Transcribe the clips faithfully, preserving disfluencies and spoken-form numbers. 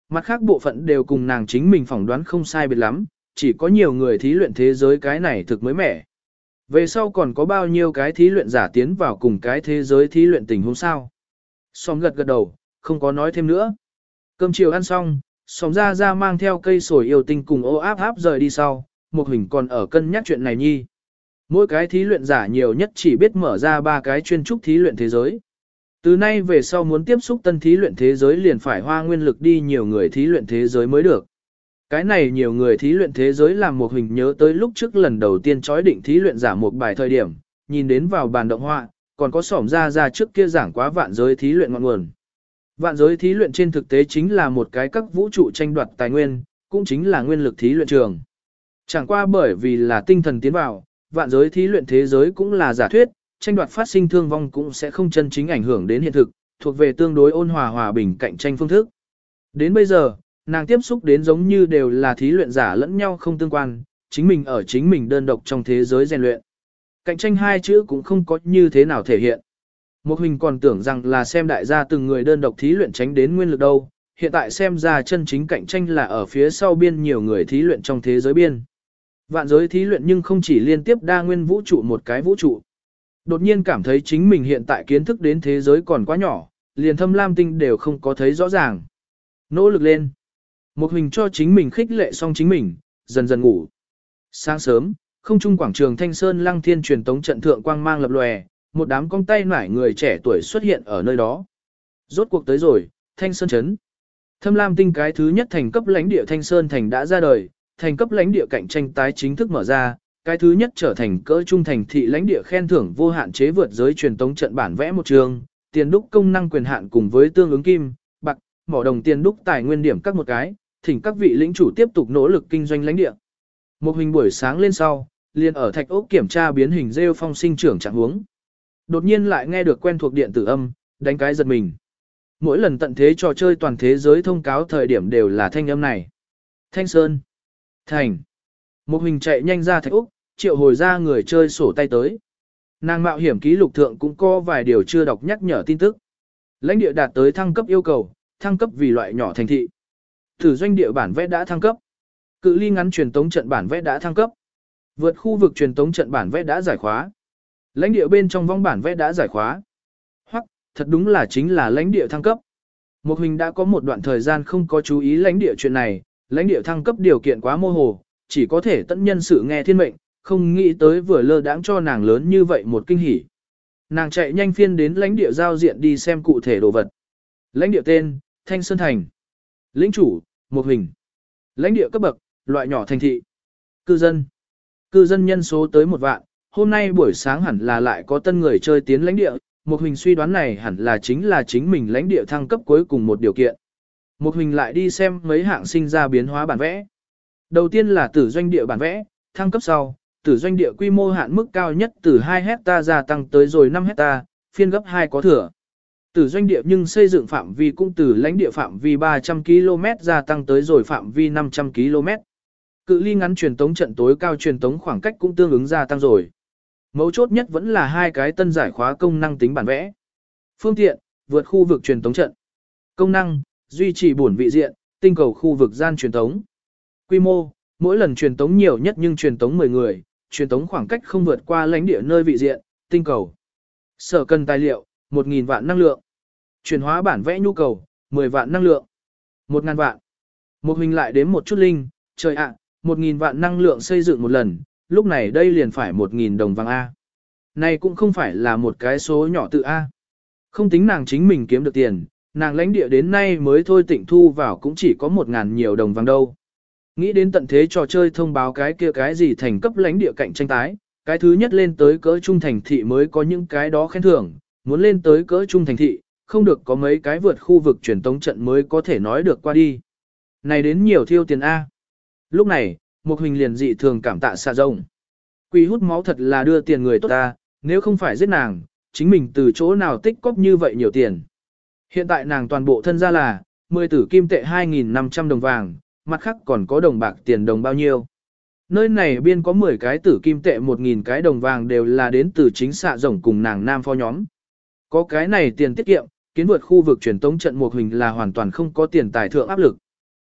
Mặt khác bộ phận đều cùng nàng chính mình phỏng đoán không sai biệt lắm, chỉ có nhiều người thí luyện thế giới cái này thực mới mẻ. Về sau còn có bao nhiêu cái thí luyện giả tiến vào cùng cái thế giới thí luyện tình huống sao? Sòm gật gật đầu, không có nói thêm nữa. Cơm chiều ăn xong, Sòm ra ra mang theo cây sồi yêu tinh cùng ô áp áp rời đi sau, một hình còn ở cân nhắc chuyện này nhi. Mỗi cái thí luyện giả nhiều nhất chỉ biết mở ra ba cái chuyên trúc thí luyện thế giới. Từ nay về sau muốn tiếp xúc tân thí luyện thế giới liền phải hoa nguyên lực đi nhiều người thí luyện thế giới mới được. Cái này nhiều người thí luyện thế giới làm một hình nhớ tới lúc trước lần đầu tiên chói định thí luyện giả một bài thời điểm, nhìn đến vào bàn động họa, còn có Sỏm ra ra trước kia giảng quá vạn giới thí luyện ngọn nguồn. Vạn giới thí luyện trên thực tế chính là một cái các vũ trụ tranh đoạt tài nguyên, cũng chính là nguyên lực thí luyện trường. Chẳng qua bởi vì là tinh thần tiến vào, vạn giới thí luyện thế giới cũng là giả thuyết, tranh đoạt phát sinh thương vong cũng sẽ không chân chính ảnh hưởng đến hiện thực, thuộc về tương đối ôn hòa hòa bình cạnh tranh phương thức. Đến bây giờ, nàng tiếp xúc đến giống như đều là thí luyện giả lẫn nhau không tương quan, chính mình ở chính mình đơn độc trong thế giới rèn luyện. Cạnh tranh hai chữ cũng không có như thế nào thể hiện. Một hình còn tưởng rằng là xem đại gia từng người đơn độc thí luyện tránh đến nguyên lực đâu, hiện tại xem ra chân chính cạnh tranh là ở phía sau biên nhiều người thí luyện trong thế giới biên. Vạn giới thí luyện nhưng không chỉ liên tiếp đa nguyên vũ trụ một cái vũ trụ. Đột nhiên cảm thấy chính mình hiện tại kiến thức đến thế giới còn quá nhỏ, liền thâm lam tinh đều không có thấy rõ ràng. Nỗ lực lên. Một hình cho chính mình khích lệ xong chính mình, dần dần ngủ. Sáng sớm, không trung quảng trường Thanh Sơn Lăng Thiên truyền tống trận thượng quang mang lập lòe, một đám cong tay nải người trẻ tuổi xuất hiện ở nơi đó. Rốt cuộc tới rồi, Thanh Sơn Trấn. Thâm lam tinh cái thứ nhất thành cấp lãnh địa Thanh Sơn Thành đã ra đời, thành cấp lãnh địa cạnh tranh tái chính thức mở ra, cái thứ nhất trở thành cỡ trung thành thị lãnh địa khen thưởng vô hạn chế vượt giới truyền tống trận bản vẽ một trường, tiền đúc công năng quyền hạn cùng với tương ứng kim, bạc, mỏ đồng tiền đúc tài nguyên điểm các một cái, thỉnh các vị lĩnh chủ tiếp tục nỗ lực kinh doanh lãnh địa. Một hình buổi sáng lên sau, liền ở thạch ốc kiểm tra biến hình rêu phong sinh trưởng trạng huống. Đột nhiên lại nghe được quen thuộc điện tử âm, đánh cái giật mình. Mỗi lần tận thế trò chơi toàn thế giới thông cáo thời điểm đều là thanh âm này. Thanh Sơn. Thành. Một hình chạy nhanh ra thạch ốc, triệu hồi ra người chơi sổ tay tới. Nàng mạo hiểm ký lục thượng cũng có vài điều chưa đọc nhắc nhở tin tức. Lãnh địa đạt tới thăng cấp yêu cầu, thăng cấp vì loại nhỏ thành thị. Thử doanh địa bản vẽ đã thăng cấp. Cự ly ngắn truyền tống trận bản vẽ đã thăng cấp. Vượt khu vực truyền tống trận bản vẽ đã giải khóa. Lãnh địa bên trong vong bản vẽ đã giải khóa. Hoặc, thật đúng là chính là lãnh địa thăng cấp. Một hình đã có một đoạn thời gian không có chú ý lãnh địa chuyện này, lãnh địa thăng cấp điều kiện quá mơ hồ, chỉ có thể tận nhân sự nghe thiên mệnh, không nghĩ tới vừa lơ đãng cho nàng lớn như vậy một kinh hỉ. Nàng chạy nhanh phiên đến lãnh địa giao diện đi xem cụ thể đồ vật. Lãnh địa tên, Thanh Sơn Thành. Lĩnh chủ, một hình. Lãnh địa cấp bậc, loại nhỏ thành thị. Cư dân. Cư dân nhân số tới một vạn, hôm nay buổi sáng hẳn là lại có tân người chơi tiến lãnh địa, một hình suy đoán này hẳn là chính là chính mình lãnh địa thăng cấp cuối cùng một điều kiện. Một hình lại đi xem mấy hạng sinh ra biến hóa bản vẽ. Đầu tiên là tử doanh địa bản vẽ, thăng cấp sau, tử doanh địa quy mô hạn mức cao nhất từ hai hecta gia tăng tới rồi năm hecta, phiên gấp hai có thừa. Tử doanh địa nhưng xây dựng phạm vi cũng từ lãnh địa phạm vi ba trăm ki lô mét gia tăng tới rồi phạm vi năm trăm ki lô mét. Cự ly ngắn truyền tống trận tối cao truyền tống khoảng cách cũng tương ứng gia tăng rồi. Mấu chốt nhất vẫn là hai cái tân giải khóa công năng tính bản vẽ. Phương tiện, vượt khu vực truyền tống trận. Công năng, duy trì bổn vị diện, tinh cầu khu vực gian truyền tống. Quy mô, mỗi lần truyền tống nhiều nhất nhưng truyền tống mười người, truyền tống khoảng cách không vượt qua lãnh địa nơi vị diện, tinh cầu. Sở cần tài liệu, một nghìn vạn năng lượng. Chuyển hóa bản vẽ nhu cầu, mười vạn năng lượng. một nghìn vạn. Một hình lại đếm một chút linh, trời ạ, một nghìn vạn năng lượng xây dựng một lần, lúc này đây liền phải một nghìn đồng vàng A. Này cũng không phải là một cái số nhỏ tự A. Không tính nàng chính mình kiếm được tiền, nàng lãnh địa đến nay mới thôi tịnh thu vào cũng chỉ có một ngàn nhiều đồng vàng đâu. Nghĩ đến tận thế trò chơi thông báo cái kia cái gì thành cấp lãnh địa cạnh tranh tái, cái thứ nhất lên tới cỡ trung thành thị mới có những cái đó khen thưởng, muốn lên tới cỡ trung thành thị, không được có mấy cái vượt khu vực truyền tống trận mới có thể nói được qua đi. Này đến nhiều thiêu tiền A. Lúc này, một hình liền dị thường cảm tạ xạ rồng. Quỷ hút máu thật là đưa tiền người tốt ta, nếu không phải giết nàng, chính mình từ chỗ nào tích cóp như vậy nhiều tiền. Hiện tại nàng toàn bộ thân ra là, mười tử kim tệ hai nghìn năm trăm đồng vàng, mặt khác còn có đồng bạc tiền đồng bao nhiêu. Nơi này biên có mười cái tử kim tệ một nghìn cái đồng vàng đều là đến từ chính xạ rồng cùng nàng nam phó nhóm. Có cái này tiền tiết kiệm, kiến vượt khu vực truyền tống trận một hình là hoàn toàn không có tiền tài thượng áp lực.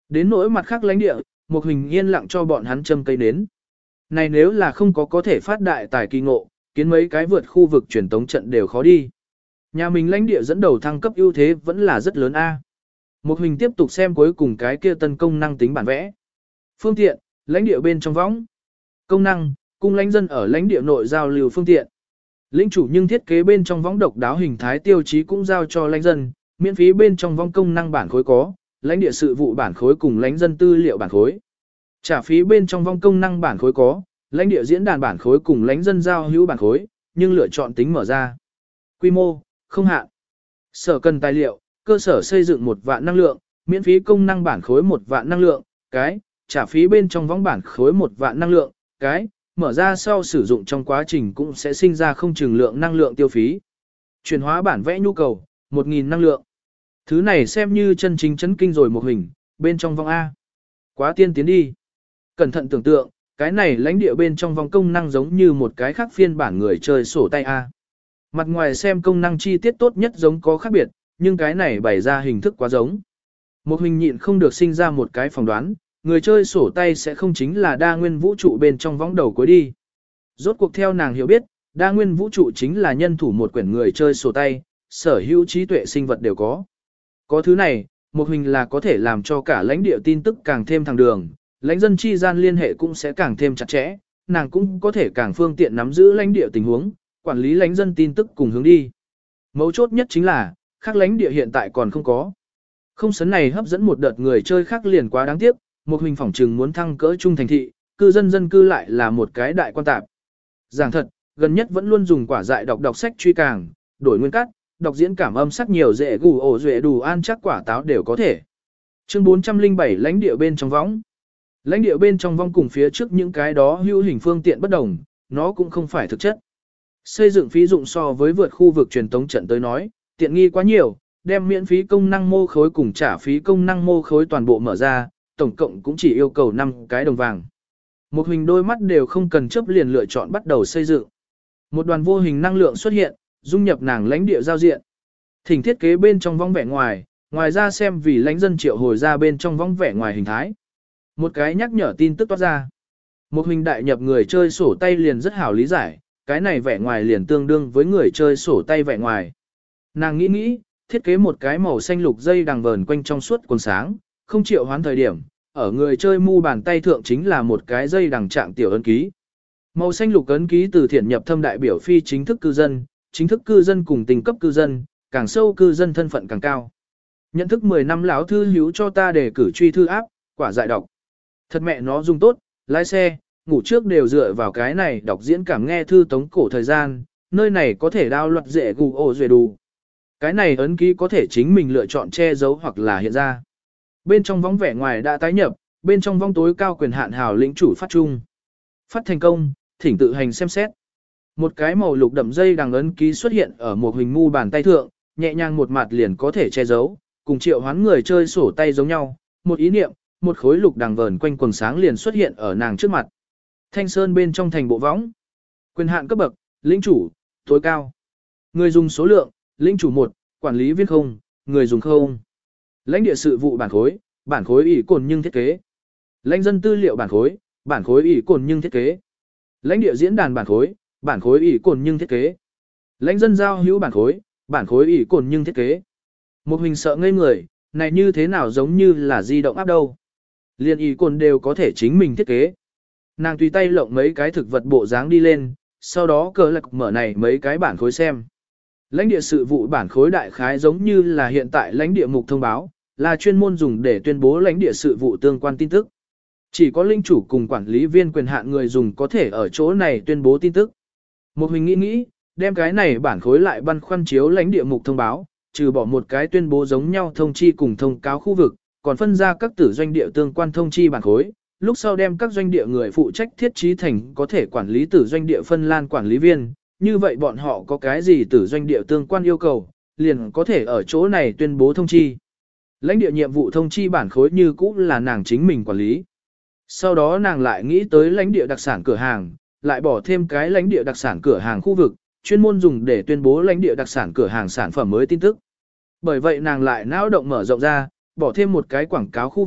Đến nỗi mặt khác lãnh địa, một hình yên lặng cho bọn hắn châm cây nến. Này nếu là không có có thể phát đại tài kỳ ngộ, kiến mấy cái vượt khu vực truyền tống trận đều khó đi. Nhà mình lãnh địa dẫn đầu thăng cấp ưu thế vẫn là rất lớn a. Một hình tiếp tục xem cuối cùng cái kia tân công năng tính bản vẽ. Phương tiện, lãnh địa bên trong võng. Công năng, cung lãnh dân ở lãnh địa nội giao lưu phương tiện. Lĩnh chủ nhưng thiết kế bên trong võng độc đáo hình thái tiêu chí cũng giao cho lãnh dân, miễn phí bên trong võng công năng bản khối có, lãnh địa sự vụ bản khối cùng lãnh dân tư liệu bản khối. Trả phí bên trong võng công năng bản khối có, lãnh địa diễn đàn bản khối cùng lãnh dân giao hữu bản khối, nhưng lựa chọn tính mở ra. Quy mô, không hạn. Sở cần tài liệu, cơ sở xây dựng một vạn năng lượng, miễn phí công năng bản khối một vạn năng lượng, cái, trả phí bên trong võng bản khối một vạn năng lượng, cái, mở ra sau sử dụng trong quá trình cũng sẽ sinh ra không chừng lượng năng lượng tiêu phí. Chuyển hóa bản vẽ nhu cầu, một nghìn năng lượng. Thứ này xem như chân chính chấn kinh rồi một hình, bên trong vòng A. Quá tiên tiến đi. Cẩn thận tưởng tượng, cái này lãnh địa bên trong vòng công năng giống như một cái khác phiên bản người chơi sổ tay A. Mặt ngoài xem công năng chi tiết tốt nhất giống có khác biệt, nhưng cái này bày ra hình thức quá giống. Một hình nhịn không được sinh ra một cái phỏng đoán, người chơi sổ tay sẽ không chính là đa nguyên vũ trụ bên trong võng đầu cuối đi. Rốt cuộc theo nàng hiểu biết, đa nguyên vũ trụ chính là nhân thủ một quyển người chơi sổ tay, sở hữu trí tuệ sinh vật đều có. Có thứ này, một hình là có thể làm cho cả lãnh địa tin tức càng thêm thẳng đường, lãnh dân chi gian liên hệ cũng sẽ càng thêm chặt chẽ, nàng cũng có thể càng phương tiện nắm giữ lãnh địa tình huống, quản lý lãnh dân tin tức cùng hướng đi. Mấu chốt nhất chính là, khác lãnh địa hiện tại còn không có. Không sấn này hấp dẫn một đợt người chơi khác liền quá đáng tiếc, một hình phỏng trừng muốn thăng cỡ trung thành thị, cư dân dân cư lại là một cái đại quan tạp. Giảng thật, gần nhất vẫn luôn dùng quả dại đọc đọc sách truy càng, đổi nguyên cắt, đọc diễn cảm âm sắc nhiều dễ gù ổ duệ đủ an chắc quả táo đều có thể. Chương bốn trăm lẻ bảy lãnh địa bên trong võng. Lãnh địa bên trong vong cùng phía trước những cái đó hữu hình phương tiện bất đồng, nó cũng không phải thực chất. Xây dựng phí dụng so với vượt khu vực truyền tống trận tới nói, tiện nghi quá nhiều, đem miễn phí công năng mô khối cùng trả phí công năng mô khối toàn bộ mở ra, tổng cộng cũng chỉ yêu cầu năm cái đồng vàng. Một hình đôi mắt đều không cần chấp liền lựa chọn bắt đầu xây dựng. Một đoàn vô hình năng lượng xuất hiện, dung nhập nàng lãnh địa giao diện. Thỉnh thiết kế bên trong vong vẻ ngoài, ngoài ra xem vì lãnh dân triệu hồi ra bên trong vong vẻ ngoài hình thái. Một cái nhắc nhở tin tức toát ra. Một hình đại nhập người chơi sổ tay liền rất hảo lý giải, cái này vẻ ngoài liền tương đương với người chơi sổ tay vẻ ngoài. Nàng nghĩ nghĩ, thiết kế một cái màu xanh lục dây đằng vờn quanh trong suốt quần sáng, không chịu hoán thời điểm, ở người chơi mu bàn tay thượng chính là một cái dây đằng trạng tiểu ấn ký. Màu xanh lục ấn ký từ thiện nhập thâm đại biểu phi chính thức cư dân, chính thức cư dân cùng tình cấp cư dân, càng sâu cư dân thân phận càng cao. Nhận thức mười năm lão thư hữu cho ta để cử truy thư áp, quả dại đọc. Thật mẹ nó dùng tốt, lái xe, ngủ trước đều dựa vào cái này đọc diễn cảm nghe thư tống cổ thời gian, nơi này có thể đao loạt dễ gù ổ duệ đủ. Cái này ấn ký có thể chính mình lựa chọn che giấu hoặc là hiện ra. Bên trong vong vẻ ngoài đã tái nhập, bên trong vong tối cao quyền hạn hào lĩnh chủ phát trung. Phát thành công, thỉnh tự hành xem xét. Một cái màu lục đậm dây đằng ấn ký xuất hiện ở một hình mu bàn tay thượng, nhẹ nhàng một mặt liền có thể che giấu, cùng triệu hoán người chơi sổ tay giống nhau, một ý niệm, một khối lục đằng vờn quanh quần sáng liền xuất hiện ở nàng trước mặt. Thanh sơn bên trong thành bộ võng. Quyền hạn cấp bậc, lĩnh chủ, tối cao. Người dùng số lượng, lĩnh chủ một, quản lý viên không, người dùng không. Lãnh địa sự vụ bản khối, bản khối ủy cồn nhưng thiết kế. Lãnh dân tư liệu bản khối, bản khối ủy cồn nhưng thiết kế. Lãnh địa diễn đàn bản khối, bản khối ủy cồn nhưng thiết kế. Lãnh dân giao hữu bản khối, bản khối ủy cồn nhưng thiết kế. Một hình sợ ngây người, này như thế nào giống như là di động áp đâu. Liên ủy cồn đều có thể chính mình thiết kế. Nàng tùy tay lộng mấy cái thực vật bộ dáng đi lên, sau đó cờ lạc mở này mấy cái bản khối xem. Lãnh địa sự vụ bản khối đại khái giống như là hiện tại lãnh địa mục thông báo, là chuyên môn dùng để tuyên bố lãnh địa sự vụ tương quan tin tức. Chỉ có linh chủ cùng quản lý viên quyền hạn người dùng có thể ở chỗ này tuyên bố tin tức. Một hình nghĩ nghĩ, đem cái này bản khối lại băn khoăn chiếu lãnh địa mục thông báo, trừ bỏ một cái tuyên bố giống nhau thông chi cùng thông cáo khu vực, còn phân ra các tử doanh địa tương quan thông chi bản khối, lúc sau đem các doanh địa người phụ trách thiết trí thành có thể quản lý tử doanh địa phân lan quản lý viên, như vậy bọn họ có cái gì tử doanh địa tương quan yêu cầu, liền có thể ở chỗ này tuyên bố thông chi. Lãnh địa nhiệm vụ thông chi bản khối như cũ là nàng chính mình quản lý. Sau đó nàng lại nghĩ tới lãnh địa đặc sản cửa hàng, lại bỏ thêm cái lãnh địa đặc sản cửa hàng khu vực, chuyên môn dùng để tuyên bố lãnh địa đặc sản cửa hàng sản phẩm mới tin tức. Bởi vậy nàng lại não động mở rộng ra, bỏ thêm một cái quảng cáo khu vực,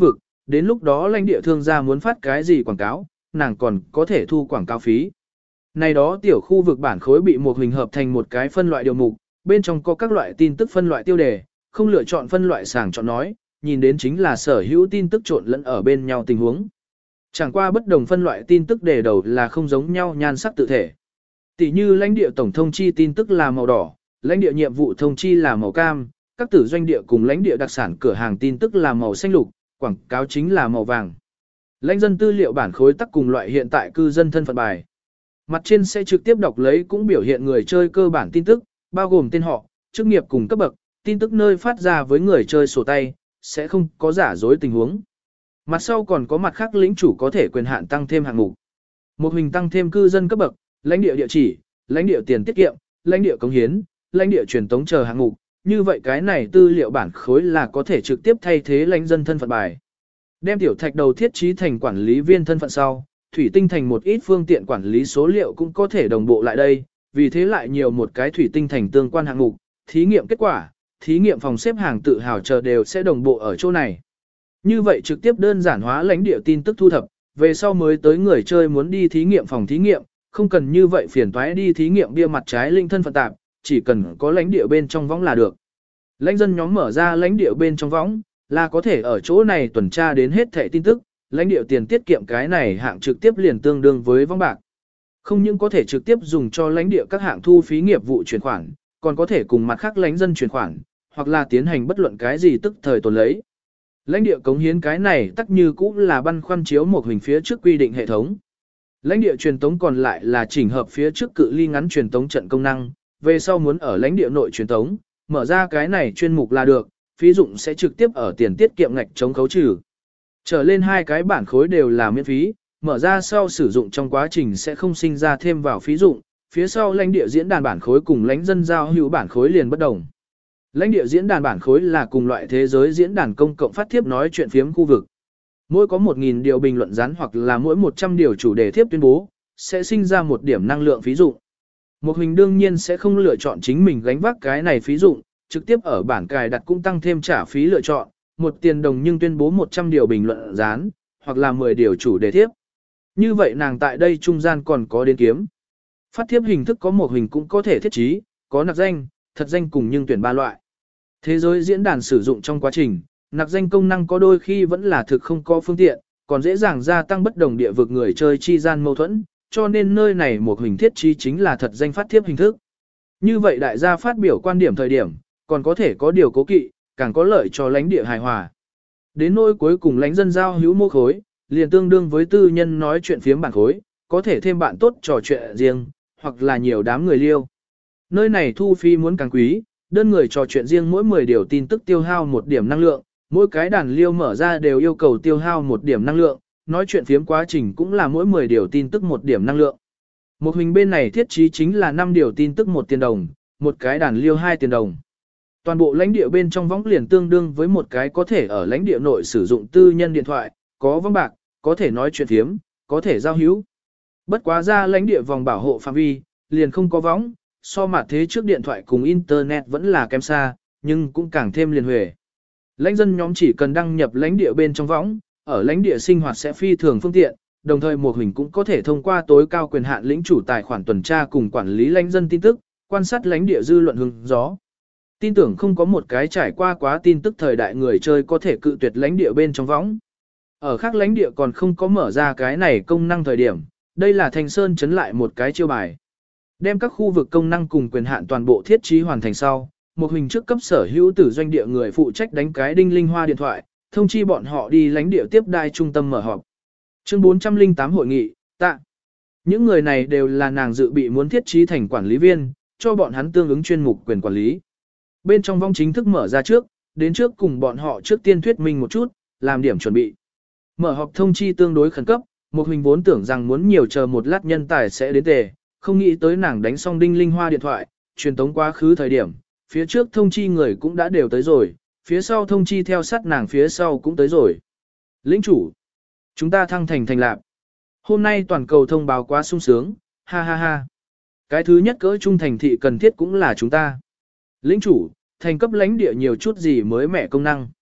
đến lúc đó lãnh địa thương gia muốn phát cái gì quảng cáo, nàng còn có thể thu quảng cáo phí. Này đó tiểu khu vực bản khối bị một hình hợp thành một cái phân loại điều mục, bên trong có các loại tin tức phân loại tiêu đề, không lựa chọn phân loại sàng chọn nói, nhìn đến chính là sở hữu tin tức trộn lẫn ở bên nhau tình huống. Chẳng qua bất đồng phân loại tin tức đề đầu là không giống nhau nhan sắc tự thể. Tỷ như lãnh địa tổng thông chi tin tức là màu đỏ, lãnh địa nhiệm vụ thông chi là màu cam, các tử doanh địa cùng lãnh địa đặc sản cửa hàng tin tức là màu xanh lục, quảng cáo chính là màu vàng. Lãnh dân tư liệu bản khối tắc cùng loại hiện tại cư dân thân phận bài. Mặt trên sẽ trực tiếp đọc lấy cũng biểu hiện người chơi cơ bản tin tức, bao gồm tên họ, chức nghiệp cùng cấp bậc, tin tức nơi phát ra với người chơi sổ tay, sẽ không có giả dối tình huống. Mặt sau còn có mặt khác lĩnh chủ có thể quyền hạn tăng thêm hạng mục. Một hình tăng thêm cư dân cấp bậc, lãnh địa địa chỉ, lãnh địa tiền tiết kiệm, lãnh địa cống hiến, lãnh địa truyền tống chờ hạng mục, như vậy cái này tư liệu bản khối là có thể trực tiếp thay thế lãnh dân thân phận bài. Đem tiểu thạch đầu thiết trí thành quản lý viên thân phận sau, thủy tinh thành một ít phương tiện quản lý số liệu cũng có thể đồng bộ lại đây, vì thế lại nhiều một cái thủy tinh thành tương quan hạng mục, thí nghiệm kết quả, thí nghiệm phòng xếp hàng tự hào chờ đều sẽ đồng bộ ở chỗ này. Như vậy trực tiếp đơn giản hóa lãnh địa tin tức thu thập, về sau mới tới người chơi muốn đi thí nghiệm phòng thí nghiệm, không cần như vậy phiền toái đi thí nghiệm bia mặt trái linh thân phận tạp, chỉ cần có lãnh địa bên trong võng là được. Lãnh dân nhóm mở ra lãnh địa bên trong võng, là có thể ở chỗ này tuần tra đến hết thẻ tin tức, lãnh địa tiền tiết kiệm cái này hạng trực tiếp liền tương đương với võng bạc. Không những có thể trực tiếp dùng cho lãnh địa các hạng thu phí nghiệp vụ chuyển khoản, còn có thể cùng mặt khác lãnh dân chuyển khoản, hoặc là tiến hành bất luận cái gì tức thời tồn lấy. Lãnh địa cống hiến cái này tắc như cũng là băn khoăn chiếu một hình phía trước quy định hệ thống. Lãnh địa truyền tống còn lại là chỉnh hợp phía trước cự ly ngắn truyền tống trận công năng, về sau muốn ở lãnh địa nội truyền tống, mở ra cái này chuyên mục là được, phí dụng sẽ trực tiếp ở tiền tiết kiệm ngạch chống khấu trừ. Trở lên hai cái bản khối đều là miễn phí, mở ra sau sử dụng trong quá trình sẽ không sinh ra thêm vào phí dụng, phía sau lãnh địa diễn đàn bản khối cùng lãnh dân giao hữu bản khối liền bất đồng. Lãnh địa diễn đàn bản khối là cùng loại thế giới diễn đàn công cộng phát thiếp nói chuyện phiếm khu vực. Mỗi có một nghìn điều bình luận rán hoặc là mỗi một trăm điều chủ đề thiếp tuyên bố, sẽ sinh ra một điểm năng lượng phí dụng. Một hình đương nhiên sẽ không lựa chọn chính mình gánh vác cái này phí dụng, trực tiếp ở bản cài đặt cũng tăng thêm trả phí lựa chọn, một tiền đồng nhưng tuyên bố một trăm điều bình luận rán, hoặc là mười điều chủ đề thiếp. Như vậy nàng tại đây trung gian còn có đến kiếm. Phát thiếp hình thức có một hình cũng có thể thiết trí, có nặc danh, thật danh cùng nhưng tuyển ba loại. Thế giới diễn đàn sử dụng trong quá trình, nặc danh công năng có đôi khi vẫn là thực không có phương tiện, còn dễ dàng gia tăng bất đồng địa vực người chơi chi gian mâu thuẫn, cho nên nơi này một hình thiết trí chính là thật danh phát thiếp hình thức. Như vậy đại gia phát biểu quan điểm thời điểm, còn có thể có điều cố kỵ, càng có lợi cho lãnh địa hài hòa. Đến nỗi cuối cùng lãnh dân giao hữu mô khối, liền tương đương với tư nhân nói chuyện phiếm bản khối, có thể thêm bạn tốt trò chuyện riêng, hoặc là nhiều đám người liêu. Nơi này thu phí muốn càng quý, đơn người trò chuyện riêng mỗi mười điều tin tức tiêu hao một điểm năng lượng, mỗi cái đàn liêu mở ra đều yêu cầu tiêu hao một điểm năng lượng, nói chuyện phiếm quá trình cũng là mỗi mười điều tin tức một điểm năng lượng. Một hình bên này thiết trí chính là năm điều tin tức một tiền đồng, một cái đàn liêu hai tiền đồng. Toàn bộ lãnh địa bên trong võng liền tương đương với một cái có thể ở lãnh địa nội sử dụng tư nhân điện thoại, có võng bạc, có thể nói chuyện phiếm, có thể giao hữu. Bất quá ra lãnh địa vòng bảo hộ phạm vi, liền không có võng, so mặt thế trước điện thoại cùng internet vẫn là kém xa, nhưng cũng càng thêm liền huề. Lãnh dân nhóm chỉ cần đăng nhập lãnh địa bên trong võng, ở lãnh địa sinh hoạt sẽ phi thường phương tiện, đồng thời một hình cũng có thể thông qua tối cao quyền hạn lĩnh chủ tài khoản tuần tra cùng quản lý lãnh dân tin tức, quan sát lãnh địa dư luận hướng gió. Tin tưởng không có một cái trải qua quá tin tức thời đại người chơi có thể cự tuyệt lãnh địa bên trong võng. Ở khác lãnh địa còn không có mở ra cái này công năng thời điểm, đây là Thanh Sơn chấn lại một cái chiêu bài. Đem các khu vực công năng cùng quyền hạn toàn bộ thiết trí hoàn thành sau, một hình trước cấp sở hữu tử doanh địa người phụ trách đánh cái đinh linh hoa điện thoại, thông chi bọn họ đi lãnh địa tiếp đai trung tâm mở họp. Chương bốn trăm lẻ tám hội nghị, tạ. Những người này đều là nàng dự bị muốn thiết trí thành quản lý viên, cho bọn hắn tương ứng chuyên mục quyền quản lý. Bên trong vong chính thức mở ra trước, đến trước cùng bọn họ trước tiên thuyết minh một chút, làm điểm chuẩn bị. Mở họp thông chi tương đối khẩn cấp, một hình vốn tưởng rằng muốn nhiều chờ một lát nhân tài sẽ đến tề, không nghĩ tới nàng đánh xong đinh linh hoa điện thoại, truyền tống quá khứ thời điểm, phía trước thông chi người cũng đã đều tới rồi, phía sau thông chi theo sát nàng phía sau cũng tới rồi. Lĩnh chủ, chúng ta thăng thành thành lạc. Hôm nay toàn cầu thông báo quá sung sướng, ha ha ha. Cái thứ nhất cỡ trung thành thị cần thiết cũng là chúng ta. Lĩnh chủ, thành cấp lãnh địa nhiều chút gì mới mẻ công năng.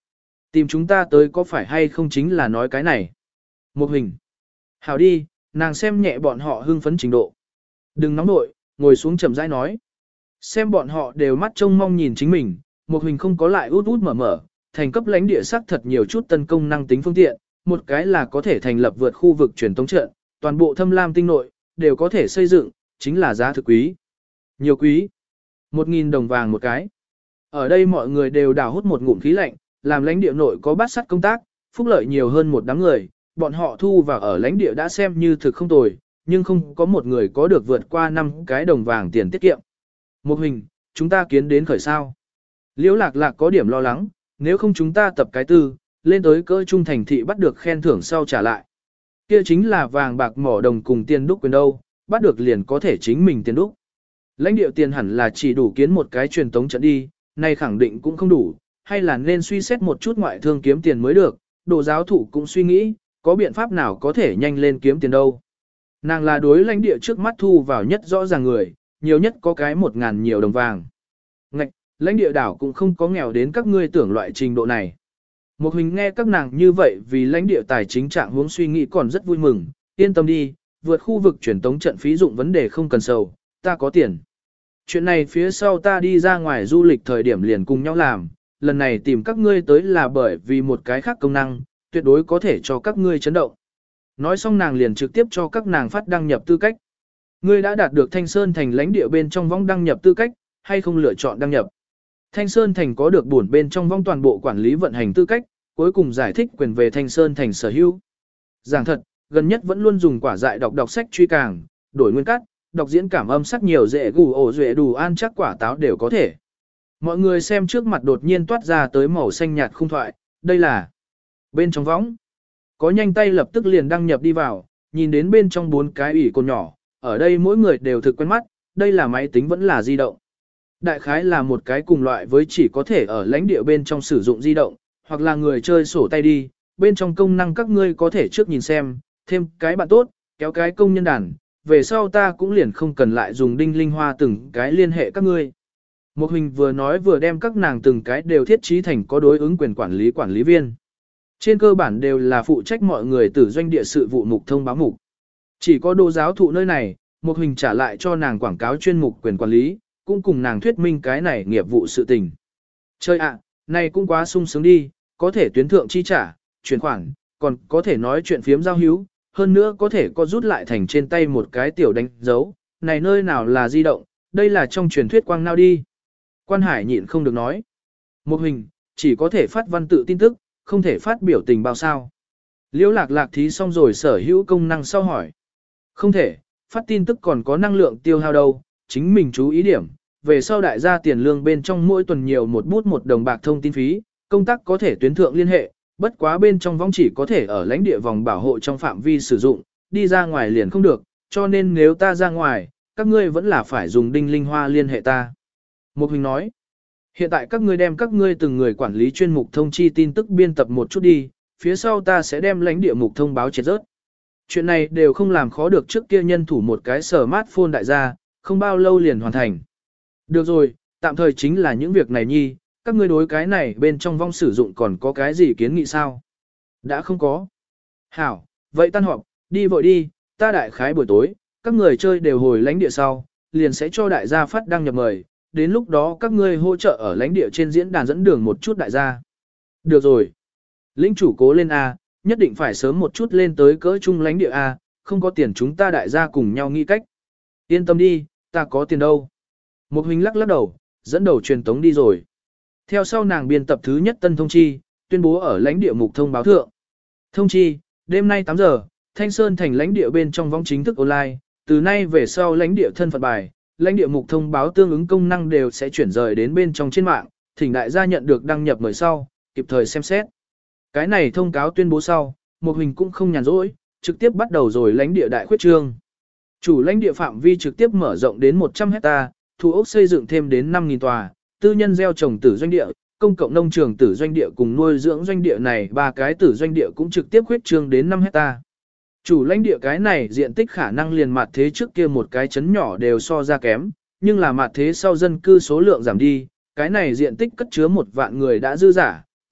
Tìm chúng ta tới có phải hay không chính là nói cái này. Một hình. Hảo đi, nàng xem nhẹ bọn họ hưng phấn trình độ. Đừng nóng nội, ngồi xuống chậm rãi nói. Xem bọn họ đều mắt trông mong nhìn chính mình, một hình không có lại út út mở mở, thành cấp lãnh địa sắc thật nhiều chút tân công năng tính phương tiện, một cái là có thể thành lập vượt khu vực truyền tống trận, toàn bộ thâm lam tinh nội, đều có thể xây dựng, chính là giá thực quý. Nhiều quý. Một nghìn đồng vàng một cái. Ở đây mọi người đều đào hút một ngụm khí lạnh, làm lãnh địa nội có bát sắt công tác, phúc lợi nhiều hơn một đám người, bọn họ thu vào ở lãnh địa đã xem như thực không tồi, nhưng không có một người có được vượt qua năm cái đồng vàng tiền tiết kiệm. Một hình, chúng ta kiến đến khởi sao. Liễu lạc lạc có điểm lo lắng, nếu không chúng ta tập cái tư, lên tới cỡ trung thành thị bắt được khen thưởng sau trả lại. Kia chính là vàng bạc mỏ đồng cùng tiền đúc quyền đâu, bắt được liền có thể chính mình tiền đúc. Lãnh địa tiền hẳn là chỉ đủ kiến một cái truyền tống trận đi, nay khẳng định cũng không đủ, hay là nên suy xét một chút ngoại thương kiếm tiền mới được, đồ giáo thủ cũng suy nghĩ, có biện pháp nào có thể nhanh lên kiếm tiền đâu. Nàng là đối lãnh địa trước mắt thu vào nhất rõ ràng người, nhiều nhất có cái một ngàn nhiều đồng vàng. Ngạch, lãnh địa đảo cũng không có nghèo đến các ngươi tưởng loại trình độ này. Một hình nghe các nàng như vậy vì lãnh địa tài chính trạng huống suy nghĩ còn rất vui mừng, yên tâm đi, vượt khu vực truyền tống trận phí dụng vấn đề không cần sầu, ta có tiền. Chuyện này phía sau ta đi ra ngoài du lịch thời điểm liền cùng nhau làm, lần này tìm các ngươi tới là bởi vì một cái khác công năng, tuyệt đối có thể cho các ngươi chấn động. Nói xong nàng liền trực tiếp cho các nàng phát đăng nhập tư cách. Ngươi đã đạt được Thanh Sơn Thành lãnh địa bên trong vong đăng nhập tư cách, hay không lựa chọn đăng nhập. Thanh Sơn Thành có được bổn bên trong vong toàn bộ quản lý vận hành tư cách, cuối cùng giải thích quyền về Thanh Sơn Thành sở hữu. Giảng thật, gần nhất vẫn luôn dùng quả dại đọc đọc sách truy càng, đổi nguyên cắt, đọc diễn cảm âm sắc nhiều dễ gù ổ duệ đủ an chắc quả táo đều có thể. Mọi người xem trước mặt đột nhiên toát ra tới màu xanh nhạt khung thoại, đây là bên trong võng. Có nhanh tay lập tức liền đăng nhập đi vào, nhìn đến bên trong bốn cái ủy côn nhỏ, ở đây mỗi người đều thực quen mắt, đây là máy tính vẫn là di động. Đại khái là một cái cùng loại với chỉ có thể ở lãnh địa bên trong sử dụng di động, hoặc là người chơi sổ tay đi, bên trong công năng các ngươi có thể trước nhìn xem, thêm cái bạn tốt, kéo cái công nhân đàn, về sau ta cũng liền không cần lại dùng đinh linh hoa từng cái liên hệ các ngươi. Một hình vừa nói vừa đem các nàng từng cái đều thiết trí thành có đối ứng quyền quản lý quản lý viên. Trên cơ bản đều là phụ trách mọi người từ doanh địa sự vụ mục thông báo mục. Chỉ có đô giáo thụ nơi này, một hình trả lại cho nàng quảng cáo chuyên mục quyền quản lý, cũng cùng nàng thuyết minh cái này nghiệp vụ sự tình. Chơi ạ, này cũng quá sung sướng đi, có thể tuyến thượng chi trả, chuyển khoản, còn có thể nói chuyện phiếm giao hữu, hơn nữa có thể có rút lại thành trên tay một cái tiểu đánh dấu, này nơi nào là di động, đây là trong truyền thuyết quang nao đi. Quan Hải nhịn không được nói. Một hình, chỉ có thể phát văn tự tin tức, không thể phát biểu tình bao sao. Liễu lạc lạc thí xong rồi sở hữu công năng sau hỏi. Không thể, phát tin tức còn có năng lượng tiêu hao đâu, chính mình chú ý điểm, về sau đại gia tiền lương bên trong mỗi tuần nhiều một bút một đồng bạc thông tin phí, công tác có thể tuyến thượng liên hệ, bất quá bên trong vong chỉ có thể ở lãnh địa vòng bảo hộ trong phạm vi sử dụng, đi ra ngoài liền không được, cho nên nếu ta ra ngoài, các ngươi vẫn là phải dùng đinh linh hoa liên hệ ta. Một hình nói, hiện tại các ngươi đem các ngươi từng người quản lý chuyên mục thông chi tin tức biên tập một chút đi, phía sau ta sẽ đem lãnh địa mục thông báo triệt rớt. Chuyện này đều không làm khó được trước kia nhân thủ một cái smartphone đại gia, không bao lâu liền hoàn thành. Được rồi, tạm thời chính là những việc này nhi, các ngươi đối cái này bên trong vong sử dụng còn có cái gì kiến nghị sao? Đã không có. Hảo, vậy tan họp, đi vội đi, ta đại khái buổi tối, các người chơi đều hồi lãnh địa sau, liền sẽ cho đại gia phát đăng nhập mời, đến lúc đó các ngươi hỗ trợ ở lãnh địa trên diễn đàn dẫn đường một chút đại gia. Được rồi. Lĩnh chủ cố lên A, nhất định phải sớm một chút lên tới cỡ trung lãnh địa A, không có tiền chúng ta đại gia cùng nhau nghĩ cách. Yên tâm đi, ta có tiền đâu. Một huynh lắc lắc đầu, dẫn đầu truyền tống đi rồi. Theo sau nàng biên tập thứ nhất tân thông chi, tuyên bố ở lãnh địa mục thông báo thượng. Thông chi, đêm nay tám giờ, Thanh Sơn thành lãnh địa bên trong vong chính thức online, từ nay về sau lãnh địa thân phận bài, lãnh địa mục thông báo tương ứng công năng đều sẽ chuyển rời đến bên trong trên mạng, thỉnh đại gia nhận được đăng nhập mời sau, kịp thời xem xét. Cái này thông cáo tuyên bố sau, một hình cũng không nhàn rỗi, trực tiếp bắt đầu rồi lãnh địa đại khuyết trương. Chủ lãnh địa phạm vi trực tiếp mở rộng đến một trăm hecta, thủ ốc xây dựng thêm đến năm nghìn tòa, tư nhân gieo trồng tử doanh địa, công cộng nông trường tử doanh địa cùng nuôi dưỡng doanh địa này ba cái tử doanh địa cũng trực tiếp khuyết trương đến năm hecta. Chủ lãnh địa cái này diện tích khả năng liền mặt thế trước kia một cái chấn nhỏ đều so ra kém, nhưng là mặt thế sau dân cư số lượng giảm đi, cái này diện tích cất chứa một vạn người đã dư giả,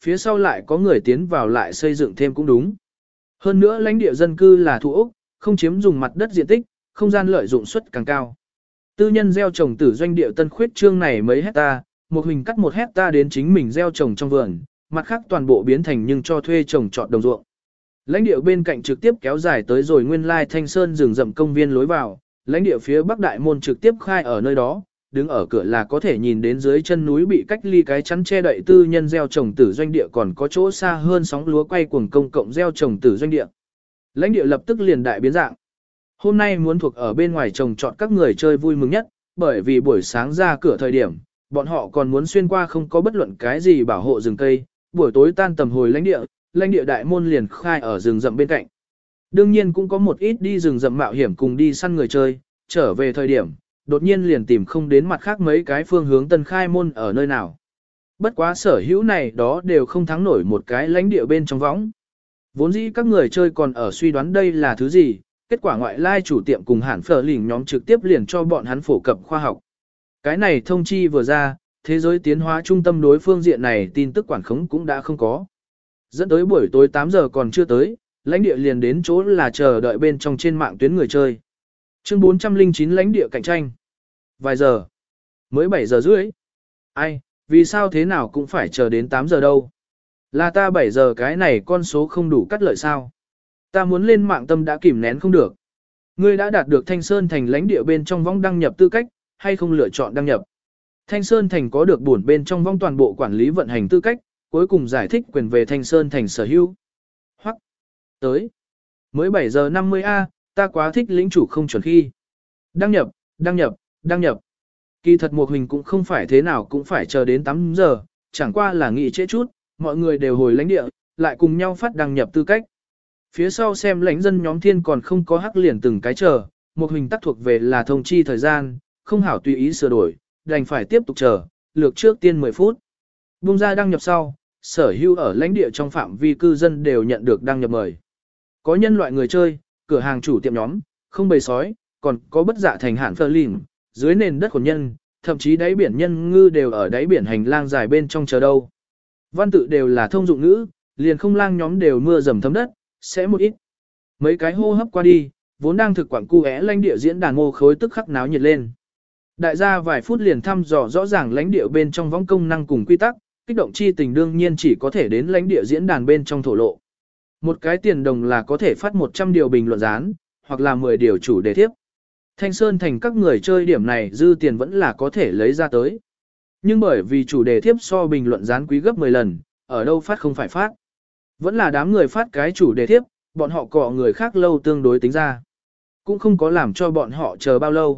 phía sau lại có người tiến vào lại xây dựng thêm cũng đúng. Hơn nữa lãnh địa dân cư là thủ ốc, không chiếm dùng mặt đất diện tích, không gian lợi dụng suất càng cao. Tư nhân gieo trồng tử doanh địa tân khuyết trương này mấy hecta, một hình cắt một hecta đến chính mình gieo trồng trong vườn, mặt khác toàn bộ biến thành nhưng cho thuê trồng trọt đồng ruộng. Lãnh địa bên cạnh trực tiếp kéo dài tới rồi nguyên lai Thanh Sơn rừng rậm công viên lối vào, lãnh địa phía bắc đại môn trực tiếp khai ở nơi đó, đứng ở cửa là có thể nhìn đến dưới chân núi bị cách ly cái chắn che đậy tư nhân gieo trồng tử doanh địa, còn có chỗ xa hơn sóng lúa quay cuồng công cộng gieo trồng tử doanh địa. Lãnh địa lập tức liền đại biến dạng. Hôm nay muốn thuộc ở bên ngoài trồng trọt các người chơi vui mừng nhất, bởi vì buổi sáng ra cửa thời điểm, bọn họ còn muốn xuyên qua không có bất luận cái gì bảo hộ rừng cây, buổi tối tan tầm hồi lãnh địa, lãnh địa đại môn liền khai ở rừng rậm bên cạnh. Đương nhiên cũng có một ít đi rừng rậm mạo hiểm cùng đi săn người chơi, trở về thời điểm, đột nhiên liền tìm không đến mặt khác mấy cái phương hướng tân khai môn ở nơi nào. Bất quá sở hữu này đó đều không thắng nổi một cái lãnh địa bên trong võng. Vốn dĩ các người chơi còn ở suy đoán đây là thứ gì, kết quả ngoại lai chủ tiệm cùng hẳn phở lỉnh nhóm trực tiếp liền cho bọn hắn phổ cập khoa học. Cái này thông chi vừa ra, thế giới tiến hóa trung tâm đối phương diện này tin tức quản khống cũng đã không có. Dẫn tới buổi tối tám giờ còn chưa tới, lãnh địa liền đến chỗ là chờ đợi bên trong trên mạng tuyến người chơi. Chương bốn trăm lẻ chín lãnh địa cạnh tranh. Vài giờ. Mới bảy giờ rưỡi. Ai, vì sao thế nào cũng phải chờ đến tám giờ đâu. Là ta bảy giờ cái này con số không đủ cắt lợi sao. Ta muốn lên mạng tâm đã kìm nén không được. Ngươi đã đạt được Thanh Sơn Thành lãnh địa bên trong vong đăng nhập tư cách, hay không lựa chọn đăng nhập. Thanh Sơn Thành có được bổn bên trong vong toàn bộ quản lý vận hành tư cách, cuối cùng giải thích quyền về Thanh Sơn Thành sở hữu. Hoặc, tới. Mới bảy giờ năm mươi a, ta quá thích lĩnh chủ không chuẩn khi. Đăng nhập, đăng nhập, đăng nhập. Kỳ thật một hình cũng không phải thế nào cũng phải chờ đến tám giờ, chẳng qua là nghỉ trễ chút, mọi người đều hồi lãnh địa, lại cùng nhau phát đăng nhập tư cách. Phía sau xem lãnh dân nhóm thiên còn không có hắc liền từng cái chờ, một hình tắc thuộc về là thông chi thời gian, không hảo tùy ý sửa đổi, đành phải tiếp tục chờ, lược trước tiên mười phút. Bung ra đăng nhập sau, sở hữu ở lãnh địa trong phạm vi cư dân đều nhận được đăng nhập mời. Có nhân loại người chơi, cửa hàng chủ tiệm nhóm, không bầy sói, còn có bất dạ thành hạn phơ lìn, dưới nền đất của nhân, thậm chí đáy biển nhân ngư đều ở đáy biển hành lang dài bên trong chờ đâu. Văn tự đều là thông dụng ngữ, liền không lang nhóm đều mưa dầm thấm đất, sẽ một ít. Mấy cái hô hấp qua đi, vốn đang thực quảng cu é lãnh địa diễn đàn mô khối tức khắc náo nhiệt lên. Đại gia vài phút liền thăm dò rõ ràng lãnh địa bên trong võng công năng cùng quy tắc, kích động chi tình đương nhiên chỉ có thể đến lãnh địa diễn đàn bên trong thổ lộ. Một cái tiền đồng là có thể phát một trăm điều bình luận dán, hoặc là mười điều chủ đề thiếp. Thanh Sơn Thành các người chơi điểm này dư tiền vẫn là có thể lấy ra tới. Nhưng bởi vì chủ đề thiếp so bình luận dán quý gấp mười lần, ở đâu phát không phải phát. Vẫn là đám người phát cái chủ đề thiếp, bọn họ cọ người khác lâu tương đối tính ra. Cũng không có làm cho bọn họ chờ bao lâu.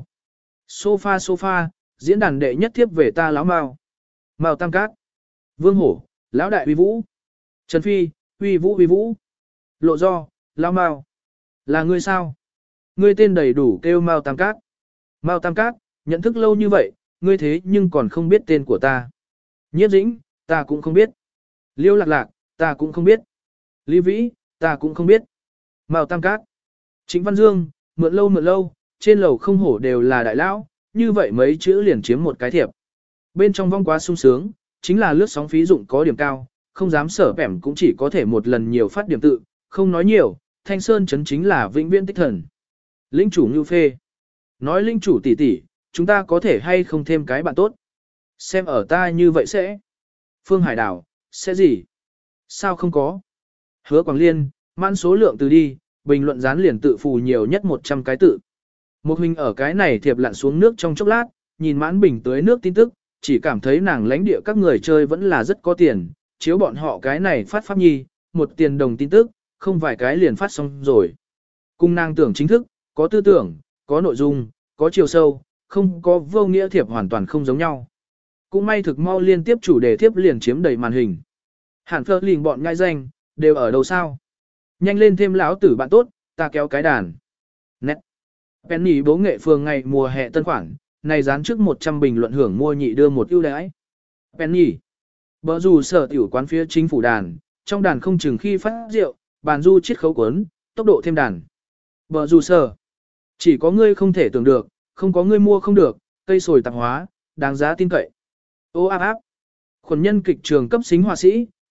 Sofa sofa, diễn đàn đệ nhất thiếp về ta lão Mao. Mao Tam Cát. Vương Hổ, lão đại uy vũ. Trần Phi, uy vũ uy vũ. Lộ Do, lão Mao. Là ngươi sao? Ngươi tên đầy đủ kêu Mao Tam Cát. Mao Tam Cát, nhận thức lâu như vậy, ngươi thế nhưng còn không biết tên của ta. Nhiếp Dĩnh, ta cũng không biết. Liêu Lạc Lạc, ta cũng không biết. Lý Vĩ, ta cũng không biết. Mao Tam Cát. Trịnh Văn Dương, mượn lâu mượn lâu, trên lầu không hổ đều là đại lão, như vậy mấy chữ liền chiếm một cái thiệp. Bên trong vong quá sung sướng, chính là lướt sóng phí dụng có điểm cao, không dám sở bẻm cũng chỉ có thể một lần nhiều phát điểm tự, không nói nhiều, Thanh Sơn chấn chính là vĩnh viễn tích thần. Linh chủ Ngưu Phê. Nói linh chủ tỷ tỷ, chúng ta có thể hay không thêm cái bạn tốt. Xem ở ta như vậy sẽ. Phương Hải Đảo, sẽ gì? Sao không có? Hứa Quảng Liên, mãn số lượng từ đi, bình luận dán liền tự phù nhiều nhất một trăm cái tự. Một hình ở cái này thiệp lặn xuống nước trong chốc lát, nhìn mãn bình tới nước tin tức, chỉ cảm thấy nàng lãnh địa các người chơi vẫn là rất có tiền, chiếu bọn họ cái này phát pháp nhi, một tiền đồng tin tức, không vài cái liền phát xong rồi. Cùng nàng tưởng chính thức, có tư tưởng, có nội dung, có chiều sâu, không có vô nghĩa thiệp hoàn toàn không giống nhau. Cũng may thực mau liên tiếp chủ đề thiếp liền chiếm đầy màn hình. Hàn phơ lình bọn ngai danh, đều ở đâu sao? Nhanh lên thêm lão tử bạn tốt, ta kéo cái đàn. Nét. Penny bố nghệ phường ngày mùa hè tân khoản, này dán trước một trăm bình luận hưởng mua nhị đưa một ưu đãi. Penny. Bờ dù sở tiểu quán phía chính phủ đàn, trong đàn không chừng khi phát rượu, bàn du chiết khấu cuốn, tốc độ thêm đàn. Bờ dù sở. Chỉ có ngươi không thể tưởng được, không có ngươi mua không được, cây sồi tạp hóa, đáng giá tin cậy. Ô áp áp. Khuẩn nhân kịch trường cấp xính họa sĩ,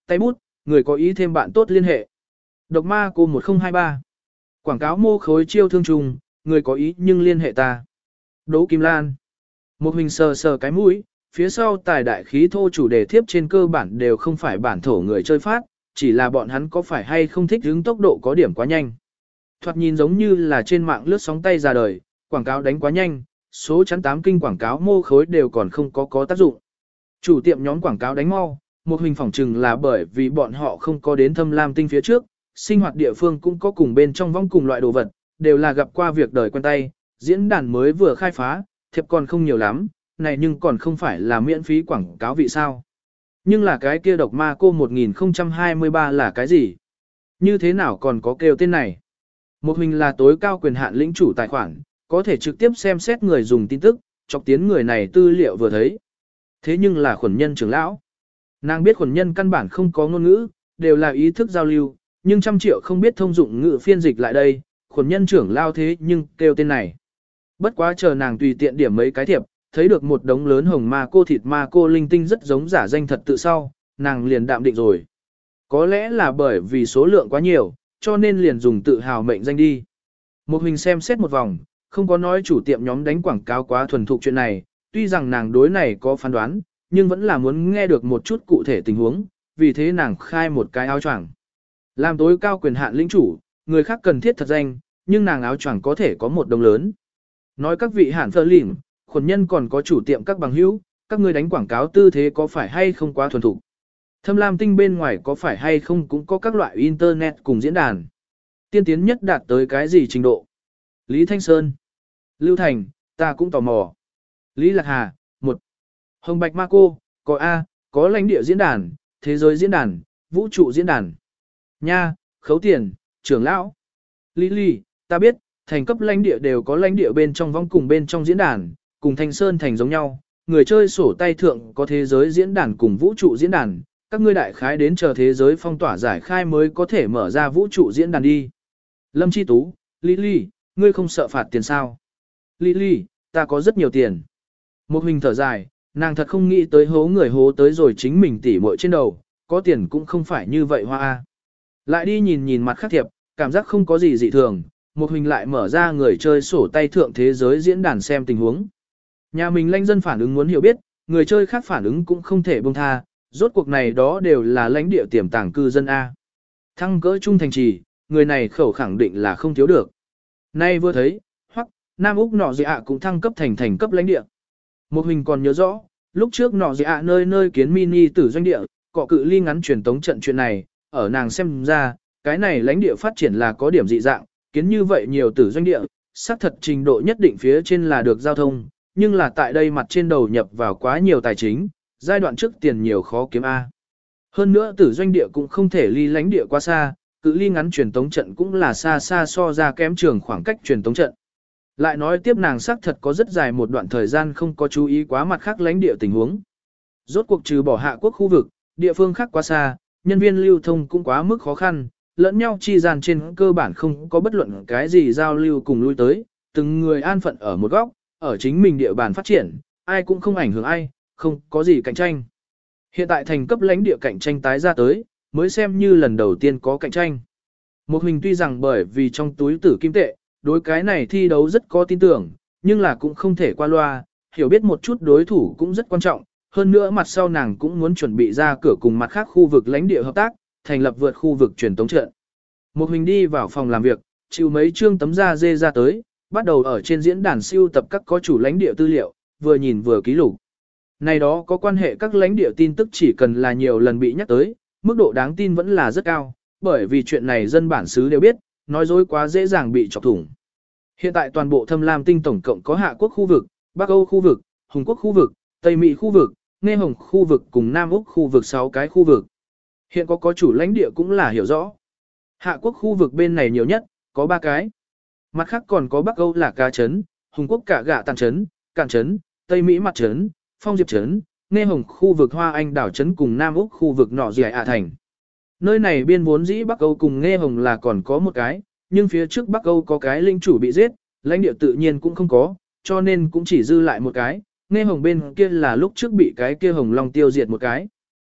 tay bút, người có ý thêm bạn tốt liên hệ. Độc ma cô một không hai ba. Quảng cáo mô khối chiêu thương trùng, người có ý nhưng liên hệ ta. Đỗ Kim Lan. Một hình sờ sờ cái mũi, phía sau tài đại khí thô chủ đề thiếp trên cơ bản đều không phải bản thổ người chơi phát, chỉ là bọn hắn có phải hay không thích hứng tốc độ có điểm quá nhanh. Thoạt nhìn giống như là trên mạng lướt sóng tay ra đời, quảng cáo đánh quá nhanh, số chắn tám kinh quảng cáo mô khối đều còn không có có tác dụng. Chủ tiệm nhóm quảng cáo đánh mau, một hình phỏng chừng là bởi vì bọn họ không có đến Thâm Lam Tinh phía trước, sinh hoạt địa phương cũng có cùng bên trong vong cùng loại đồ vật, đều là gặp qua việc đời quen tay, diễn đàn mới vừa khai phá, thiệp còn không nhiều lắm, này nhưng còn không phải là miễn phí quảng cáo vị sao. Nhưng là cái kia độc ma cô một không hai ba là cái gì? Như thế nào còn có kêu tên này? Một hình là tối cao quyền hạn lĩnh chủ tài khoản, có thể trực tiếp xem xét người dùng tin tức, chọc tiến người này tư liệu vừa thấy. Thế nhưng là khuẩn nhân trưởng lão. Nàng biết khuẩn nhân căn bản không có ngôn ngữ, đều là ý thức giao lưu, nhưng trăm triệu không biết thông dụng ngữ phiên dịch lại đây, khuẩn nhân trưởng lao thế nhưng kêu tên này. Bất quá chờ nàng tùy tiện điểm mấy cái thiệp, thấy được một đống lớn hồng ma cô thịt ma cô linh tinh rất giống giả danh thật tự sau, nàng liền đạm định rồi. Có lẽ là bởi vì số lượng quá nhiều, cho nên liền dùng tự hào mệnh danh đi. Một hình xem xét một vòng, không có nói chủ tiệm nhóm đánh quảng cáo quá thuần thục chuyện này, tuy rằng nàng đối này có phán đoán, nhưng vẫn là muốn nghe được một chút cụ thể tình huống, vì thế nàng khai một cái áo choàng. Làm tối cao quyền hạn lĩnh chủ, người khác cần thiết thật danh, nhưng nàng áo choàng có thể có một đồng lớn. Nói các vị hạn phơ lỉnh, khuẩn nhân còn có chủ tiệm các bằng hữu, các người đánh quảng cáo tư thế có phải hay không quá thuần thục. Thâm Lam Tinh bên ngoài có phải hay không cũng có các loại internet cùng diễn đàn. Tiên tiến nhất đạt tới cái gì trình độ? Lý Thanh Sơn. Lưu Thành, ta cũng tò mò. Lý Lạc Hà, một. Hồng Bạch Ma Cô, có A, có lãnh địa diễn đàn, thế giới diễn đàn, vũ trụ diễn đàn. Nha, khấu tiền, trưởng lão. Lý Lý, ta biết, thành cấp lãnh địa đều có lãnh địa bên trong vong cùng bên trong diễn đàn, cùng Thanh Sơn thành giống nhau. Người chơi sổ tay thượng có thế giới diễn đàn cùng vũ trụ diễn đàn, các ngươi đại khái đến chờ thế giới phong tỏa giải khai mới có thể mở ra vũ trụ diễn đàn đi. Lâm Chi Tú, Lý Lý, ngươi không sợ phạt tiền sao? Lý Lý, ta có rất nhiều tiền. Một hình thở dài, nàng thật không nghĩ tới hố người hố tới rồi chính mình tỉ muội trên đầu, có tiền cũng không phải như vậy hoa a. Lại đi nhìn nhìn mặt khác thiệp, cảm giác không có gì dị thường, một hình lại mở ra người chơi sổ tay thượng thế giới diễn đàn xem tình huống. Nhà mình lãnh dân phản ứng muốn hiểu biết, người chơi khác phản ứng cũng không thể buông tha, rốt cuộc này đó đều là lãnh địa tiềm tàng cư dân A. Thăng cỡ trung thành trì, người này khẩu khẳng định là không thiếu được. Nay vừa thấy, hoặc, Nam Úc nọ dị ạ cũng thăng cấp thành thành cấp lãnh địa. Một hình còn nhớ rõ, lúc trước nọ dị ạ nơi nơi kiến mini tử doanh địa, cọ cự ly ngắn truyền tống trận chuyện này, ở nàng xem ra, cái này lãnh địa phát triển là có điểm dị dạng, kiến như vậy nhiều tử doanh địa, xác thật trình độ nhất định phía trên là được giao thông, nhưng là tại đây mặt trên đầu nhập vào quá nhiều tài chính, giai đoạn trước tiền nhiều khó kiếm A. Hơn nữa tử doanh địa cũng không thể ly lãnh địa quá xa, cự ly ngắn truyền tống trận cũng là xa xa so ra kém trường khoảng cách truyền tống trận. Lại nói tiếp nàng xác thật có rất dài một đoạn thời gian không có chú ý quá mặt khác lãnh địa tình huống. Rốt cuộc trừ bỏ hạ quốc khu vực, địa phương khác quá xa, nhân viên lưu thông cũng quá mức khó khăn, lẫn nhau chi gian trên cơ bản không có bất luận cái gì giao lưu cùng lui tới, từng người an phận ở một góc, ở chính mình địa bàn phát triển, ai cũng không ảnh hưởng ai, không có gì cạnh tranh. Hiện tại thành cấp lãnh địa cạnh tranh tái ra tới, mới xem như lần đầu tiên có cạnh tranh. Một hình tuy rằng bởi vì trong túi tử kim tệ, đối cái này thi đấu rất có tin tưởng, nhưng là cũng không thể qua loa, hiểu biết một chút đối thủ cũng rất quan trọng, hơn nữa mặt sau nàng cũng muốn chuẩn bị ra cửa cùng mặt khác khu vực lãnh địa hợp tác, thành lập vượt khu vực truyền tống trận. Một hình đi vào phòng làm việc, chịu mấy chương tấm da dê ra tới, bắt đầu ở trên diễn đàn siêu tập các có chủ lãnh địa tư liệu, vừa nhìn vừa ký lục. Này đó có quan hệ các lãnh địa tin tức chỉ cần là nhiều lần bị nhắc tới, mức độ đáng tin vẫn là rất cao, bởi vì chuyện này dân bản xứ đều biết, nói dối quá dễ dàng bị chọc thủng. Hiện tại toàn bộ Thâm Lam Tinh tổng cộng có Hạ Quốc khu vực, Bắc Âu khu vực, Hùng Quốc khu vực, Tây Mỹ khu vực, Nghe Hồng khu vực cùng Nam Úc khu vực sáu cái khu vực. Hiện có có chủ lãnh địa cũng là hiểu rõ. Hạ Quốc khu vực bên này nhiều nhất, có ba cái. Mặt khác còn có Bắc Âu là Cá Trấn, Hùng Quốc cả gạ Tàn Trấn, Cạn Trấn, Tây Mỹ Mặt Trấn, Phong Diệp Trấn, Nghe Hồng khu vực Hoa Anh Đảo Trấn cùng Nam Úc khu vực Nọ Dì ạ Thành. Nơi này biên vốn dĩ Bắc Âu cùng Nghe Hồng là còn có một cái, nhưng phía trước Bắc Âu có cái linh chủ bị giết, lãnh địa tự nhiên cũng không có, cho nên cũng chỉ dư lại một cái, Nghe Hồng bên kia là lúc trước bị cái kia Hồng Long tiêu diệt một cái.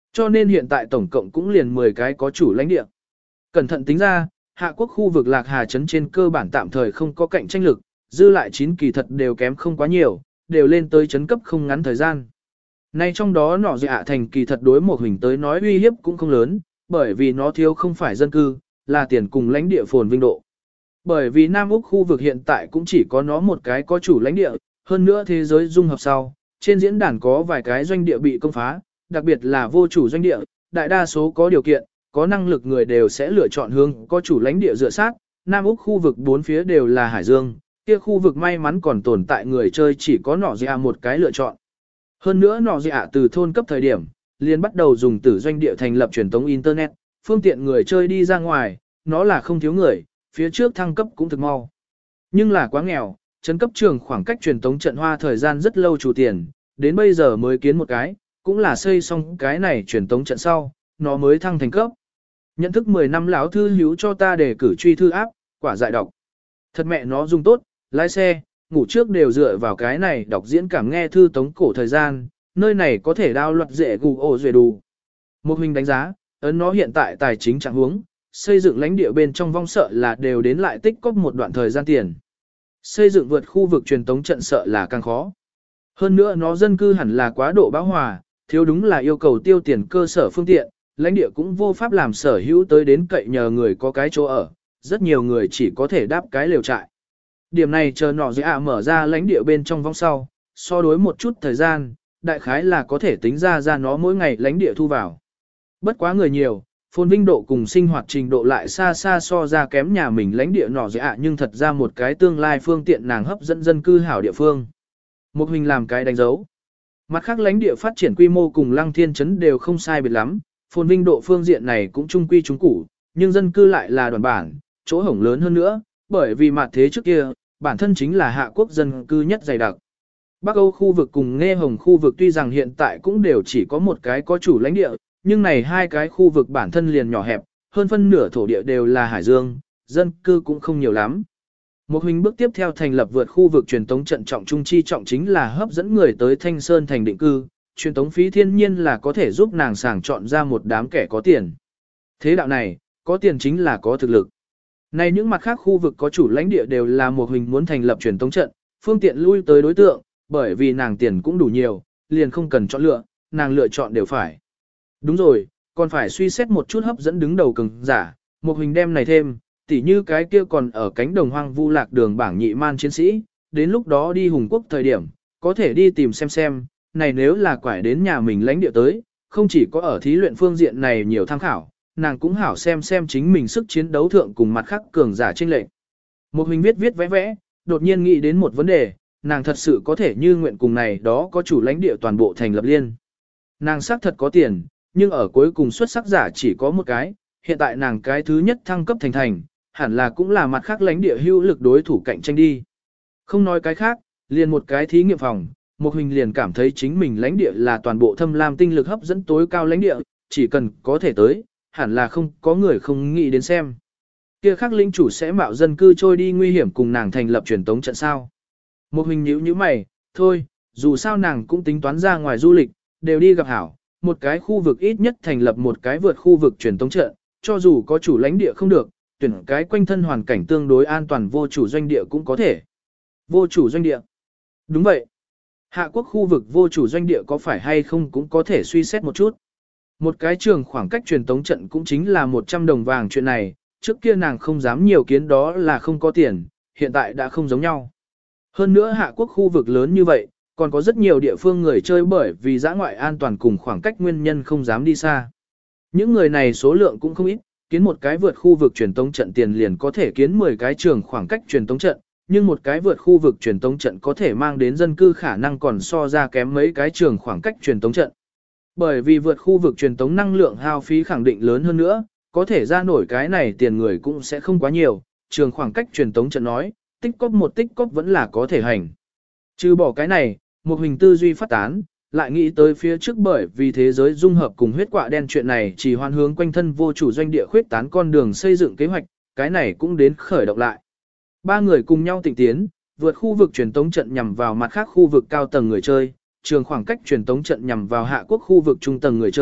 Cho nên hiện tại tổng cộng cũng liền mười cái có chủ lãnh địa. Cẩn thận tính ra, Hạ quốc khu vực Lạc Hà trấn trên cơ bản tạm thời không có cạnh tranh lực, dư lại chín kỳ thật đều kém không quá nhiều, đều lên tới trấn cấp không ngắn thời gian. Nay trong đó nọ dạ thành kỳ thật đối một hình tới nói uy hiếp cũng không lớn, bởi vì nó thiếu không phải dân cư, là tiền cùng lãnh địa phồn vinh độ. Bởi vì Nam Úc khu vực hiện tại cũng chỉ có nó một cái có chủ lãnh địa, hơn nữa thế giới dung hợp sau, trên diễn đàn có vài cái doanh địa bị công phá, đặc biệt là vô chủ doanh địa, đại đa số có điều kiện, có năng lực người đều sẽ lựa chọn hướng có chủ lãnh địa dựa sát, Nam Úc khu vực bốn phía đều là hải dương, kia khu vực may mắn còn tồn tại người chơi chỉ có nọ dạ một cái lựa chọn. Hơn nữa nọ dạ từ thôn cấp thời điểm, liền bắt đầu dùng tử doanh địa thành lập truyền tống Internet, phương tiện người chơi đi ra ngoài, nó là không thiếu người, phía trước thăng cấp cũng thực mau. Nhưng là quá nghèo, trấn cấp trường khoảng cách truyền tống trận hoa thời gian rất lâu chủ tiền, đến bây giờ mới kiến một cái, cũng là xây xong cái này truyền tống trận sau, nó mới thăng thành cấp. Nhận thức mười năm lão thư hữu cho ta để cử truy thư áp, quả dại đọc. Thật mẹ nó dùng tốt, lái xe, ngủ trước đều dựa vào cái này đọc diễn cảm nghe thư tống cổ thời gian, nơi này có thể đao loạt dễ gù ổ dễ đủ. Một hình đánh giá, ấn nó hiện tại tài chính trạng huống, xây dựng lãnh địa bên trong vong sợ là đều đến lại tích cóp một đoạn thời gian tiền. Xây dựng vượt khu vực truyền tống trận sợ là càng khó. Hơn nữa nó dân cư hẳn là quá độ bão hòa, thiếu đúng là yêu cầu tiêu tiền cơ sở phương tiện, lãnh địa cũng vô pháp làm sở hữu tới đến cậy nhờ người có cái chỗ ở, rất nhiều người chỉ có thể đáp cái lều trại. Điểm này chờ nọ dạ mở ra lãnh địa bên trong vong sau, so đối một chút thời gian, đại khái là có thể tính ra ra nó mỗi ngày lãnh địa thu vào. Bất quá người nhiều, phồn vinh độ cùng sinh hoạt trình độ lại xa xa so ra kém nhà mình lãnh địa nọ dạ nhưng thật ra một cái tương lai phương tiện nàng hấp dẫn dân cư hảo địa phương. Một hình làm cái đánh dấu. Mặt khác lãnh địa phát triển quy mô cùng Lăng Thiên Trấn đều không sai biệt lắm, phồn vinh độ phương diện này cũng trung quy trung củ, nhưng dân cư lại là đoàn bản, chỗ hổng lớn hơn nữa, bởi vì mặt thế trước kia, bản thân chính là hạ quốc dân cư nhất dày đặc. Bắc Âu khu vực cùng Nghe Hồng khu vực tuy rằng hiện tại cũng đều chỉ có một cái có chủ lãnh địa, nhưng này hai cái khu vực bản thân liền nhỏ hẹp, hơn phân nửa thổ địa đều là hải dương, dân cư cũng không nhiều lắm. Một hình bước tiếp theo thành lập vượt khu vực truyền tống trận trọng trung chi trọng chính là hấp dẫn người tới Thanh Sơn thành định cư, truyền tống phí thiên nhiên là có thể giúp nàng sàng chọn ra một đám kẻ có tiền. Thế đạo này, có tiền chính là có thực lực. Này những mặt khác khu vực có chủ lãnh địa đều là một hình muốn thành lập truyền tống trận, phương tiện lui tới đối tượng, bởi vì nàng tiền cũng đủ nhiều, liền không cần chọn lựa, nàng lựa chọn đều phải. Đúng rồi, còn phải suy xét một chút hấp dẫn đứng đầu cường giả, một hình đem này thêm, tỉ như cái kia còn ở cánh đồng hoang vu lạc đường bảng nhị man chiến sĩ, đến lúc đó đi Hùng Quốc thời điểm, có thể đi tìm xem xem, này nếu là quải đến nhà mình lãnh địa tới, không chỉ có ở thí luyện phương diện này nhiều tham khảo, nàng cũng hảo xem xem chính mình sức chiến đấu thượng cùng mặt khác cường giả chênh lệch. Một hình viết viết vẽ vẽ, đột nhiên nghĩ đến một vấn đề, nàng thật sự có thể như nguyện cùng này đó có chủ lãnh địa toàn bộ thành lập liên. Nàng xác thật có tiền, nhưng ở cuối cùng xuất sắc giả chỉ có một cái, hiện tại nàng cái thứ nhất thăng cấp thành thành, hẳn là cũng là mặt khác lãnh địa hữu lực đối thủ cạnh tranh đi. Không nói cái khác, liền một cái thí nghiệm phòng, một hình liền cảm thấy chính mình lãnh địa là toàn bộ thâm lam tinh lực hấp dẫn tối cao lãnh địa, chỉ cần có thể tới, hẳn là không có người không nghĩ đến xem. Kia khác lĩnh chủ sẽ mạo dân cư trôi đi nguy hiểm cùng nàng thành lập truyền tống trận sao. Một hình nhíu như mày, thôi, dù sao nàng cũng tính toán ra ngoài du lịch, đều đi gặp hảo, một cái khu vực ít nhất thành lập một cái vượt khu vực truyền tống trận, cho dù có chủ lãnh địa không được, tuyển cái quanh thân hoàn cảnh tương đối an toàn vô chủ doanh địa cũng có thể. Vô chủ doanh địa. Đúng vậy. Hạ quốc khu vực vô chủ doanh địa có phải hay không cũng có thể suy xét một chút. Một cái trường khoảng cách truyền tống trận cũng chính là một trăm đồng vàng chuyện này, trước kia nàng không dám nhiều kiến đó là không có tiền, hiện tại đã không giống nhau. Hơn nữa hạ quốc khu vực lớn như vậy, còn có rất nhiều địa phương người chơi bởi vì giã ngoại an toàn cùng khoảng cách nguyên nhân không dám đi xa. Những người này số lượng cũng không ít, kiến một cái vượt khu vực truyền tống trận tiền liền có thể kiến mười cái trường khoảng cách truyền tống trận, nhưng một cái vượt khu vực truyền tống trận có thể mang đến dân cư khả năng còn so ra kém mấy cái trường khoảng cách truyền tống trận. Bởi vì vượt khu vực truyền tống năng lượng hao phí khẳng định lớn hơn nữa, có thể ra nổi cái này tiền người cũng sẽ không quá nhiều, trường khoảng cách truyền tống trận nói, tích cóp một tích cóp vẫn là có thể hành. Trừ bỏ cái này, một hình tư duy phát tán, lại nghĩ tới phía trước bởi vì thế giới dung hợp cùng huyết quạ đen chuyện này chỉ hoàn hướng quanh thân vô chủ doanh địa khuyết tán con đường xây dựng kế hoạch, cái này cũng đến khởi động lại. Ba người cùng nhau tịnh tiến, vượt khu vực truyền tống trận nhằm vào mặt khác khu vực cao tầng người chơi, trường khoảng cách truyền tống trận nhằm vào hạ quốc khu vực trung tầng người chơi,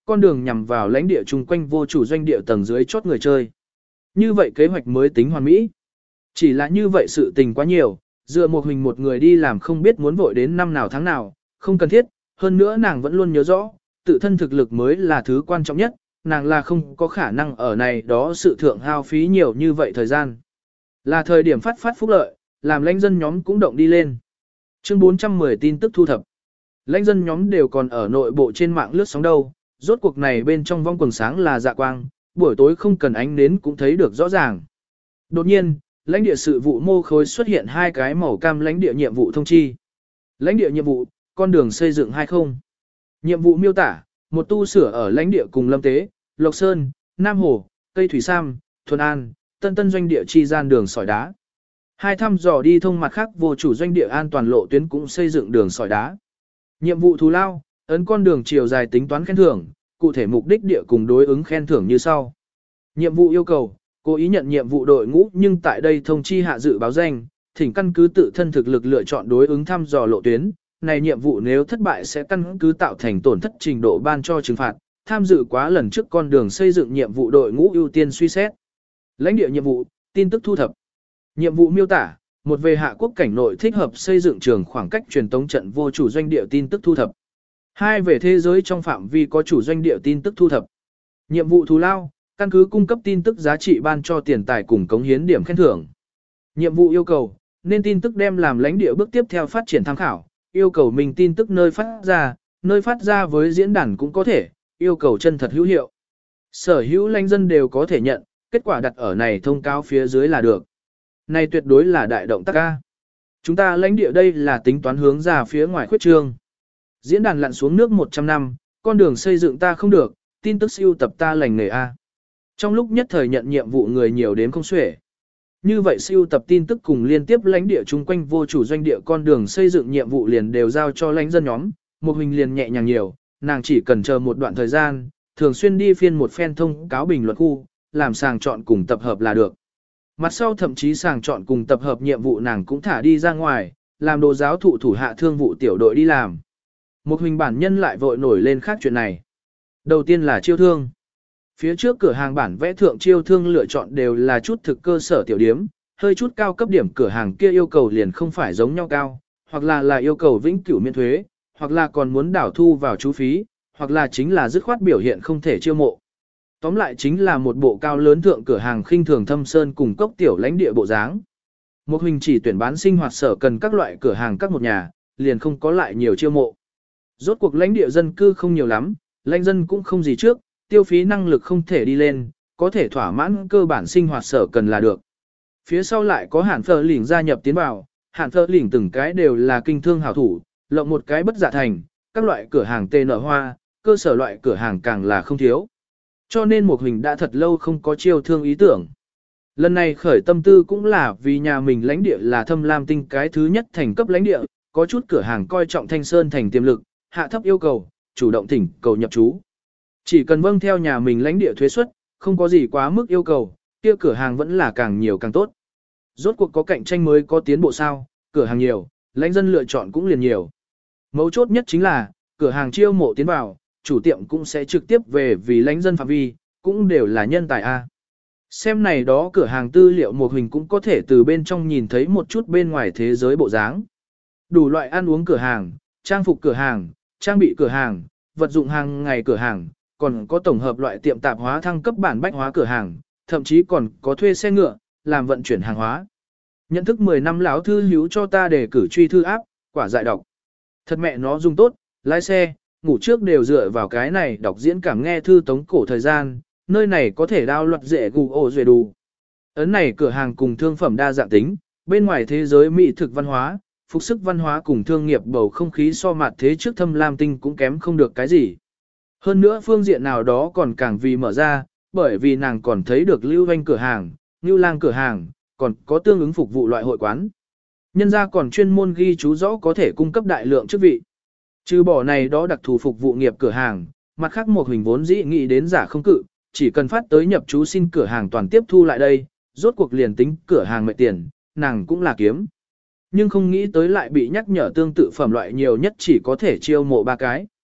con đường nhằm vào lãnh địa chung quanh vô chủ doanh địa tầng dưới chốt người chơi. Như vậy kế hoạch mới tính hoàn mỹ. Chỉ là như vậy sự tình quá nhiều, dựa một hình một người đi làm không biết muốn vội đến năm nào tháng nào, không cần thiết, hơn nữa nàng vẫn luôn nhớ rõ, tự thân thực lực mới là thứ quan trọng nhất, nàng là không có khả năng ở này đó sự thượng hao phí nhiều như vậy thời gian. Là thời điểm phát phát phúc lợi, làm lãnh dân nhóm cũng động đi lên. Chương bốn trăm mười tin tức thu thập. Lãnh dân nhóm đều còn ở nội bộ trên mạng lướt sóng đâu, rốt cuộc này bên trong vong quần sáng là dạ quang, buổi tối không cần ánh nến cũng thấy được rõ ràng. Đột nhiên, lãnh địa sự vụ mô khối xuất hiện hai cái màu cam lãnh địa nhiệm vụ thông chi. Lãnh địa nhiệm vụ, con đường xây dựng hai không. Nhiệm vụ miêu tả, một tu sửa ở lãnh địa cùng Lâm Tế, Lộc Sơn, Nam Hồ, Tây Thủy Sam, Thuần An, Tân Tân doanh địa chi gian đường sỏi đá. Hai thăm dò đi thông mặt khác vô chủ doanh địa an toàn lộ tuyến cũng xây dựng đường sỏi đá. Nhiệm vụ thù lao, ấn con đường chiều dài tính toán khen thưởng, cụ thể mục đích địa cùng đối ứng khen thưởng như sau. Nhiệm vụ yêu cầu, cố ý nhận nhiệm vụ đội ngũ nhưng tại đây thông chi hạ dự báo danh, thỉnh căn cứ tự thân thực lực lựa chọn đối ứng thăm dò lộ tuyến. Này nhiệm vụ nếu thất bại sẽ căn cứ tạo thành tổn thất trình độ ban cho trừng phạt, tham dự quá lần trước con đường xây dựng nhiệm vụ đội ngũ ưu tiên suy xét. Lãnh địa nhiệm vụ, tin tức thu thập. Nhiệm vụ miêu tả, một về hạ quốc cảnh nội thích hợp xây dựng trường khoảng cách truyền tống trận vô chủ doanh địa tin tức thu thập. Hai về thế giới trong phạm vi có chủ doanh địa tin tức thu thập. Nhiệm vụ thù lao, căn cứ cung cấp tin tức giá trị ban cho tiền tài cùng cống hiến điểm khen thưởng. Nhiệm vụ yêu cầu, nên tin tức đem làm lãnh địa bước tiếp theo phát triển tham khảo, yêu cầu mình tin tức nơi phát ra, nơi phát ra với diễn đàn cũng có thể, yêu cầu chân thật hữu hiệu. Sở hữu lãnh dân đều có thể nhận, kết quả đặt ở này thông cáo phía dưới là được. Này tuyệt đối là đại động tác ca. Chúng ta lãnh địa đây là tính toán hướng ra phía ngoài khuyết trương. Diễn đàn lặn xuống nước một trăm năm, con đường xây dựng ta không được, tin tức siêu tập ta lành nghề A. Trong lúc nhất thời nhận nhiệm vụ người nhiều đến không xuể. Như vậy siêu tập tin tức cùng liên tiếp lãnh địa chung quanh vô chủ doanh địa con đường xây dựng nhiệm vụ liền đều giao cho lãnh dân nhóm, một hình liền nhẹ nhàng nhiều, nàng chỉ cần chờ một đoạn thời gian, thường xuyên đi phiên một phen thông cáo bình luận khu, làm sàng chọn cùng tập hợp là được. Mặt sau thậm chí sàng chọn cùng tập hợp nhiệm vụ nàng cũng thả đi ra ngoài, làm đồ giáo thụ thủ hạ thương vụ tiểu đội đi làm. Một hình bản nhân lại vội nổi lên khác chuyện này. Đầu tiên là chiêu thương. Phía trước cửa hàng bản vẽ thượng chiêu thương lựa chọn đều là chút thực cơ sở tiểu điếm, hơi chút cao cấp điểm cửa hàng kia yêu cầu liền không phải giống nhau cao, hoặc là là yêu cầu vĩnh cửu miễn thuế, hoặc là còn muốn đảo thu vào chú phí, hoặc là chính là dứt khoát biểu hiện không thể chiêu mộ. Tóm lại chính là một bộ cao lớn thượng cửa hàng khinh thường thâm sơn cùng cốc tiểu lãnh địa bộ dáng. Một hình chỉ tuyển bán sinh hoạt sở cần các loại cửa hàng các một nhà, liền không có lại nhiều chiêu mộ. Rốt cuộc lãnh địa dân cư không nhiều lắm, lãnh dân cũng không gì trước, tiêu phí năng lực không thể đi lên, có thể thỏa mãn cơ bản sinh hoạt sở cần là được. Phía sau lại có hạn phở lỉnh gia nhập tiến vào, hạn phở lỉnh từng cái đều là kinh thương hảo thủ, lộng một cái bất dạ thành, các loại cửa hàng tê nở hoa, cơ sở loại cửa hàng càng là không thiếu. Cho nên một hình đã thật lâu không có chiêu thương ý tưởng. Lần này khởi tâm tư cũng là vì nhà mình lãnh địa là thâm lam tinh cái thứ nhất thành cấp lãnh địa, có chút cửa hàng coi trọng Thanh Sơn thành tiềm lực, hạ thấp yêu cầu, chủ động thỉnh cầu nhập trú. Chỉ cần vâng theo nhà mình lãnh địa thuế suất, không có gì quá mức yêu cầu, kia cửa hàng vẫn là càng nhiều càng tốt. Rốt cuộc có cạnh tranh mới có tiến bộ sao, cửa hàng nhiều, lãnh dân lựa chọn cũng liền nhiều. Mấu chốt nhất chính là, cửa hàng chiêu mộ tiến vào, chủ tiệm cũng sẽ trực tiếp về vì lãnh dân phạm vi, cũng đều là nhân tài A. Xem này đó cửa hàng tư liệu một hình cũng có thể từ bên trong nhìn thấy một chút bên ngoài thế giới bộ dáng. Đủ loại ăn uống cửa hàng, trang phục cửa hàng, trang bị cửa hàng, vật dụng hàng ngày cửa hàng, còn có tổng hợp loại tiệm tạp hóa thăng cấp bản bách hóa cửa hàng, thậm chí còn có thuê xe ngựa, làm vận chuyển hàng hóa. Nhận thức mười năm lão thư hiếu cho ta để cử truy thư áp, quả dại đọc. Thật mẹ nó dùng tốt, lái xe, ngủ trước đều dựa vào cái này đọc diễn cảm nghe thư tống cổ thời gian, nơi này có thể đao loạt dễ gù ổ duệ đủ. Ấn này cửa hàng cùng thương phẩm đa dạng tính, bên ngoài thế giới mỹ thực văn hóa, phục sức văn hóa cùng thương nghiệp bầu không khí so mặt thế trước thâm lam tinh cũng kém không được cái gì. Hơn nữa phương diện nào đó còn càng vì mở ra, bởi vì nàng còn thấy được lưu doanh cửa hàng, lưu lang cửa hàng, còn có tương ứng phục vụ loại hội quán. Nhân ra còn chuyên môn ghi chú rõ có thể cung cấp đại lượng chức vị. Trừ bỏ này đó đặc thù phục vụ nghiệp cửa hàng, mặt khác một hình vốn dĩ nghĩ đến giả không cự, chỉ cần phát tới nhập chú xin cửa hàng toàn tiếp thu lại đây, rốt cuộc liền tính cửa hàng mệt tiền, nàng cũng là kiếm. Nhưng không nghĩ tới lại bị nhắc nhở tương tự phẩm loại nhiều nhất chỉ có thể chiêu mộ ba cái.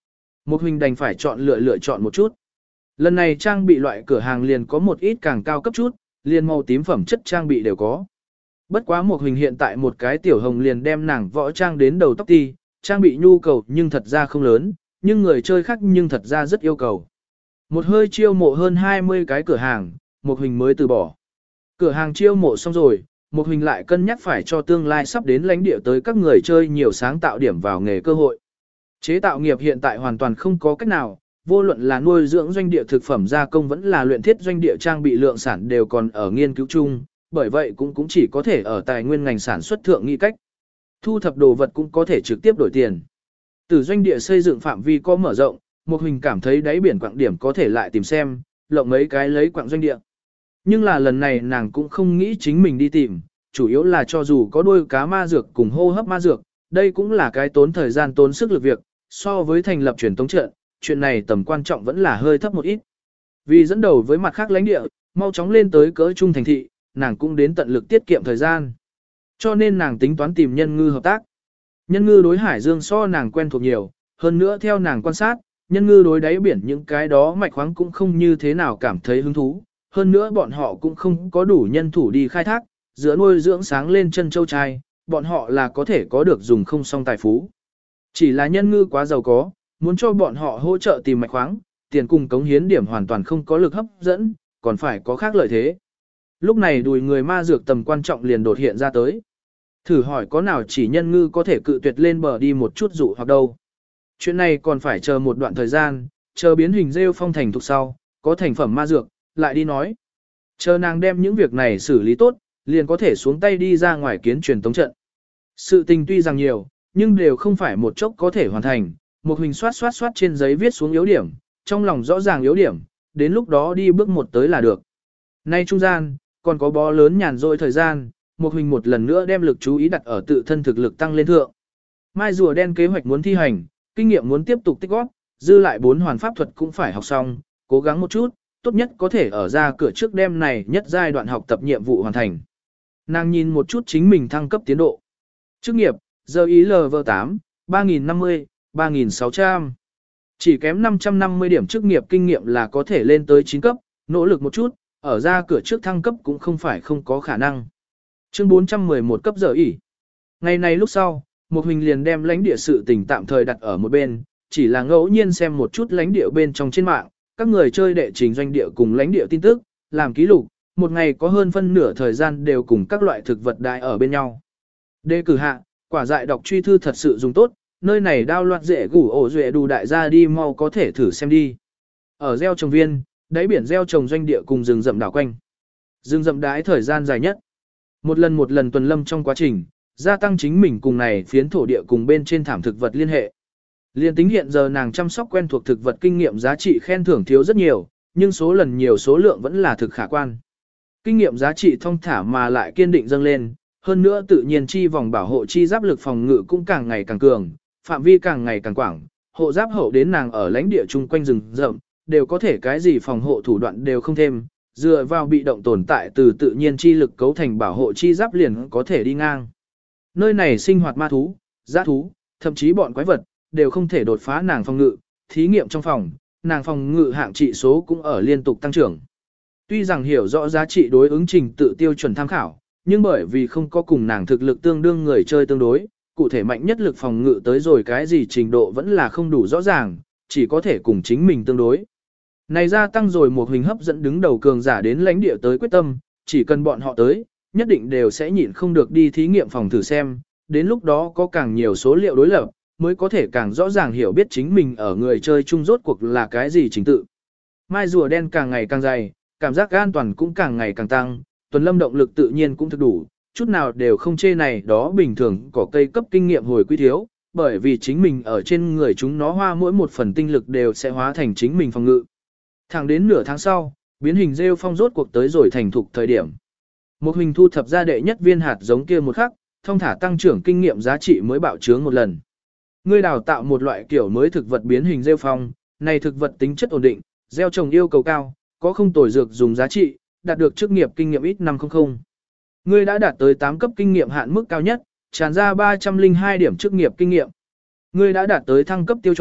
Một Huỳnh đành phải chọn lựa lựa chọn một chút. Lần này trang bị loại cửa hàng liền có một ít càng cao cấp chút, liền màu tím phẩm chất trang bị đều có. Bất quá một Huỳnh hiện tại một cái tiểu hồng liền đem nàng võ trang đến đầu tóc ti, trang bị nhu cầu nhưng thật ra không lớn, nhưng người chơi khác nhưng thật ra rất yêu cầu. Một hơi chiêu mộ hơn hai mươi cái cửa hàng, một Huỳnh mới từ bỏ. Cửa hàng chiêu mộ xong rồi, một Huỳnh lại cân nhắc phải cho tương lai sắp đến lãnh địa tới các người chơi nhiều sáng tạo điểm vào nghề cơ hội. Chế tạo nghiệp hiện tại hoàn toàn không có cách nào, vô luận là nuôi dưỡng doanh địa thực phẩm gia công vẫn là luyện thiết doanh địa trang bị lượng sản đều còn ở nghiên cứu chung, bởi vậy cũng cũng chỉ có thể ở tài nguyên ngành sản xuất thượng nghĩ cách. Thu thập đồ vật cũng có thể trực tiếp đổi tiền. Từ doanh địa xây dựng phạm vi có mở rộng, một Huỳnh cảm thấy đáy biển quặng điểm có thể lại tìm xem, lộng mấy cái lấy quặng doanh địa. Nhưng là lần này nàng cũng không nghĩ chính mình đi tìm, chủ yếu là cho dù có đuôi cá ma dược cùng hô hấp ma dược, đây cũng là cái tốn thời gian tốn sức lực việc, so với thành lập truyền tống trận, chuyện này tầm quan trọng vẫn là hơi thấp một ít. Vì dẫn đầu với mặt khác lãnh địa, mau chóng lên tới cỡ trung thành thị, nàng cũng đến tận lực tiết kiệm thời gian. Cho nên nàng tính toán tìm nhân ngư hợp tác. Nhân ngư đối hải dương so nàng quen thuộc nhiều, hơn nữa theo nàng quan sát, nhân ngư đối đáy biển những cái đó mạch khoáng cũng không như thế nào cảm thấy hứng thú, hơn nữa bọn họ cũng không có đủ nhân thủ đi khai thác, giữa nuôi dưỡng sáng lên chân châu trai, bọn họ là có thể có được dùng không song tài phú. Chỉ là nhân ngư quá giàu có, muốn cho bọn họ hỗ trợ tìm mạch khoáng, tiền cùng cống hiến điểm hoàn toàn không có lực hấp dẫn, còn phải có khác lợi thế. Lúc này đùi người ma dược tầm quan trọng liền đột hiện ra tới. Thử hỏi có nào chỉ nhân ngư có thể cự tuyệt lên bờ đi một chút dụ hoặc đâu. Chuyện này còn phải chờ một đoạn thời gian, chờ biến hình rêu phong thành thục sau, có thành phẩm ma dược, lại đi nói. Chờ nàng đem những việc này xử lý tốt, liền có thể xuống tay đi ra ngoài kiến truyền tống trận. Sự tình tuy rằng nhiều, nhưng đều không phải một chốc có thể hoàn thành. Một Huỳnh soát soát soát trên giấy viết xuống yếu điểm, trong lòng rõ ràng yếu điểm, đến lúc đó đi bước một tới là được. Nay trung gian, còn có bó lớn nhàn rỗi thời gian, một Huỳnh một lần nữa đem lực chú ý đặt ở tự thân thực lực tăng lên thượng. Mai rùa đen kế hoạch muốn thi hành, kinh nghiệm muốn tiếp tục tích góp, dư lại bốn hoàn pháp thuật cũng phải học xong, cố gắng một chút, tốt nhất có thể ở ra cửa trước đêm này nhất giai đoạn học tập nhiệm vụ hoàn thành. Nàng nhìn một chút chính mình thăng cấp tiến độ. Chức nghiệp, giờ ý lờ vê tám, ba nghìn năm mươi, ba nghìn sáu trăm. Chỉ kém năm trăm năm mươi điểm chức nghiệp kinh nghiệm là có thể lên tới chín cấp, nỗ lực một chút, ở ra cửa trước thăng cấp cũng không phải không có khả năng. Chương bốn trăm mười một cấp giờ ỉ. Ngày này lúc sau, một Huỳnh liền đem lãnh địa sự tình tạm thời đặt ở một bên, chỉ là ngẫu nhiên xem một chút lãnh địa bên trong trên mạng, các người chơi đệ trình doanh địa cùng lãnh địa tin tức, làm ký lục, một ngày có hơn phân nửa thời gian đều cùng các loại thực vật đại ở bên nhau. Đề cử hạ, quả dại đọc truy thư thật sự dùng tốt, nơi này đao loạt dễ gủ ổ duệ đủ đại gia đi mau có thể thử xem đi. Ở gieo trồng viên, đáy biển gieo trồng doanh địa cùng rừng rậm đảo quanh. Rừng rậm đái thời gian dài nhất. Một lần một lần tuần lâm trong quá trình, gia tăng chính mình cùng này phiến thổ địa cùng bên trên thảm thực vật liên hệ. Liên tính hiện giờ nàng chăm sóc quen thuộc thực vật kinh nghiệm giá trị khen thưởng thiếu rất nhiều, nhưng số lần nhiều số lượng vẫn là thực khả quan. Kinh nghiệm giá trị thông thả mà lại kiên định dâng lên, hơn nữa tự nhiên chi vòng bảo hộ chi giáp lực phòng ngự cũng càng ngày càng cường, phạm vi càng ngày càng quảng, hộ giáp hậu đến nàng ở lãnh địa chung quanh rừng rậm, đều có thể cái gì phòng hộ thủ đoạn đều không thêm, dựa vào bị động tồn tại từ tự nhiên chi lực cấu thành bảo hộ chi giáp liền có thể đi ngang. Nơi này sinh hoạt ma thú, giã thú, thậm chí bọn quái vật, đều không thể đột phá nàng phòng ngự, thí nghiệm trong phòng, nàng phòng ngự hạng trị số cũng ở liên tục tăng trưởng. Tuy rằng hiểu rõ giá trị đối ứng trình tự tiêu chuẩn tham khảo, nhưng bởi vì không có cùng nàng thực lực tương đương người chơi tương đối, cụ thể mạnh nhất lực phòng ngự tới rồi cái gì trình độ vẫn là không đủ rõ ràng, chỉ có thể cùng chính mình tương đối. Này gia tăng rồi một hình hấp dẫn đứng đầu cường giả đến lãnh địa tới quyết tâm, chỉ cần bọn họ tới, nhất định đều sẽ nhịn không được đi thí nghiệm phòng thử xem, đến lúc đó có càng nhiều số liệu đối lập, mới có thể càng rõ ràng hiểu biết chính mình ở người chơi chung rốt cuộc là cái gì trình tự. Mai rùa đen càng ngày càng dày, cảm giác an toàn cũng càng ngày càng tăng, tuần lâm động lực tự nhiên cũng thực đủ, chút nào đều không chê này đó bình thường có cây cấp kinh nghiệm hồi quy thiếu, bởi vì chính mình ở trên người chúng nó hoa mỗi một phần tinh lực đều sẽ hóa thành chính mình phòng ngự. Thẳng đến nửa tháng sau, biến hình rêu phong rốt cuộc tới rồi thành thục thời điểm. Một hình thu thập ra đệ nhất viên hạt giống kia một khắc, thông thả tăng trưởng kinh nghiệm giá trị mới bạo trướng một lần. Ngươi đào tạo một loại kiểu mới thực vật biến hình rêu phong, này thực vật tính chất ổn định, gieo trồng yêu cầu cao, có không tồi dược dùng giá trị, đạt được chức nghiệp kinh nghiệm ít năm trăm. Ngươi đã đạt tới tám cấp kinh nghiệm hạn mức cao nhất, tràn ra ba trăm lẻ hai điểm chức nghiệp kinh nghiệm. Ngươi đã đạt tới thăng cấp tiêu chuẩn,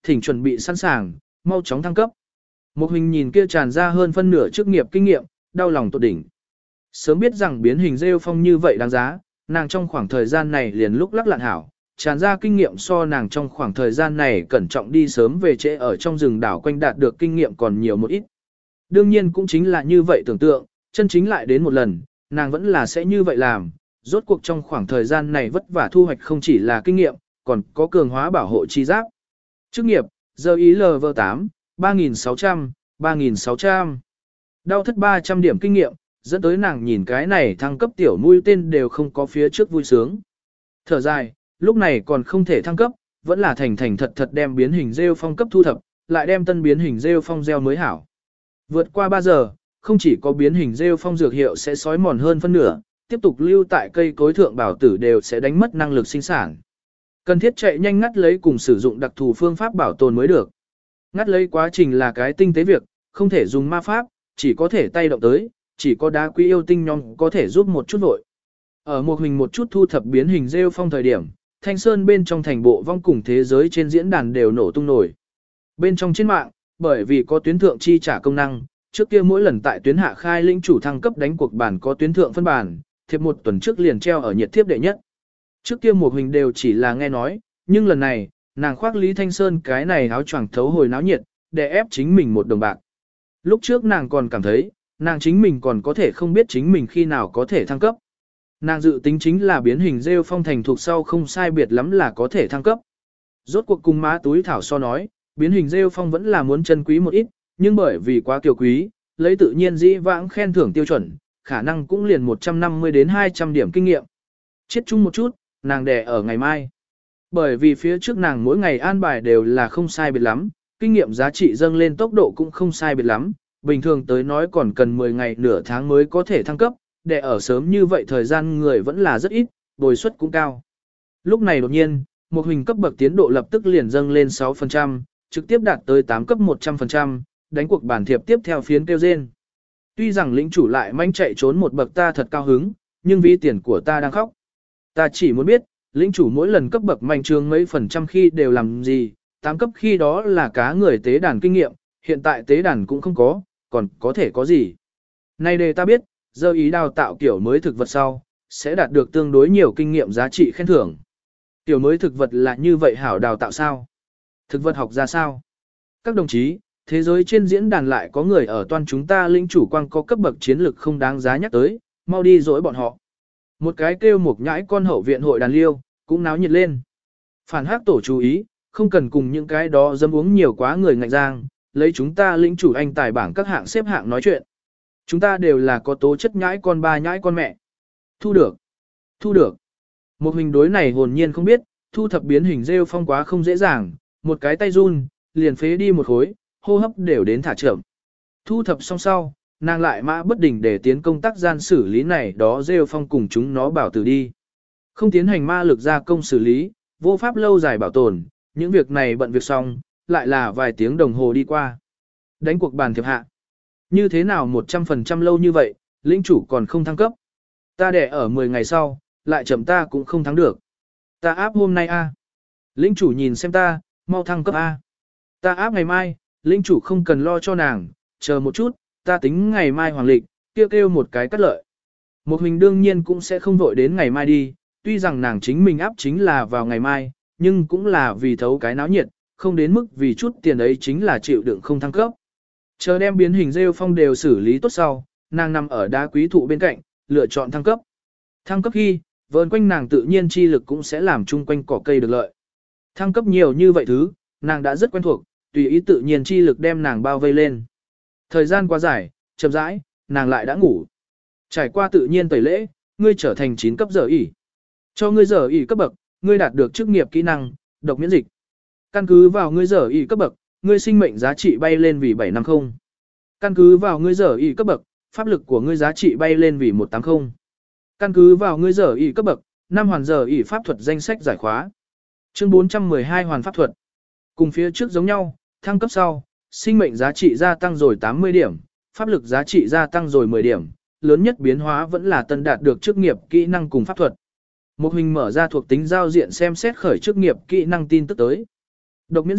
thỉnh chuẩn bị sẵn sàng, mau chóng thăng cấp. Một hình nhìn kia tràn ra hơn phân nửa chức nghiệp kinh nghiệm, đau lòng tột đỉnh. Sớm biết rằng biến hình rêu phong như vậy đáng giá, nàng trong khoảng thời gian này liền lúc lắc lạn hảo, tràn ra kinh nghiệm so nàng trong khoảng thời gian này cẩn trọng đi sớm về trễ ở trong rừng đảo quanh đạt được kinh nghiệm còn nhiều một ít. Đương nhiên cũng chính là như vậy tưởng tượng, chân chính lại đến một lần, nàng vẫn là sẽ như vậy làm, rốt cuộc trong khoảng thời gian này vất vả thu hoạch không chỉ là kinh nghiệm, còn có cường hóa bảo hộ chi giáp. Chức nghiệp, giờ ý lờ vê tám, ba nghìn sáu trăm, ba nghìn sáu trăm. Đau thất ba trăm điểm kinh nghiệm, dẫn tới nàng nhìn cái này thăng cấp tiểu mũi tên đều không có phía trước vui sướng. Thở dài, lúc này còn không thể thăng cấp, vẫn là thành thành thật thật đem biến hình rêu phong cấp thu thập, lại đem tân biến hình rêu phong gieo mới hảo. Vượt qua ba giờ, không chỉ có biến hình rêu phong dược hiệu sẽ sói mòn hơn phân nửa, tiếp tục lưu tại cây cối thượng bảo tử đều sẽ đánh mất năng lực sinh sản. Cần thiết chạy nhanh ngắt lấy cùng sử dụng đặc thù phương pháp bảo tồn mới được. Ngắt lấy quá trình là cái tinh tế việc, không thể dùng ma pháp, chỉ có thể tay động tới, chỉ có đá quý yêu tinh nhóm có thể giúp một chút vội. Ở một hình một chút thu thập biến hình rêu phong thời điểm, Thanh Sơn bên trong thành bộ vong cùng thế giới trên diễn đàn đều nổ tung nổi. Bên trong trên mạng, bởi vì có tuyến thượng chi trả công năng, trước kia mỗi lần tại tuyến hạ khai lĩnh chủ thăng cấp đánh cuộc bản có tuyến thượng phân bản, thiệp một tuần trước liền treo ở nhiệt thiếp đệ nhất. Trước kia một hình đều chỉ là nghe nói, nhưng lần này, nàng khoác Lý Thanh Sơn cái này áo choàng thấu hồi náo nhiệt, để ép chính mình một đồng bạc. Lúc trước nàng còn cảm thấy, nàng chính mình còn có thể không biết chính mình khi nào có thể thăng cấp. Nàng dự tính chính là biến hình rêu phong thành thuộc sau không sai biệt lắm là có thể thăng cấp. Rốt cuộc cùng má túi thảo so nói, biến hình rêu phong vẫn là muốn chân quý một ít, nhưng bởi vì quá kiều quý, lấy tự nhiên dĩ vãng khen thưởng tiêu chuẩn, khả năng cũng liền một trăm năm mươi đến hai trăm điểm kinh nghiệm. Chết chung một chút, nàng đẻ ở ngày mai. Bởi vì phía trước nàng mỗi ngày an bài đều là không sai biệt lắm, kinh nghiệm giá trị dâng lên tốc độ cũng không sai biệt lắm, bình thường tới nói còn cần mười ngày nửa tháng mới có thể thăng cấp, để ở sớm như vậy thời gian người vẫn là rất ít, bồi suất cũng cao. Lúc này đột nhiên, một hình cấp bậc tiến độ lập tức liền dâng lên sáu phần trăm, trực tiếp đạt tới tám cấp một trăm phần trăm, đánh cuộc bản thiệp tiếp theo phiến kêu rên. Tuy rằng lĩnh chủ lại manh chạy trốn một bậc ta thật cao hứng, nhưng vì tiền của ta đang khóc. Ta chỉ muốn biết, lĩnh chủ mỗi lần cấp bậc mạnh trường mấy phần trăm khi đều làm gì, tám cấp khi đó là cá người tế đàn kinh nghiệm, hiện tại tế đàn cũng không có, còn có thể có gì. Nay đề ta biết, giờ ý đào tạo kiểu mới thực vật sau, sẽ đạt được tương đối nhiều kinh nghiệm giá trị khen thưởng. Kiểu mới thực vật là như vậy hảo đào tạo sao? Thực vật học ra sao? Các đồng chí, thế giới trên diễn đàn lại có người ở toàn chúng ta lĩnh chủ quang có cấp bậc chiến lực không đáng giá nhắc tới, mau đi dỗi bọn họ. Một cái kêu một nhãi con hậu viện hội đàn liêu, cũng náo nhiệt lên. Phản hắc tổ chú ý, không cần cùng những cái đó dâm uống nhiều quá người ngạnh giang, lấy chúng ta lĩnh chủ anh tài bảng các hạng xếp hạng nói chuyện. Chúng ta đều là có tố chất nhãi con ba nhãi con mẹ. Thu được. Thu được. Một hình đối này hồn nhiên không biết, thu thập biến hình rêu phong quá không dễ dàng, một cái tay run, liền phế đi một khối, hô hấp đều đến thả chậm. Thu thập xong sau, nàng lại mã bất đình để tiến công tác gian xử lý này đó rêu phong cùng chúng nó bảo tử đi. Không tiến hành ma lực gia công xử lý, vô pháp lâu dài bảo tồn, những việc này bận việc xong, lại là vài tiếng đồng hồ đi qua. Đánh cuộc bàn thiệp hạ. Như thế nào một trăm phần trăm lâu như vậy, lĩnh chủ còn không thăng cấp. Ta đẻ ở mười ngày sau, lại chậm ta cũng không thắng được. Ta áp hôm nay a. Lĩnh chủ nhìn xem ta, mau thăng cấp a. Ta áp ngày mai, lĩnh chủ không cần lo cho nàng, chờ một chút, ta tính ngày mai hoàng lịch, kêu kêu một cái cắt lợi. Một mình đương nhiên cũng sẽ không vội đến ngày mai đi, tuy rằng nàng chính mình áp chính là vào ngày mai, nhưng cũng là vì thấu cái náo nhiệt, không đến mức vì chút tiền ấy chính là chịu đựng không thăng cấp. Chờ đem biến hình rêu phong đều xử lý tốt sau, nàng nằm ở đá quý thụ bên cạnh, lựa chọn thăng cấp. Thăng cấp khi, vờn quanh nàng tự nhiên chi lực cũng sẽ làm chung quanh cỏ cây được lợi. Thăng cấp nhiều như vậy thứ, nàng đã rất quen thuộc, tùy ý tự nhiên chi lực đem nàng bao vây lên. Thời gian quá dài, chậm rãi, nàng lại đã ngủ. Trải qua tự nhiên tẩy lễ, ngươi trở thành chín cấp giờ ỉ. Cho ngươi giờ ỉ cấp bậc, ngươi đạt được chức nghiệp kỹ năng, độc miễn dịch. Căn cứ vào ngươi giờ ỉ cấp bậc, ngươi sinh mệnh giá trị bay lên vì bảy trăm năm mươi. Căn cứ vào ngươi giờ ỉ cấp bậc, pháp lực của ngươi giá trị bay lên vì một trăm tám mươi. Căn cứ vào ngươi giờ ỉ cấp bậc, năm hoàn giờ ỉ pháp thuật danh sách giải khóa. Chương bốn trăm mười hai hoàn pháp thuật. Cùng phía trước giống nhau, thăng cấp sau, sinh mệnh giá trị gia tăng rồi tám mươi điểm, pháp lực giá trị gia tăng rồi mười điểm, lớn nhất biến hóa vẫn là tân đạt được chức nghiệp kỹ năng cùng pháp thuật. Một hình mở ra thuộc tính giao diện xem xét khởi chức nghiệp kỹ năng tin tức tới. Độc miễn dịch,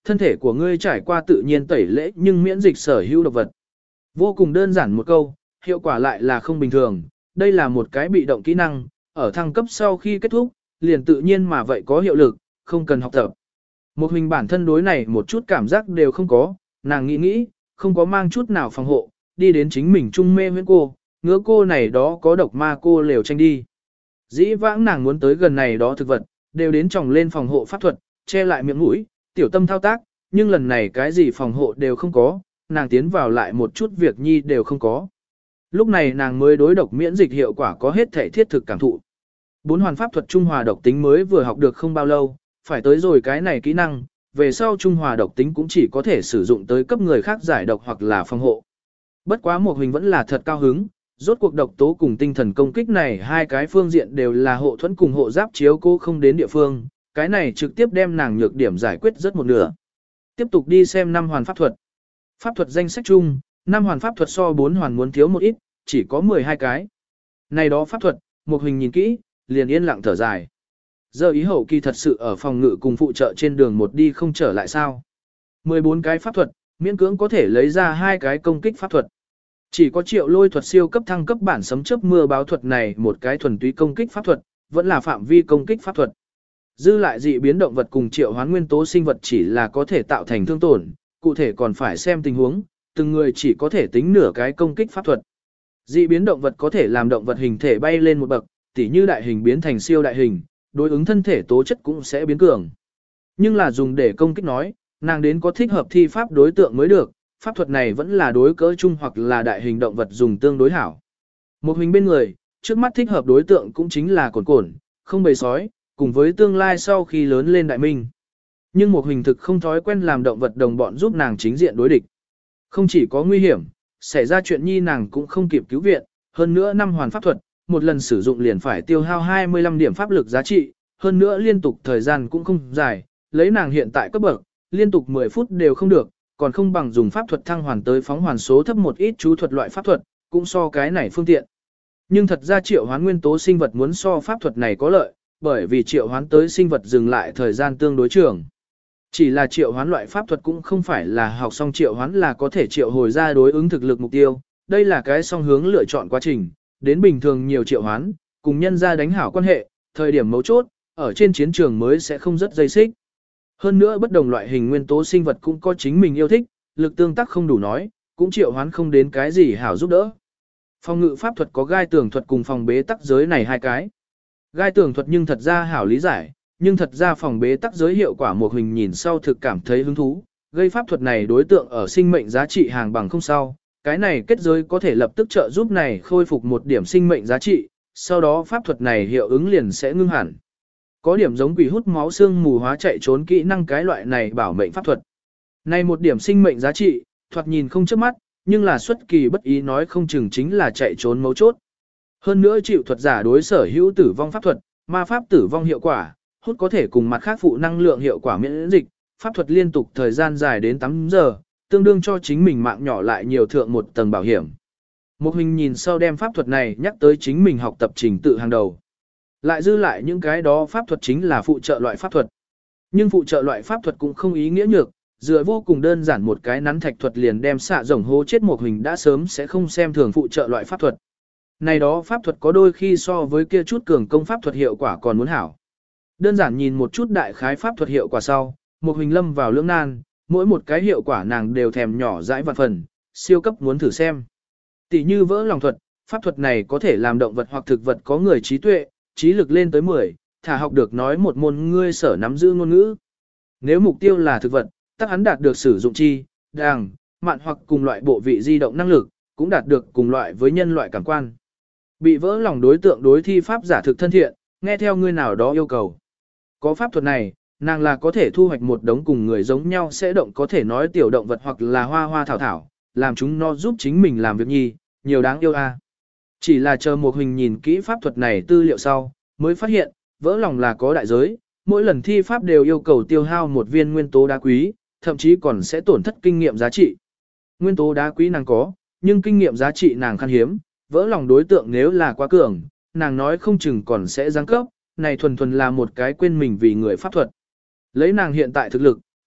thân thể của ngươi trải qua tự nhiên tẩy lễ nhưng miễn dịch sở hữu độc vật. Vô cùng đơn giản một câu, hiệu quả lại là không bình thường, đây là một cái bị động kỹ năng, ở thăng cấp sau khi kết thúc, liền tự nhiên mà vậy có hiệu lực, không cần học tập. Một mình bản thân đối này một chút cảm giác đều không có, nàng nghĩ nghĩ, không có mang chút nào phòng hộ, đi đến chính mình trung mê với cô, ngứa cô này đó có độc ma cô lều tranh đi. Dĩ vãng nàng muốn tới gần này đó thực vật, đều đến tròng lên phòng hộ pháp thuật, che lại miệng mũi, tiểu tâm thao tác, nhưng lần này cái gì phòng hộ đều không có, nàng tiến vào lại một chút việc nhi đều không có. Lúc này nàng mới đối độc miễn dịch hiệu quả có hết thể thiết thực cảm thụ. Bốn hoàn pháp thuật trung hòa độc tính mới vừa học được không bao lâu, phải tới rồi cái này kỹ năng, về sau trung hòa độc tính cũng chỉ có thể sử dụng tới cấp người khác giải độc hoặc là phòng hộ. Bất quá một hình vẫn là thật cao hứng, rốt cuộc độc tố cùng tinh thần công kích này hai cái phương diện đều là hộ thuẫn cùng hộ giáp chiếu cô không đến địa phương, cái này trực tiếp đem nàng nhược điểm giải quyết rất một nửa. Tiếp tục đi xem năm hoàn pháp thuật. Pháp thuật danh sách chung, năm hoàn pháp thuật so bốn hoàn muốn thiếu một ít, chỉ có mười hai cái. Này đó pháp thuật, một hình nhìn kỹ, liền yên lặng thở dài. Giờ ý hậu kỳ thật sự ở phòng ngự cùng phụ trợ trên đường một đi không trở lại sao. mười bốn cái pháp thuật, miễn cưỡng có thể lấy ra hai cái công kích pháp thuật. Chỉ có triệu lôi thuật siêu cấp thăng cấp bản sấm chớp mưa báo thuật này một cái thuần túy công kích pháp thuật, vẫn là phạm vi công kích pháp thuật. Dư lại dị biến động vật cùng triệu hoán nguyên tố sinh vật chỉ là có thể tạo thành thương tổn, cụ thể còn phải xem tình huống, từng người chỉ có thể tính nửa cái công kích pháp thuật. Dị biến động vật có thể làm động vật hình thể bay lên một bậc, tỉ như đại hình biến thành siêu đại hình, đối ứng thân thể tố chất cũng sẽ biến cường. Nhưng là dùng để công kích nói, nàng đến có thích hợp thi pháp đối tượng mới được, pháp thuật này vẫn là đối cỡ chung hoặc là đại hình động vật dùng tương đối hảo. Một hình bên người, trước mắt thích hợp đối tượng cũng chính là cồn cồn, không bầy sói, cùng với tương lai sau khi lớn lên đại minh. Nhưng một hình thực không thói quen làm động vật đồng bọn giúp nàng chính diện đối địch. Không chỉ có nguy hiểm, xảy ra chuyện nhi nàng cũng không kịp cứu viện, hơn nữa năm hoàn pháp thuật, một lần sử dụng liền phải tiêu hao hai mươi lăm điểm pháp lực giá trị, hơn nữa liên tục thời gian cũng không dài, lấy nàng hiện tại cấp bậc, liên tục mười phút đều không được, còn không bằng dùng pháp thuật thăng hoàn tới phóng hoàn số thấp một ít chú thuật loại pháp thuật, cũng so cái này phương tiện. Nhưng thật ra triệu hoán nguyên tố sinh vật muốn so pháp thuật này có lợi, bởi vì triệu hoán tới sinh vật dừng lại thời gian tương đối trường. Chỉ là triệu hoán loại pháp thuật cũng không phải là học xong triệu hoán là có thể triệu hồi ra đối ứng thực lực mục tiêu, đây là cái song hướng lựa chọn quá trình, đến bình thường nhiều triệu hoán, cùng nhân ra đánh hảo quan hệ, thời điểm mấu chốt, ở trên chiến trường mới sẽ không rất dây xích. Hơn nữa bất đồng loại hình nguyên tố sinh vật cũng có chính mình yêu thích, lực tương tác không đủ nói, cũng triệu hoán không đến cái gì hảo giúp đỡ. Phòng ngự pháp thuật có gai tường thuật cùng phòng bế tắc giới này hai cái. Gai tường thuật nhưng thật ra hảo lý giải, nhưng thật ra phòng bế tắc giới hiệu quả một hình nhìn sau thực cảm thấy hứng thú, gây pháp thuật này đối tượng ở sinh mệnh giá trị hàng bằng không sau, cái này kết giới có thể lập tức trợ giúp này khôi phục một điểm sinh mệnh giá trị, sau đó pháp thuật này hiệu ứng liền sẽ ngưng hẳn. Có điểm giống quỷ hút máu xương mù hóa chạy trốn kỹ năng cái loại này bảo mệnh pháp thuật. Này một điểm sinh mệnh giá trị, thoạt nhìn không chớp mắt, nhưng là xuất kỳ bất ý nói không chừng chính là chạy trốn mấu chốt. Hơn nữa chịu thuật giả đối sở hữu tử vong pháp thuật, ma pháp tử vong hiệu quả, hút có thể cùng mặt khác phụ năng lượng hiệu quả miễn dịch, pháp thuật liên tục thời gian dài đến tám giờ, tương đương cho chính mình mạng nhỏ lại nhiều thượng một tầng bảo hiểm. Một hình nhìn sau đem pháp thuật này nhắc tới chính mình học tập trình tự hàng đầu. Lại dư lại những cái đó pháp thuật chính là phụ trợ loại pháp thuật. Nhưng phụ trợ loại pháp thuật cũng không ý nghĩa nhược, dựa vô cùng đơn giản một cái nắn thạch thuật liền đem xạ rồng hố chết một hình đã sớm sẽ không xem thường phụ trợ loại pháp thuật. Này đó pháp thuật có đôi khi so với kia chút cường công pháp thuật hiệu quả còn muốn hảo. Đơn giản nhìn một chút đại khái pháp thuật hiệu quả sau, một hình lâm vào lưỡng nan, mỗi một cái hiệu quả nàng đều thèm nhỏ dãi vạn phần, siêu cấp muốn thử xem. Tỷ như vỡ lòng thuật, pháp thuật này có thể làm động vật hoặc thực vật có người trí tuệ, trí lực lên tới mười, thả học được nói một môn ngươi sở nắm giữ ngôn ngữ. Nếu mục tiêu là thực vật, tác hắn đạt được sử dụng chi, đàng, mạn hoặc cùng loại bộ vị di động năng lực, cũng đạt được cùng loại với nhân loại cảm quan. Bị vỡ lòng đối tượng đối thi pháp giả thực thân thiện, nghe theo ngươi nào đó yêu cầu. Có pháp thuật này, nàng là có thể thu hoạch một đống cùng người giống nhau sẽ động có thể nói tiểu động vật hoặc là hoa hoa thảo thảo, làm chúng nó giúp chính mình làm việc nhi, nhiều đáng yêu a. Chỉ là chờ một hình nhìn kỹ pháp thuật này tư liệu sau, mới phát hiện, vỡ lòng là có đại giới, mỗi lần thi pháp đều yêu cầu tiêu hao một viên nguyên tố đá quý, thậm chí còn sẽ tổn thất kinh nghiệm giá trị. Nguyên tố đá quý nàng có, nhưng kinh nghiệm giá trị nàng khan hiếm, vỡ lòng đối tượng nếu là quá cường, nàng nói không chừng còn sẽ giáng cấp, này thuần thuần là một cái quên mình vì người pháp thuật. Lấy nàng hiện tại thực lực,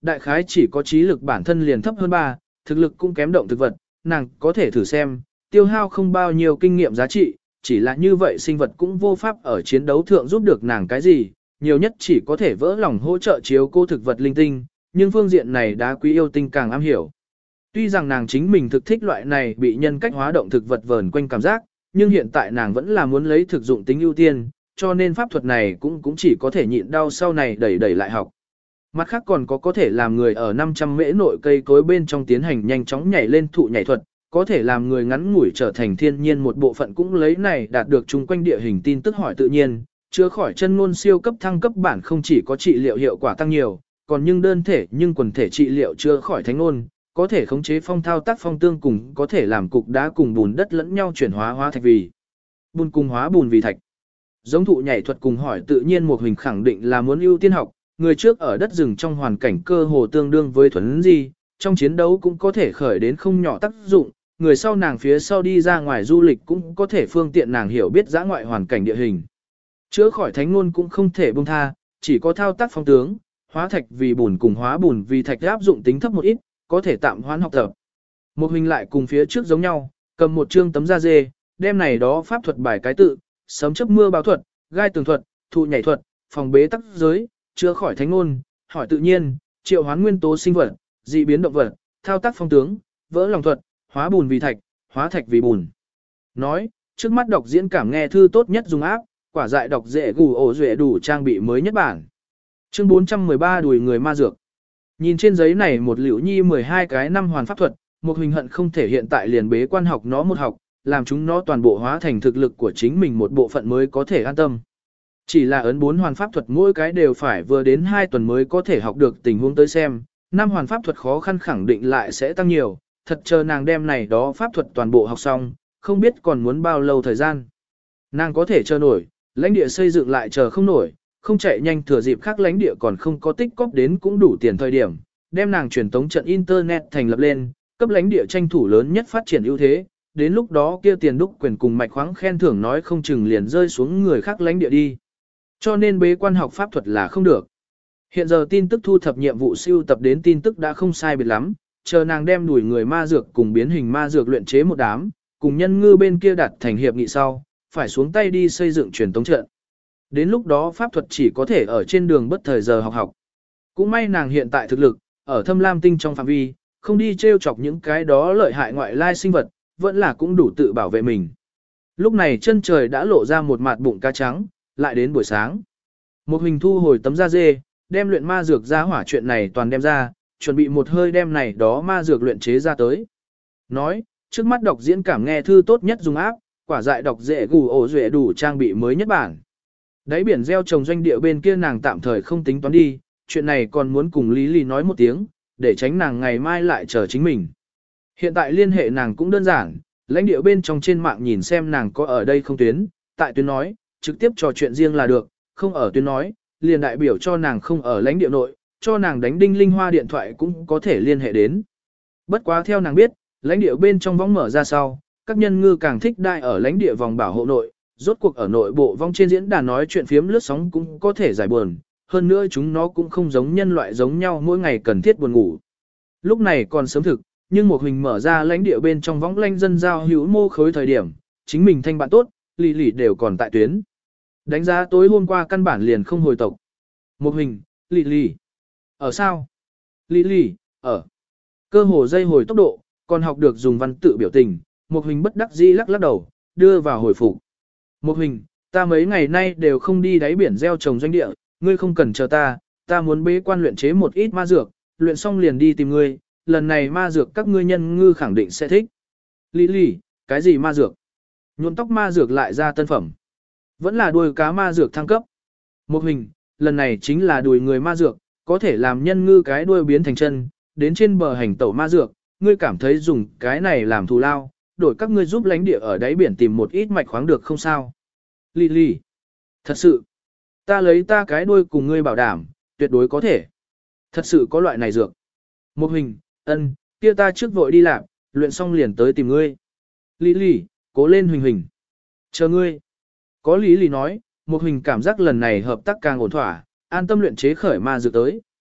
Đại khái chỉ có trí lực bản thân liền thấp hơn ba, thực lực cũng kém động thực vật, nàng có thể thử xem, tiêu hao không bao nhiêu kinh nghiệm giá trị, chỉ là như vậy sinh vật cũng vô pháp ở chiến đấu thượng giúp được nàng cái gì, nhiều nhất chỉ có thể vỡ lòng hỗ trợ chiếu cô thực vật linh tinh, nhưng phương diện này đá quý yêu tinh càng am hiểu. Tuy rằng nàng chính mình thực thích loại này bị nhân cách hóa động thực vật vờn quanh cảm giác, nhưng hiện tại nàng vẫn là muốn lấy thực dụng tính ưu tiên, cho nên pháp thuật này cũng cũng chỉ có thể nhịn đau sau này đẩy đẩy lại học. Mặt khác còn có có thể làm người ở năm trăm mễ nội cây cối bên trong tiến hành nhanh chóng nhảy lên thụ nhảy thuật, có thể làm người ngắn ngủi trở thành thiên nhiên một bộ phận cũng lấy này đạt được chung quanh địa hình tin tức hỏi tự nhiên, chữa khỏi chân ngôn siêu cấp thăng cấp bản không chỉ có trị liệu hiệu quả tăng nhiều, còn nhưng đơn thể nhưng quần thể trị liệu chữa khỏi thánh ngôn, có thể khống chế phong thao tác phong tương cùng có thể làm cục đá cùng bùn đất lẫn nhau chuyển hóa hóa thạch vì bùn cùng hóa bùn vì thạch. Giống thụ nhảy thuật cùng hỏi tự nhiên một hình khẳng định là muốn ưu tiên học, người trước ở đất rừng trong hoàn cảnh cơ hồ tương đương với thuần di, trong chiến đấu cũng có thể khởi đến không nhỏ tác dụng, người sau nàng phía sau đi ra ngoài du lịch cũng có thể phương tiện nàng hiểu biết dã ngoại hoàn cảnh địa hình. Chữa khỏi thánh ngôn cũng không thể buông tha, chỉ có thao tác phong tướng, hóa thạch vì bùn cùng hóa bùn vì thạch áp dụng tính thấp một ít, có thể tạm hoãn học tập. Một hình lại cùng phía trước giống nhau, cầm một chương tấm da dê, đem này đó pháp thuật bài cái tự, sấm chớp mưa báo thuật, gai tường thuật, thụ nhảy thuật, phòng bế tắc giới, chữa khỏi thánh ngôn, hỏi tự nhiên, triệu hoán nguyên tố sinh vật, dị biến động vật, thao tác phong tướng, vỡ lòng thuật, hóa bùn vì thạch, hóa thạch vì bùn. Nói, trước mắt đọc diễn cảm nghe thư tốt nhất dùng áp, quả dại đọc dễ gù ổ duệ đủ trang bị mới nhất bản. Chương bốn trăm mười ba đùi người ma dược. Nhìn trên giấy này một liễu nhi mười hai cái năm hoàn pháp thuật, một hình hận không thể hiện tại liền bế quan học nó một học, làm chúng nó toàn bộ hóa thành thực lực của chính mình một bộ phận mới có thể an tâm. Chỉ là ấn bốn hoàn pháp thuật mỗi cái đều phải vừa đến hai tuần mới có thể học được tình huống tới xem, năm hoàn pháp thuật khó khăn khẳng định lại sẽ tăng nhiều, thật chờ nàng đem này đó pháp thuật toàn bộ học xong, không biết còn muốn bao lâu thời gian. Nàng có thể chờ nổi, lãnh địa xây dựng lại chờ không nổi, không chạy nhanh thừa dịp khác lãnh địa còn không có tích cóp đến cũng đủ tiền thời điểm, đem nàng truyền tống trận internet thành lập lên, cấp lãnh địa tranh thủ lớn nhất phát triển ưu thế, đến lúc đó kia tiền đúc quyền cùng mạch khoáng khen thưởng nói không chừng liền rơi xuống người khác lãnh địa đi. Cho nên bế quan học pháp thuật là không được. Hiện giờ tin tức thu thập nhiệm vụ siêu tập đến tin tức đã không sai biệt lắm, chờ nàng đem đuổi người ma dược cùng biến hình ma dược luyện chế một đám, cùng nhân ngư bên kia đặt thành hiệp nghị sau, phải xuống tay đi xây dựng truyền tống trận. Đến lúc đó pháp thuật chỉ có thể ở trên đường bất thời giờ học học. Cũng may nàng hiện tại thực lực, ở thâm lam tinh trong phạm vi, không đi trêu chọc những cái đó lợi hại ngoại lai sinh vật, vẫn là cũng đủ tự bảo vệ mình. Lúc này chân trời đã lộ ra một mặt bụng cá trắng, lại đến buổi sáng. Một hình thu hồi tấm da dê, đem luyện ma dược ra hỏa chuyện này toàn đem ra, chuẩn bị một hơi đem này đó ma dược luyện chế ra tới. Nói, trước mắt đọc diễn cảm nghe thư tốt nhất dùng áp, quả dại đọc dễ gù ổ duệ đủ trang bị mới nhất bản. Đáy biển gieo trồng doanh địa bên kia nàng tạm thời không tính toán đi, chuyện này còn muốn cùng Lý Lý nói một tiếng, để tránh nàng ngày mai lại chờ chính mình. Hiện tại liên hệ nàng cũng đơn giản, lãnh địa bên trong trên mạng nhìn xem nàng có ở đây không tuyến, tại tuyến nói, trực tiếp trò chuyện riêng là được, không ở tuyến nói, liền đại biểu cho nàng không ở lãnh địa nội, cho nàng đánh đinh linh hoa điện thoại cũng có thể liên hệ đến. Bất quá theo nàng biết, lãnh địa bên trong vong mở ra sau, các nhân ngư càng thích đại ở lãnh địa vòng bảo hộ nội, rốt cuộc ở nội bộ vong trên diễn đàn nói chuyện phiếm lướt sóng cũng có thể giải buồn, hơn nữa chúng nó cũng không giống nhân loại giống nhau mỗi ngày cần thiết buồn ngủ. Lúc này còn sớm thực, nhưng một hình mở ra lãnh địa bên trong võng lanh dân giao hữu mô khối thời điểm, chính mình thanh bạn tốt, lì lì đều còn tại tuyến. Đánh giá tối hôm qua căn bản liền không hồi tộc. Một hình, lì lì. Ở sao? Lì lì, ở. Cơ hồ dây hồi tốc độ, còn học được dùng văn tự biểu tình, một hình bất đắc dĩ lắc lắc đầu, đưa vào hồi phục. Một hình, ta mấy ngày nay đều không đi đáy biển gieo trồng doanh địa, ngươi không cần chờ ta, ta muốn bế quan luyện chế một ít ma dược, luyện xong liền đi tìm ngươi, lần này ma dược các ngươi nhân ngư khẳng định sẽ thích. Lý lì, cái gì ma dược? Nhuộm tóc ma dược lại ra tân phẩm. Vẫn là đuôi cá ma dược thăng cấp. Một hình, lần này chính là đuôi người ma dược, có thể làm nhân ngư cái đuôi biến thành chân, đến trên bờ hành tẩu ma dược, ngươi cảm thấy dùng cái này làm thù lao, đổi các ngươi giúp lãnh địa ở đáy biển tìm một ít mạch khoáng được không sao? Lì lì, thật sự, ta lấy ta cái đuôi cùng ngươi bảo đảm, tuyệt đối có thể. Thật sự có loại này dược. Một hình, ân, kia ta trước vội đi làm, luyện xong liền tới tìm ngươi. Lý lì, cố lên Huỳnh Huỳnh. Chờ ngươi. Có lý lì nói, một hình cảm giác lần này hợp tác càng ổn thỏa, an tâm luyện chế khởi ma dược tới.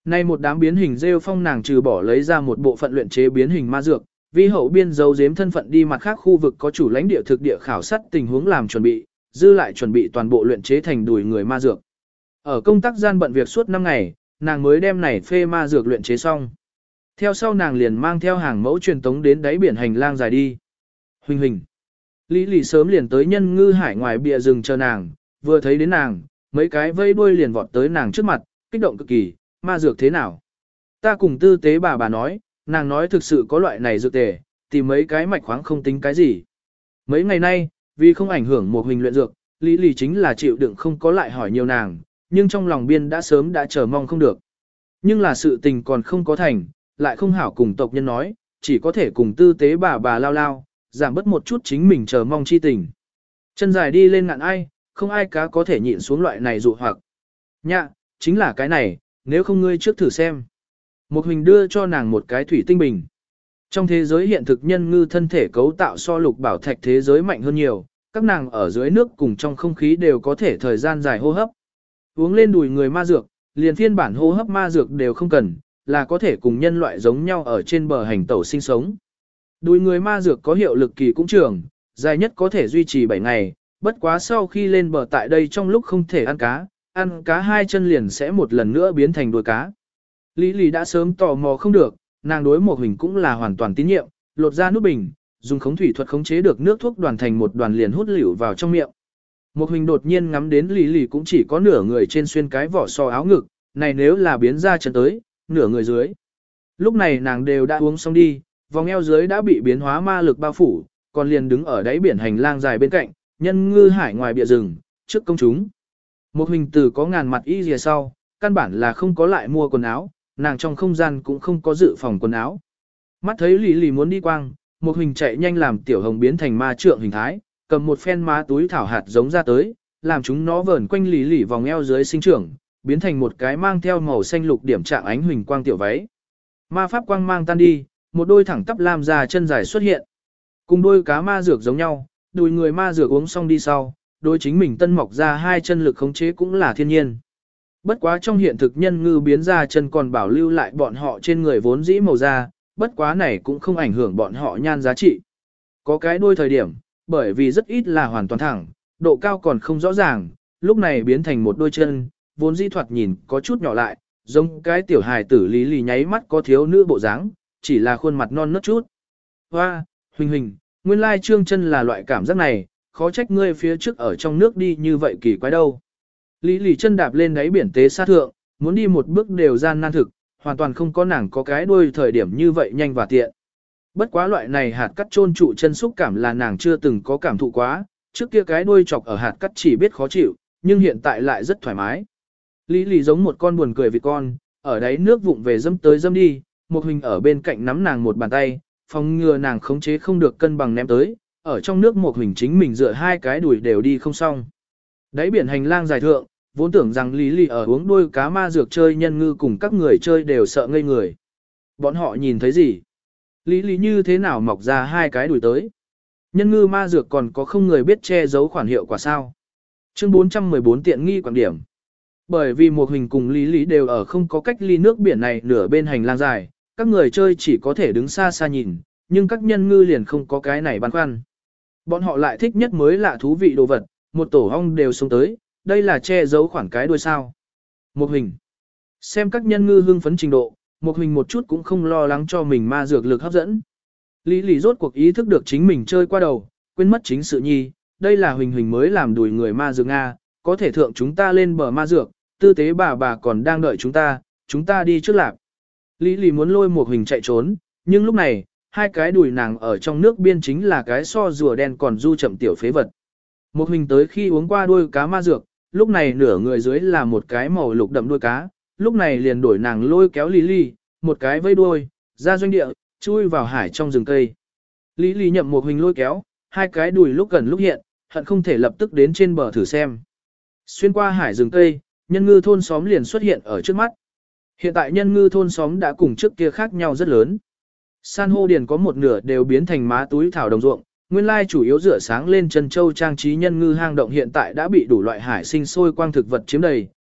Nay một đám biến hình rêu phong nàng trừ bỏ lấy ra một bộ phận luyện chế biến hình ma dược, vi hậu biên giấu giếm thân phận đi mặt khác khu vực có chủ lãnh địa thực địa khảo sát tình huống làm chuẩn bị, dư lại chuẩn bị toàn bộ luyện chế thành đùi người ma dược. Ở công tác gian bận việc suốt năm ngày, nàng mới đem này phê ma dược luyện chế xong. Theo sau nàng liền mang theo hàng mẫu truyền tống đến đáy biển hành lang dài đi. Huỳnh huỳnh. Lý Lì sớm liền tới nhân ngư hải ngoài bìa rừng chờ nàng, vừa thấy đến nàng, mấy cái vây đuôi liền vọt tới nàng trước mặt, kích động cực kỳ, ma dược thế nào? Ta cùng tư tế bà bà nói, nàng nói thực sự có loại này dược tề, tìm mấy cái mạch khoáng không tính cái gì. Mấy ngày nay, vì không ảnh hưởng một hình luyện dược, Lý Lì chính là chịu đựng không có lại hỏi nhiều nàng, nhưng trong lòng biên đã sớm đã chờ mong không được. Nhưng là sự tình còn không có thành, lại không hảo cùng tộc nhân nói, chỉ có thể cùng tư tế bà bà lao lao, giảm bớt một chút chính mình chờ mong chi tình. Chân dài đi lên ngạn ai, không ai cá có thể nhịn xuống loại này dụ hoặc. Nhạ, chính là cái này, nếu không ngươi trước thử xem. Một hình đưa cho nàng một cái thủy tinh bình. Trong thế giới hiện thực nhân ngư thân thể cấu tạo so lục bảo thạch thế giới mạnh hơn nhiều, các nàng ở dưới nước cùng trong không khí đều có thể thời gian dài hô hấp. Uống lên đùi người ma dược, liền phiên bản hô hấp ma dược đều không cần, là có thể cùng nhân loại giống nhau ở trên bờ hành tẩu sinh sống. Đùi người ma dược có hiệu lực kỳ cũng trường, dài nhất có thể duy trì bảy ngày, bất quá sau khi lên bờ tại đây trong lúc không thể ăn cá, ăn cá hai chân liền sẽ một lần nữa biến thành đuôi cá. Lý Lý đã sớm tò mò không được, nàng đối một hình cũng là hoàn toàn tín nhiệm, lột ra nút bình, dùng khống thủy thuật khống chế được nước thuốc đoàn thành một đoàn liền hút liều vào trong miệng. Một hình đột nhiên ngắm đến Lý Lý cũng chỉ có nửa người trên xuyên cái vỏ so áo ngực, này nếu là biến ra chân tới, nửa người dưới. Lúc này nàng đều đã uống xong đi, vòng eo dưới đã bị biến hóa ma lực bao phủ, còn liền đứng ở đáy biển hành lang dài bên cạnh, nhân ngư hải ngoài bìa rừng, trước công chúng. Một hình từ có ngàn mặt y dìa sau, căn bản là không có lại mua quần áo, nàng trong không gian cũng không có dự phòng quần áo. Mắt thấy Lý Lý muốn đi quang, một hình chạy nhanh làm tiểu hồng biến thành ma trượng hình thái, cầm một phen má túi thảo hạt giống ra tới, làm chúng nó vờn quanh Lý Lý vòng eo dưới sinh trưởng, biến thành một cái mang theo màu xanh lục điểm trạng ánh huỳnh quang tiểu váy. Ma pháp quang mang tan đi, một đôi thẳng tắp lam ra chân dài xuất hiện. Cùng đôi cá ma dược giống nhau, đùi người ma dược uống xong đi sau, đôi chính mình tân mọc ra hai chân lực khống chế cũng là thiên nhiên. Bất quá trong hiện thực nhân ngư biến ra chân còn bảo lưu lại bọn họ trên người vốn dĩ màu da, bất quá này cũng không ảnh hưởng bọn họ nhan giá trị. Có cái đuôi thời điểm, bởi vì rất ít là hoàn toàn thẳng, độ cao còn không rõ ràng, lúc này biến thành một đôi chân, vốn dĩ thoạt nhìn có chút nhỏ lại, giống cái tiểu hài tử Lý Lý nháy mắt có thiếu nữ bộ dáng, chỉ là khuôn mặt non nớt chút. Hoa, Huỳnh Huỳnh, nguyên lai trương chân là loại cảm giác này, khó trách ngươi phía trước ở trong nước đi như vậy kỳ quái đâu. Lý Lý chân đạp lên đáy biển tế sát thượng, muốn đi một bước đều gian nan thực, hoàn toàn không có nàng có cái đuôi thời điểm như vậy nhanh và tiện. Bất quá loại này hạt cắt chôn trụ chân xúc cảm là nàng chưa từng có cảm thụ quá, trước kia cái đuôi chọc ở hạt cắt chỉ biết khó chịu, nhưng hiện tại lại rất thoải mái. Lý Lý giống một con buồn cười vì con, ở đáy nước vụng về dâm tới dâm đi, một hình ở bên cạnh nắm nàng một bàn tay, phòng ngừa nàng khống chế không được cân bằng ném tới, ở trong nước một hình chính mình dựa hai cái đùi đều đi không xong. Đáy biển hành lang dài thượng, vốn tưởng rằng Lý Lý ở uống đôi cá ma dược chơi nhân ngư cùng các người chơi đều sợ ngây người. Bọn họ nhìn thấy gì? Lý Lý như thế nào mọc ra hai cái đùi tới? Nhân ngư ma dược còn có không người biết che giấu khoản hiệu quả sao? Chương bốn trăm mười bốn tiện nghi quảng điểm. Bởi vì một hình cùng Lý Lý đều ở không có cách ly nước biển này nửa bên hành lang dài, các người chơi chỉ có thể đứng xa xa nhìn, nhưng các nhân ngư liền không có cái này băn khoăn. Bọn họ lại thích nhất mới lạ thú vị đồ vật, một tổ ong đều xuống tới, đây là che giấu khoảng cái đuôi sao. Một hình. Xem các nhân ngư hưng phấn trình độ, một hình một chút cũng không lo lắng cho mình ma dược lực hấp dẫn. Lý Lý rốt cuộc ý thức được chính mình chơi qua đầu, quên mất chính sự nhi, đây là Huỳnh Huỳnh mới làm đùi người ma dược Nga, có thể thượng chúng ta lên bờ ma dược, tư tế bà bà còn đang đợi chúng ta, chúng ta đi trước lạp. Lý Lý muốn lôi một Huỳnh chạy trốn, nhưng lúc này, hai cái đùi nàng ở trong nước biên chính là cái so rùa đen còn du chậm tiểu phế vật. Một Huỳnh tới khi uống qua đuôi cá ma dược, lúc này nửa người dưới là một cái màu lục đậm đuôi cá, lúc này liền đổi nàng lôi kéo Lý Lý, một cái vây đuôi, ra doanh địa, chui vào hải trong rừng cây. Lý Lý nhậm một Huỳnh lôi kéo, hai cái đùi lúc gần lúc hiện, hận không thể lập tức đến trên bờ thử xem. Xuyên qua hải rừng cây, nhân ngư thôn xóm liền xuất hiện ở trước mắt. Hiện tại nhân ngư thôn xóm đã cùng trước kia khác nhau rất lớn. San hô điền có một nửa đều biến thành má túi thảo đồng ruộng, nguyên lai chủ yếu rửa sáng lên chân châu trang trí nhân ngư hang động hiện tại đã bị đủ loại hải sinh sôi quang thực vật chiếm đầy,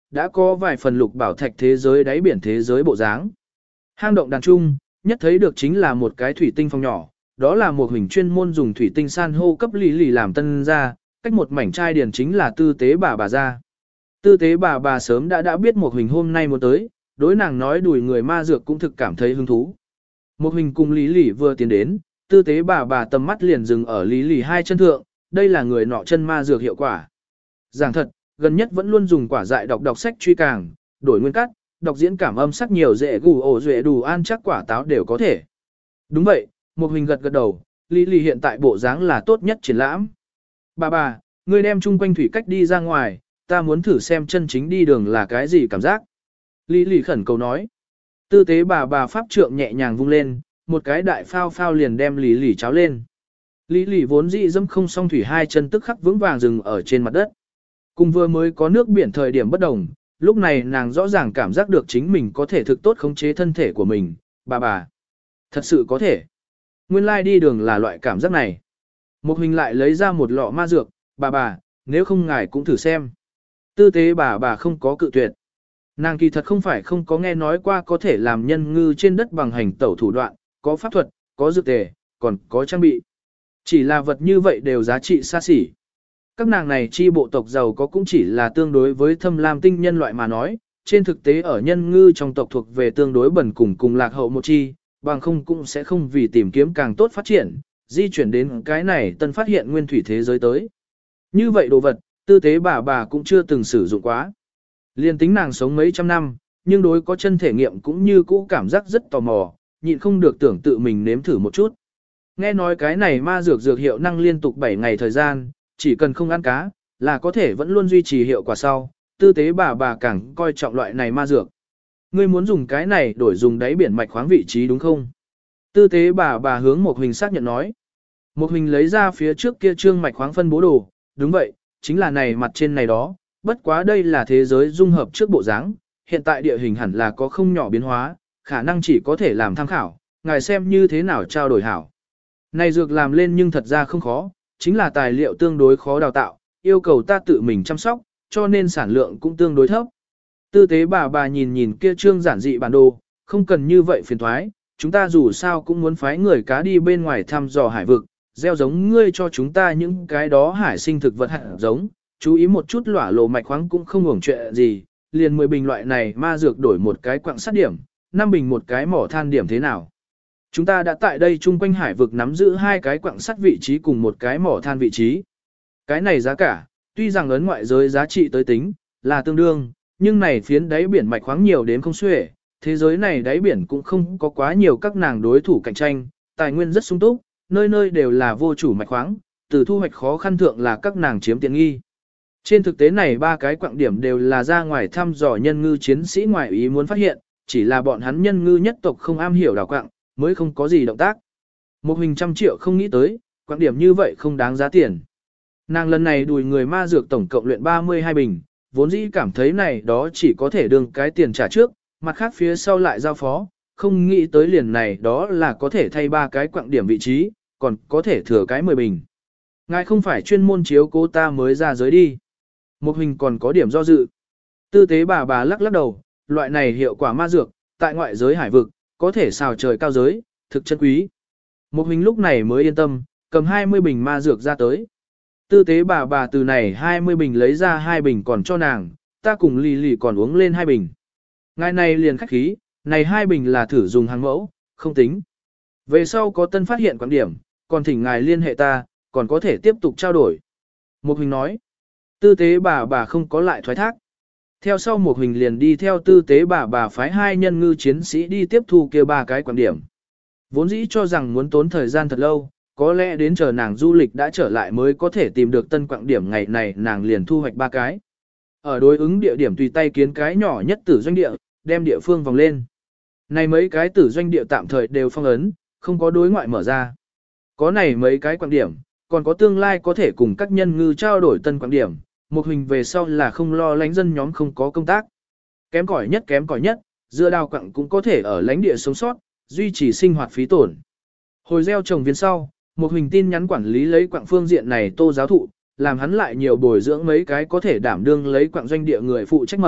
đã có vài phần lục bảo thạch thế giới đáy biển thế giới bộ dáng. Hang động đàn trung, nhất thấy được chính là một cái thủy tinh phòng nhỏ, đó là một hình chuyên môn dùng thủy tinh san hô cấp lý lì làm tân ra, cách một mảnh chai điền chính là tư tế bà bà ra. Tư tế bà bà sớm đã đã biết một hình hôm nay muốn tới, đối nàng nói đùi người ma dược cũng thực cảm thấy hứng thú. Một hình cùng lý lì vừa tiến đến, tư tế bà bà tầm mắt liền dừng ở lý lì hai chân thượng, đây là người nọ chân ma dược hiệu quả. Giảng thật, gần nhất vẫn luôn dùng quả dại đọc đọc sách truy càng, đổi nguyên cắt, đọc diễn cảm âm sắc nhiều dễ gù ổ duệ đủ an chắc quả táo đều có thể. Đúng vậy, một hình gật gật đầu, lý lì hiện tại bộ dáng là tốt nhất triển lãm. Bà bà, ngươi đem chung quanh thủy cách đi ra ngoài, ta muốn thử xem chân chính đi đường là cái gì cảm giác. Lý lì khẩn cầu nói. Tư tế bà bà pháp trượng nhẹ nhàng vung lên, một cái đại phao phao liền đem lý lì cháo lên. Lý lì vốn dị dâm không song thủy hai chân tức khắc vững vàng dừng ở trên mặt đất. Cùng vừa mới có nước biển thời điểm bất đồng, lúc này nàng rõ ràng cảm giác được chính mình có thể thực tốt khống chế thân thể của mình. Bà bà, thật sự có thể. Nguyên lai đi đường là loại cảm giác này. Một hình lại lấy ra một lọ ma dược, bà bà, nếu không ngài cũng thử xem. Tư tế bà bà không có cự tuyệt. Nàng kỳ thật không phải không có nghe nói qua có thể làm nhân ngư trên đất bằng hành tẩu thủ đoạn, có pháp thuật, có dược tề, còn có trang bị. Chỉ là vật như vậy đều giá trị xa xỉ. Các nàng này chi bộ tộc giàu có cũng chỉ là tương đối với thâm lam tinh nhân loại mà nói, trên thực tế ở nhân ngư trong tộc thuộc về tương đối bẩn cùng cùng lạc hậu một chi, bằng không cũng sẽ không vì tìm kiếm càng tốt phát triển, di chuyển đến cái này tân phát hiện nguyên thủy thế giới tới. Như vậy đồ vật, tư tế bà bà cũng chưa từng sử dụng quá. Liên tính nàng sống mấy trăm năm, nhưng đối có chân thể nghiệm cũng như cũ cảm giác rất tò mò, nhịn không được tưởng tự mình nếm thử một chút. Nghe nói cái này ma dược dược hiệu năng liên tục bảy ngày thời gian, chỉ cần không ăn cá, là có thể vẫn luôn duy trì hiệu quả sau, tư tế bà bà càng coi trọng loại này ma dược. Ngươi muốn dùng cái này đổi dùng đáy biển mạch khoáng vị trí đúng không? Tư tế bà bà hướng một hình xác nhận nói. Một hình lấy ra phía trước kia trương mạch khoáng phân bố đồ, đúng vậy, chính là này mặt trên này đó, bất quá đây là thế giới dung hợp trước bộ dáng, hiện tại địa hình hẳn là có không nhỏ biến hóa, khả năng chỉ có thể làm tham khảo, ngài xem như thế nào trao đổi hảo. Này dược làm lên nhưng thật ra không khó, chính là tài liệu tương đối khó đào tạo, yêu cầu ta tự mình chăm sóc, cho nên sản lượng cũng tương đối thấp. Tư tế bà bà nhìn nhìn kia trương giản dị bản đồ, không cần như vậy phiền thoái, chúng ta dù sao cũng muốn phái người cá đi bên ngoài thăm dò hải vực, gieo giống ngươi cho chúng ta những cái đó hải sinh thực vật hạt giống, chú ý một chút lỏa lộ mạch khoáng cũng không hưởng chuyện gì, liền mười bình loại này ma dược đổi một cái quặng sắt điểm, năm bình một cái mỏ than điểm thế nào. Chúng ta đã tại đây chung quanh hải vực nắm giữ hai cái quặng sắt vị trí cùng một cái mỏ than vị trí. Cái này giá cả, tuy rằng ấn ngoại giới giá trị tới tính, là tương đương, nhưng này phiến đáy biển mạch khoáng nhiều đến không xuể, thế giới này đáy biển cũng không có quá nhiều các nàng đối thủ cạnh tranh, tài nguyên rất sung túc, nơi nơi đều là vô chủ mạch khoáng, từ thu hoạch khó khăn thượng là các nàng chiếm tiện nghi. Trên thực tế này ba cái quặng điểm đều là ra ngoài thăm dò nhân ngư chiến sĩ ngoài ý muốn phát hiện, chỉ là bọn hắn nhân ngư nhất tộc không am hiểu đào quặng, mới không có gì động tác. Một hình trăm triệu không nghĩ tới, quặng điểm như vậy không đáng giá tiền. Nàng lần này đùi người ma dược tổng cộng luyện ba mươi hai bình, vốn dĩ cảm thấy này đó chỉ có thể đương cái tiền trả trước, mặt khác phía sau lại giao phó, không nghĩ tới liền này đó là có thể thay ba cái quặng điểm vị trí, còn có thể thừa cái mười bình. Ngài không phải chuyên môn chiếu cố ta mới ra giới đi. Một hình còn có điểm do dự. Tư tế bà bà lắc lắc đầu, loại này hiệu quả ma dược, tại ngoại giới hải vực, có thể xào trời cao giới, thực chân quý. Một hình lúc này mới yên tâm, cầm hai mươi bình ma dược ra tới. Tư tế bà bà từ này hai mươi bình lấy ra hai bình còn cho nàng, ta cùng lì lì còn uống lên hai bình. Ngài này liền khách khí, này hai bình là thử dùng hàng mẫu, không tính. Về sau có tân phát hiện quan điểm, còn thỉnh ngài liên hệ ta, còn có thể tiếp tục trao đổi. Một hình nói, tư tế bà bà không có lại thoái thác. Theo sau một hình liền đi theo tư tế bà bà phái hai nhân ngư chiến sĩ đi tiếp thu kêu ba cái quan điểm. Vốn dĩ cho rằng muốn tốn thời gian thật lâu, có lẽ đến chờ nàng du lịch đã trở lại mới có thể tìm được tân quặng điểm ngày này nàng liền thu hoạch ba cái. Ở đối ứng địa điểm tùy tay kiến cái nhỏ nhất tử doanh địa, đem địa phương vòng lên. Này mấy cái tử doanh địa tạm thời đều phong ấn, không có đối ngoại mở ra. Có này mấy cái quặng điểm, còn có tương lai có thể cùng các nhân ngư trao đổi tân quặng điểm, một hình về sau là không lo lãnh dân nhóm không có công tác. Kém cỏi nhất kém cỏi nhất, dưa đào quặng cũng có thể ở lãnh địa sống sót, duy trì sinh hoạt phí tổn. Hồi gieo trồng viên sau, một hình tin nhắn quản lý lấy quặng phương diện này tô giáo thụ, làm hắn lại nhiều bồi dưỡng mấy cái có thể đảm đương lấy quặng doanh địa người phụ trách mầm,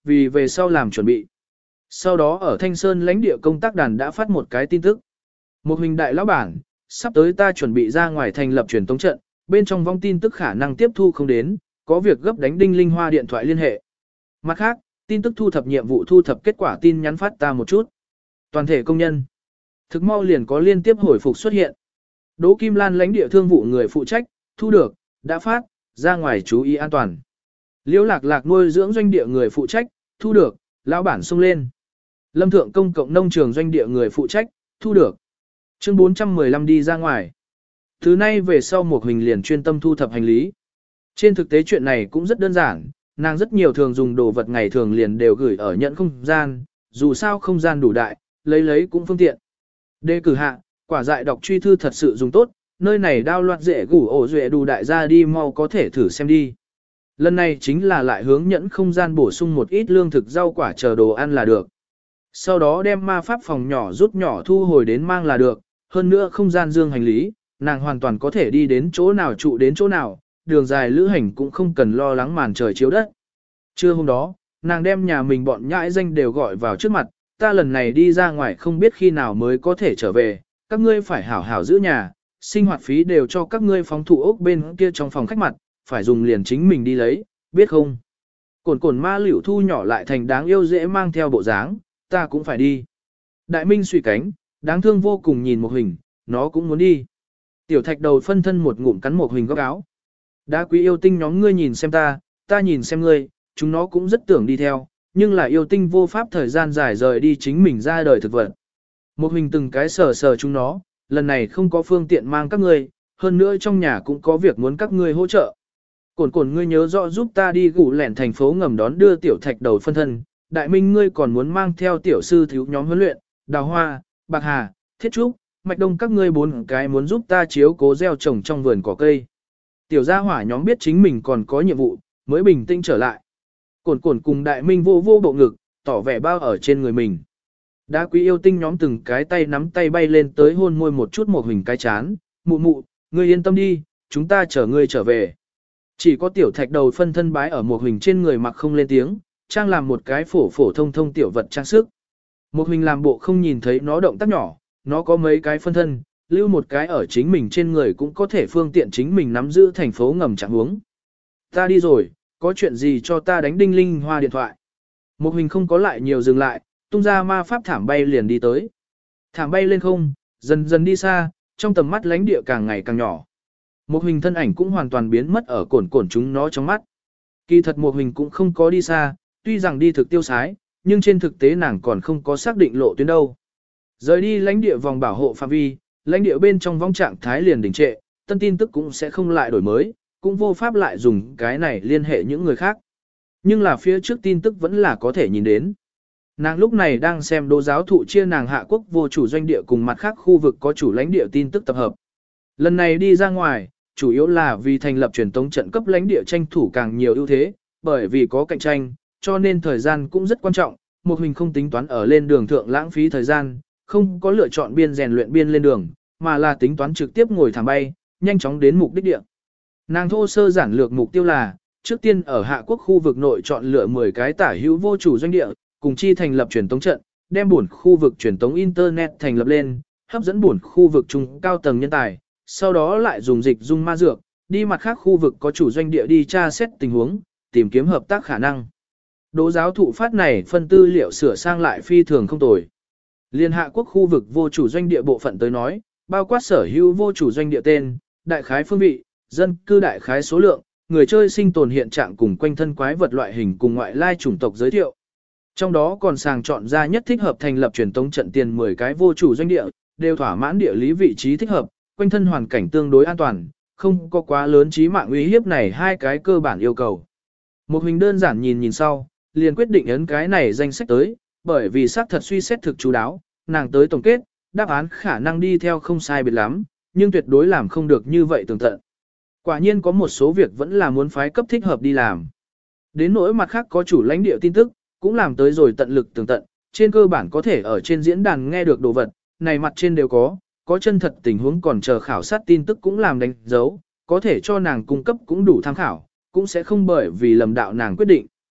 vì về sau làm chuẩn bị. Sau đó ở Thanh Sơn lãnh địa công tác đàn đã phát một cái tin tức. Một hình đại lão bản, sắp tới ta chuẩn bị ra ngoài thành lập truyền tống trận, bên trong vong tin tức khả năng tiếp thu không đến, có việc gấp đánh Đinh Linh Hoa điện thoại liên hệ. Mặt khác, tin tức thu thập nhiệm vụ thu thập kết quả tin nhắn phát ta một chút. Toàn thể công nhân. Thực mau liền có liên tiếp hồi phục xuất hiện. Đỗ Kim Lan lãnh địa thương vụ người phụ trách, thu được, đã phát, ra ngoài chú ý an toàn. Liễu Lạc Lạc nuôi dưỡng doanh địa người phụ trách, thu được, lão bản xông lên. Lâm Thượng công cộng nông trường doanh địa người phụ trách, thu được. Chương bốn trăm mười lăm đi ra ngoài. Từ nay về sau một Huỳnh liền chuyên tâm thu thập hành lý. Trên thực tế chuyện này cũng rất đơn giản, nàng rất nhiều thường dùng đồ vật ngày thường liền đều gửi ở nhận không gian, dù sao không gian đủ đại, lấy lấy cũng phương tiện. Đề cử hạ, quả dại đọc truy thư thật sự dùng tốt, nơi này đao loạt dễ gủ ổ duệ đủ đại ra đi mau có thể thử xem đi. Lần này chính là lại hướng nhẫn không gian bổ sung một ít lương thực rau quả chờ đồ ăn là được. Sau đó đem ma pháp phòng nhỏ rút nhỏ thu hồi đến mang là được, hơn nữa không gian dương hành lý, nàng hoàn toàn có thể đi đến chỗ nào trụ đến chỗ nào, đường dài lữ hành cũng không cần lo lắng màn trời chiếu đất. Trưa hôm đó, nàng đem nhà mình bọn nhãi danh đều gọi vào trước mặt, ta lần này đi ra ngoài không biết khi nào mới có thể trở về, các ngươi phải hảo hảo giữ nhà, sinh hoạt phí đều cho các ngươi phóng thủ ốc bên kia trong phòng khách mặt, phải dùng liền chính mình đi lấy, biết không? Cồn cồn ma liễu thu nhỏ lại thành đáng yêu dễ mang theo bộ dáng, ta cũng phải đi. Đại Minh suy cánh, đáng thương vô cùng nhìn một hình, nó cũng muốn đi. Tiểu thạch đầu phân thân một ngụm cắn một hình góc áo. Đá quý yêu tinh nhóm ngươi nhìn xem ta, ta nhìn xem ngươi, chúng nó cũng rất tưởng đi theo, nhưng là yêu tinh vô pháp thời gian dài rời đi chính mình ra đời thực vật. Một hình từng cái sờ sờ chúng nó, lần này không có phương tiện mang các ngươi, hơn nữa trong nhà cũng có việc muốn các ngươi hỗ trợ. Cồn cồn ngươi nhớ rõ giúp ta đi gủ lẻn thành phố ngầm đón đưa tiểu thạch đầu phân thân, Đại Minh ngươi còn muốn mang theo tiểu sư thiếu nhóm huấn luyện, Đào Hoa, Bạc Hà, Thiết Trúc, Mạch Đông các ngươi bốn cái muốn giúp ta chiếu cố gieo trồng trong vườn cỏ cây. Tiểu gia hỏa nhóm biết chính mình còn có nhiệm vụ, mới bình tĩnh trở lại. Cồn cồn cùng Đại Minh vô vô bộ ngực, tỏ vẻ bao ở trên người mình. Đá quý yêu tinh nhóm từng cái tay nắm tay bay lên tới hôn môi một chút một hình cái chán, mụ mụ, ngươi yên tâm đi, chúng ta chở ngươi trở về. Chỉ có tiểu thạch đầu phân thân bái ở một hình trên người mặc không lên tiếng, trang làm một cái phổ phổ thông thông tiểu vật trang sức. Một hình làm bộ không nhìn thấy nó động tác nhỏ, nó có mấy cái phân thân, lưu một cái ở chính mình trên người cũng có thể phương tiện chính mình nắm giữ thành phố ngầm trạng huống. Ta đi rồi, có chuyện gì cho ta đánh Đinh Linh Hoa điện thoại. Một hình không có lại nhiều dừng lại, tung ra ma pháp thảm bay liền đi tới. Thảm bay lên không, dần dần đi xa, trong tầm mắt lánh địa càng ngày càng nhỏ. Một hình thân ảnh cũng hoàn toàn biến mất ở cồn cồn chúng nó trong mắt. Kỳ thật một hình cũng không có đi xa, tuy rằng đi thực tiêu sái, nhưng trên thực tế nàng còn không có xác định lộ tuyến đâu. Rời đi lãnh địa vòng bảo hộ phạm vi, lãnh địa bên trong vong trạng thái liền đình trệ, tân tin tức cũng sẽ không lại đổi mới, cũng vô pháp lại dùng cái này liên hệ những người khác. Nhưng là phía trước tin tức vẫn là có thể nhìn đến. Nàng lúc này đang xem đô giáo thụ chia nàng hạ quốc vô chủ doanh địa cùng mặt khác khu vực có chủ lãnh địa tin tức tập hợp. Lần này đi ra ngoài, chủ yếu là vì thành lập truyền tống trận cấp lãnh địa tranh thủ càng nhiều ưu thế, bởi vì có cạnh tranh, cho nên thời gian cũng rất quan trọng, một hình không tính toán ở lên đường thượng lãng phí thời gian, không có lựa chọn biên rèn luyện biên lên đường, mà là tính toán trực tiếp ngồi thẳng bay, nhanh chóng đến mục đích địa. Nàng thô sơ giản lược mục tiêu là, trước tiên ở hạ quốc khu vực nội chọn lựa mười cái tả hữu vô chủ doanh địa, cùng chi thành lập truyền tống trận, đem bổn khu vực truyền tống internet thành lập lên, hấp dẫn bổn khu vực trung cao tầng nhân tài, sau đó lại dùng dịch dung ma dược, đi mặt khác khu vực có chủ doanh địa đi tra xét tình huống, tìm kiếm hợp tác khả năng. Đỗ giáo thụ phát này phân tư liệu sửa sang lại phi thường không tồi. Liên hạ quốc khu vực vô chủ doanh địa bộ phận tới nói, bao quát sở hữu vô chủ doanh địa tên, đại khái phương vị, dân cư đại khái số lượng, người chơi sinh tồn hiện trạng cùng quanh thân quái vật loại hình cùng ngoại lai chủng tộc giới thiệu. Trong đó còn sàng chọn ra nhất thích hợp thành lập truyền tống trận tiền mười cái vô chủ doanh địa, đều thỏa mãn địa lý vị trí thích hợp, quanh thân hoàn cảnh tương đối an toàn, không có quá lớn chí mạng uy hiếp này hai cái cơ bản yêu cầu. Một hình đơn giản nhìn nhìn sau, liền quyết định ấn cái này danh sách tới, bởi vì xác thật suy xét thực chú đáo, nàng tới tổng kết, đáp án khả năng đi theo không sai biệt lắm, nhưng tuyệt đối làm không được như vậy tường tận. Quả nhiên có một số việc vẫn là muốn phái cấp thích hợp đi làm. Đến nỗi mặt khác có chủ lãnh địa tin tức, cũng làm tới rồi tận lực tường tận, trên cơ bản có thể ở trên diễn đàn nghe được đồ vật, này mặt trên đều có, có chân thật tình huống còn chờ khảo sát tin tức cũng làm đánh dấu, có thể cho nàng cung cấp cũng đủ tham khảo, cũng sẽ không bởi vì lầm đạo nàng quyết định.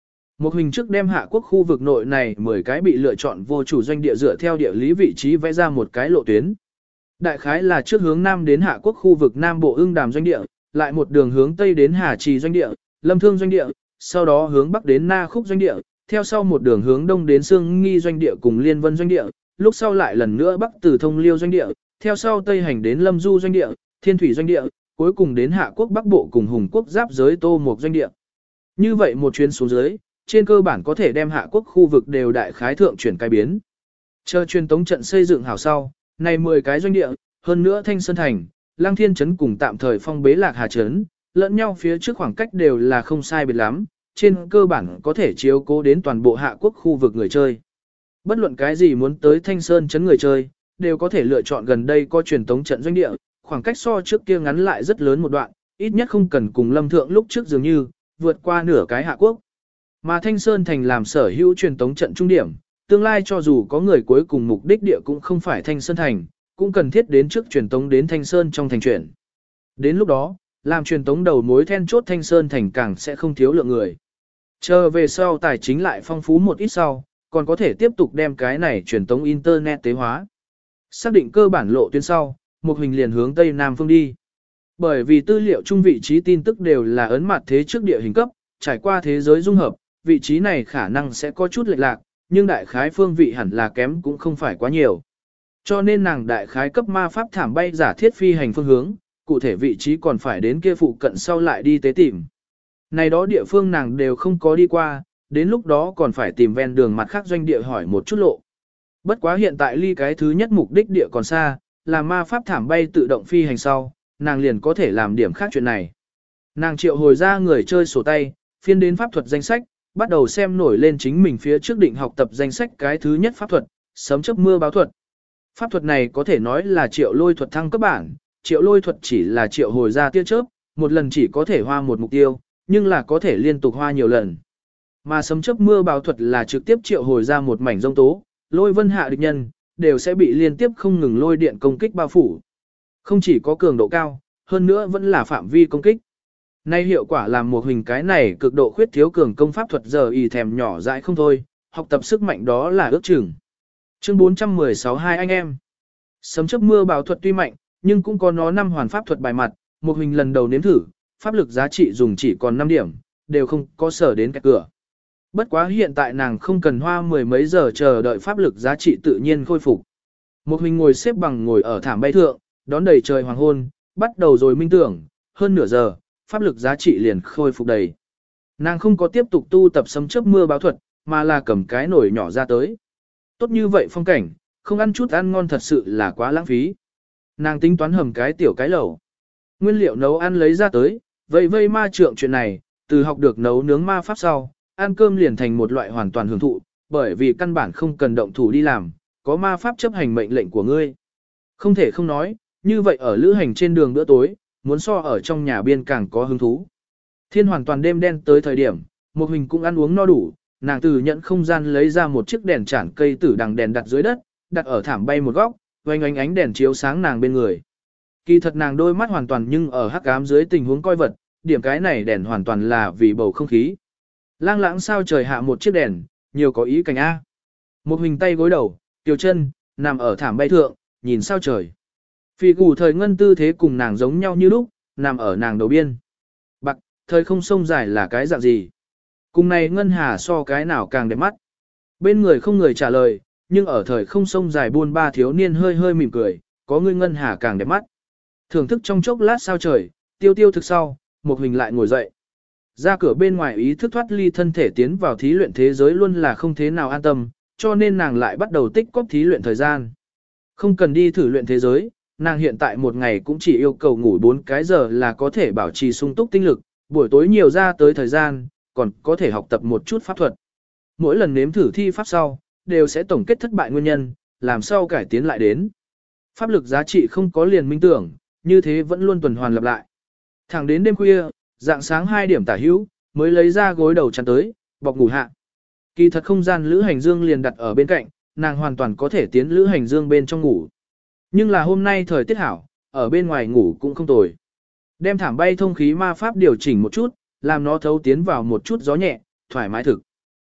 Một hình trước đem hạ quốc khu vực nội này mười cái bị lựa chọn vô chủ doanh địa dựa theo địa lý vị trí vẽ ra một cái lộ tuyến. Đại khái là trước hướng nam đến hạ quốc khu vực nam bộ ưng đàm doanh địa, lại một đường hướng tây đến Hà Trì doanh địa, Lâm Thương doanh địa, sau đó hướng bắc đến Na Khúc doanh địa, theo sau một đường hướng đông đến Sương Nghi doanh địa cùng Liên Vân doanh địa, lúc sau lại lần nữa bắc từ Thông Liêu doanh địa, theo sau tây hành đến Lâm Du doanh địa, Thiên Thủy doanh địa, cuối cùng đến Hạ quốc Bắc Bộ cùng Hùng quốc giáp giới Tô Mục doanh địa. Như vậy một chuyến xuống dưới, trên cơ bản có thể đem Hạ quốc khu vực đều đại khái thượng chuyển cai biến. Chờ truyền tống trận xây dựng hảo sau, này mười cái doanh địa, hơn nữa Thanh Sơn Thành, Lăng Thiên Trấn cùng tạm thời phong bế Lạc Hà Trấn, lẫn nhau phía trước khoảng cách đều là không sai biệt lắm, trên cơ bản có thể chiếu cố đến toàn bộ Hạ quốc khu vực người chơi. Bất luận cái gì muốn tới Thanh Sơn Trấn người chơi, đều có thể lựa chọn gần đây có truyền tống trận doanh địa, khoảng cách so trước kia ngắn lại rất lớn một đoạn, ít nhất không cần cùng Lâm Thượng lúc trước dường như, vượt qua nửa cái Hạ quốc. Mà Thanh Sơn Thành làm sở hữu truyền tống trận trung điểm, tương lai cho dù có người cuối cùng mục đích địa cũng không phải Thanh Sơn Thành, cũng cần thiết đến trước truyền tống đến Thanh Sơn trong thành chuyển. Đến lúc đó, làm truyền tống đầu mối then chốt Thanh Sơn Thành càng sẽ không thiếu lượng người. Chờ về sau tài chính lại phong phú một ít sau, còn có thể tiếp tục đem cái này truyền tống Internet tế hóa. Xác định cơ bản lộ tuyến sau, một hình liền hướng Tây Nam phương đi. Bởi vì tư liệu chung vị trí tin tức đều là ấn mặt thế trước địa hình cấp, trải qua thế giới dung hợp, vị trí này khả năng sẽ có chút lệch lạc, nhưng đại khái phương vị hẳn là kém cũng không phải quá nhiều. Cho nên nàng đại khái cấp ma pháp thảm bay giả thiết phi hành phương hướng, cụ thể vị trí còn phải đến kia phụ cận sau lại đi tế tìm. Này đó địa phương nàng đều không có đi qua, đến lúc đó còn phải tìm ven đường mặt khác doanh địa hỏi một chút lộ. Bất quá hiện tại ly cái thứ nhất mục đích địa còn xa, là ma pháp thảm bay tự động phi hành sau, nàng liền có thể làm điểm khác chuyện này. Nàng triệu hồi ra người chơi sổ tay, phiên đến pháp thuật danh sách, bắt đầu xem nổi lên chính mình phía trước định học tập danh sách cái thứ nhất pháp thuật, sấm chớp mưa báo thuật. Pháp thuật này có thể nói là triệu lôi thuật thăng cấp bản, triệu lôi thuật chỉ là triệu hồi ra tia chớp, một lần chỉ có thể hoa một mục tiêu, nhưng là có thể liên tục hoa nhiều lần. Mà sấm chớp mưa báo thuật là trực tiếp triệu hồi ra một mảnh giông tố, lôi vân hạ địch nhân, đều sẽ bị liên tiếp không ngừng lôi điện công kích bao phủ. Không chỉ có cường độ cao, hơn nữa vẫn là phạm vi công kích. Nay hiệu quả làm một hình cái này cực độ khuyết thiếu cường công pháp thuật giờ y thèm nhỏ dại không thôi, học tập sức mạnh đó là ước chừng. Chương bốn trăm mười sáu hai anh em. Sấm chớp mưa báo thuật tuy mạnh, nhưng cũng có nó năm hoàn pháp thuật bài mặt, một hình lần đầu nếm thử, pháp lực giá trị dùng chỉ còn năm điểm, đều không có sở đến cái cửa. Bất quá hiện tại nàng không cần hoa mười mấy giờ chờ đợi pháp lực giá trị tự nhiên khôi phục. Một hình ngồi xếp bằng ngồi ở thảm bay thượng, đón đầy trời hoàng hôn, bắt đầu rồi minh tưởng, hơn nửa giờ, pháp lực giá trị liền khôi phục đầy. Nàng không có tiếp tục tu tập sấm chớp mưa báo thuật, mà là cầm cái nồi nhỏ ra tới. Tốt như vậy phong cảnh, không ăn chút ăn ngon thật sự là quá lãng phí. Nàng tính toán hầm cái tiểu cái lẩu. Nguyên liệu nấu ăn lấy ra tới, vậy vây ma trượng chuyện này, từ học được nấu nướng ma pháp sau, ăn cơm liền thành một loại hoàn toàn hưởng thụ, bởi vì căn bản không cần động thủ đi làm, có ma pháp chấp hành mệnh lệnh của ngươi. Không thể không nói, như vậy ở lữ hành trên đường bữa tối, muốn so ở trong nhà biên càng có hứng thú. Thiên hoàn toàn đêm đen tới thời điểm, một hình cũng ăn uống no đủ, nàng từ nhận không gian lấy ra một chiếc đèn chản cây tử đằng đèn đặt dưới đất, đặt ở thảm bay một góc, oanh oanh ánh đèn chiếu sáng nàng bên người. Kỳ thật nàng đôi mắt hoàn toàn nhưng ở hắc ám dưới tình huống coi vật, điểm cái này đèn hoàn toàn là vì bầu không khí. Lang lãng sao trời hạ một chiếc đèn, nhiều có ý cảnh A. Một hình tay gối đầu, tiểu chân, nằm ở thảm bay thượng, nhìn sao trời. Phì củ thời ngân tư thế cùng nàng giống nhau như lúc, nằm ở nàng đầu biên. Bạc, thời không sông dài là cái dạng gì? Cùng này ngân hà so cái nào càng đẹp mắt. Bên người không người trả lời, nhưng ở thời không sông dài buôn ba thiếu niên hơi hơi mỉm cười, có người ngân hà càng đẹp mắt. Thưởng thức trong chốc lát sao trời, tiêu tiêu thực sau, một hình lại ngồi dậy. Ra cửa bên ngoài ý thức thoát ly thân thể tiến vào thí luyện thế giới luôn là không thế nào an tâm, cho nên nàng lại bắt đầu tích cóp thí luyện thời gian. Không cần đi thử luyện thế giới, nàng hiện tại một ngày cũng chỉ yêu cầu ngủ bốn cái giờ là có thể bảo trì sung túc tinh lực, buổi tối nhiều ra tới thời gian, còn có thể học tập một chút pháp thuật. Mỗi lần nếm thử thi pháp sau, đều sẽ tổng kết thất bại nguyên nhân, làm sao cải tiến lại đến. Pháp lực giá trị không có liền minh tưởng, như thế vẫn luôn tuần hoàn lặp lại. Thẳng đến đêm khuya, dạng sáng hai điểm tả hữu, mới lấy ra gối đầu chăn tới, bọc ngủ hạ. Kỳ thật không gian lữ hành dương liền đặt ở bên cạnh, nàng hoàn toàn có thể tiến lữ hành dương bên trong ngủ. Nhưng là hôm nay thời tiết hảo, ở bên ngoài ngủ cũng không tồi. Đem thảm bay thông khí ma pháp điều chỉnh một chút, làm nó thấu tiến vào một chút gió nhẹ, thoải mái thực.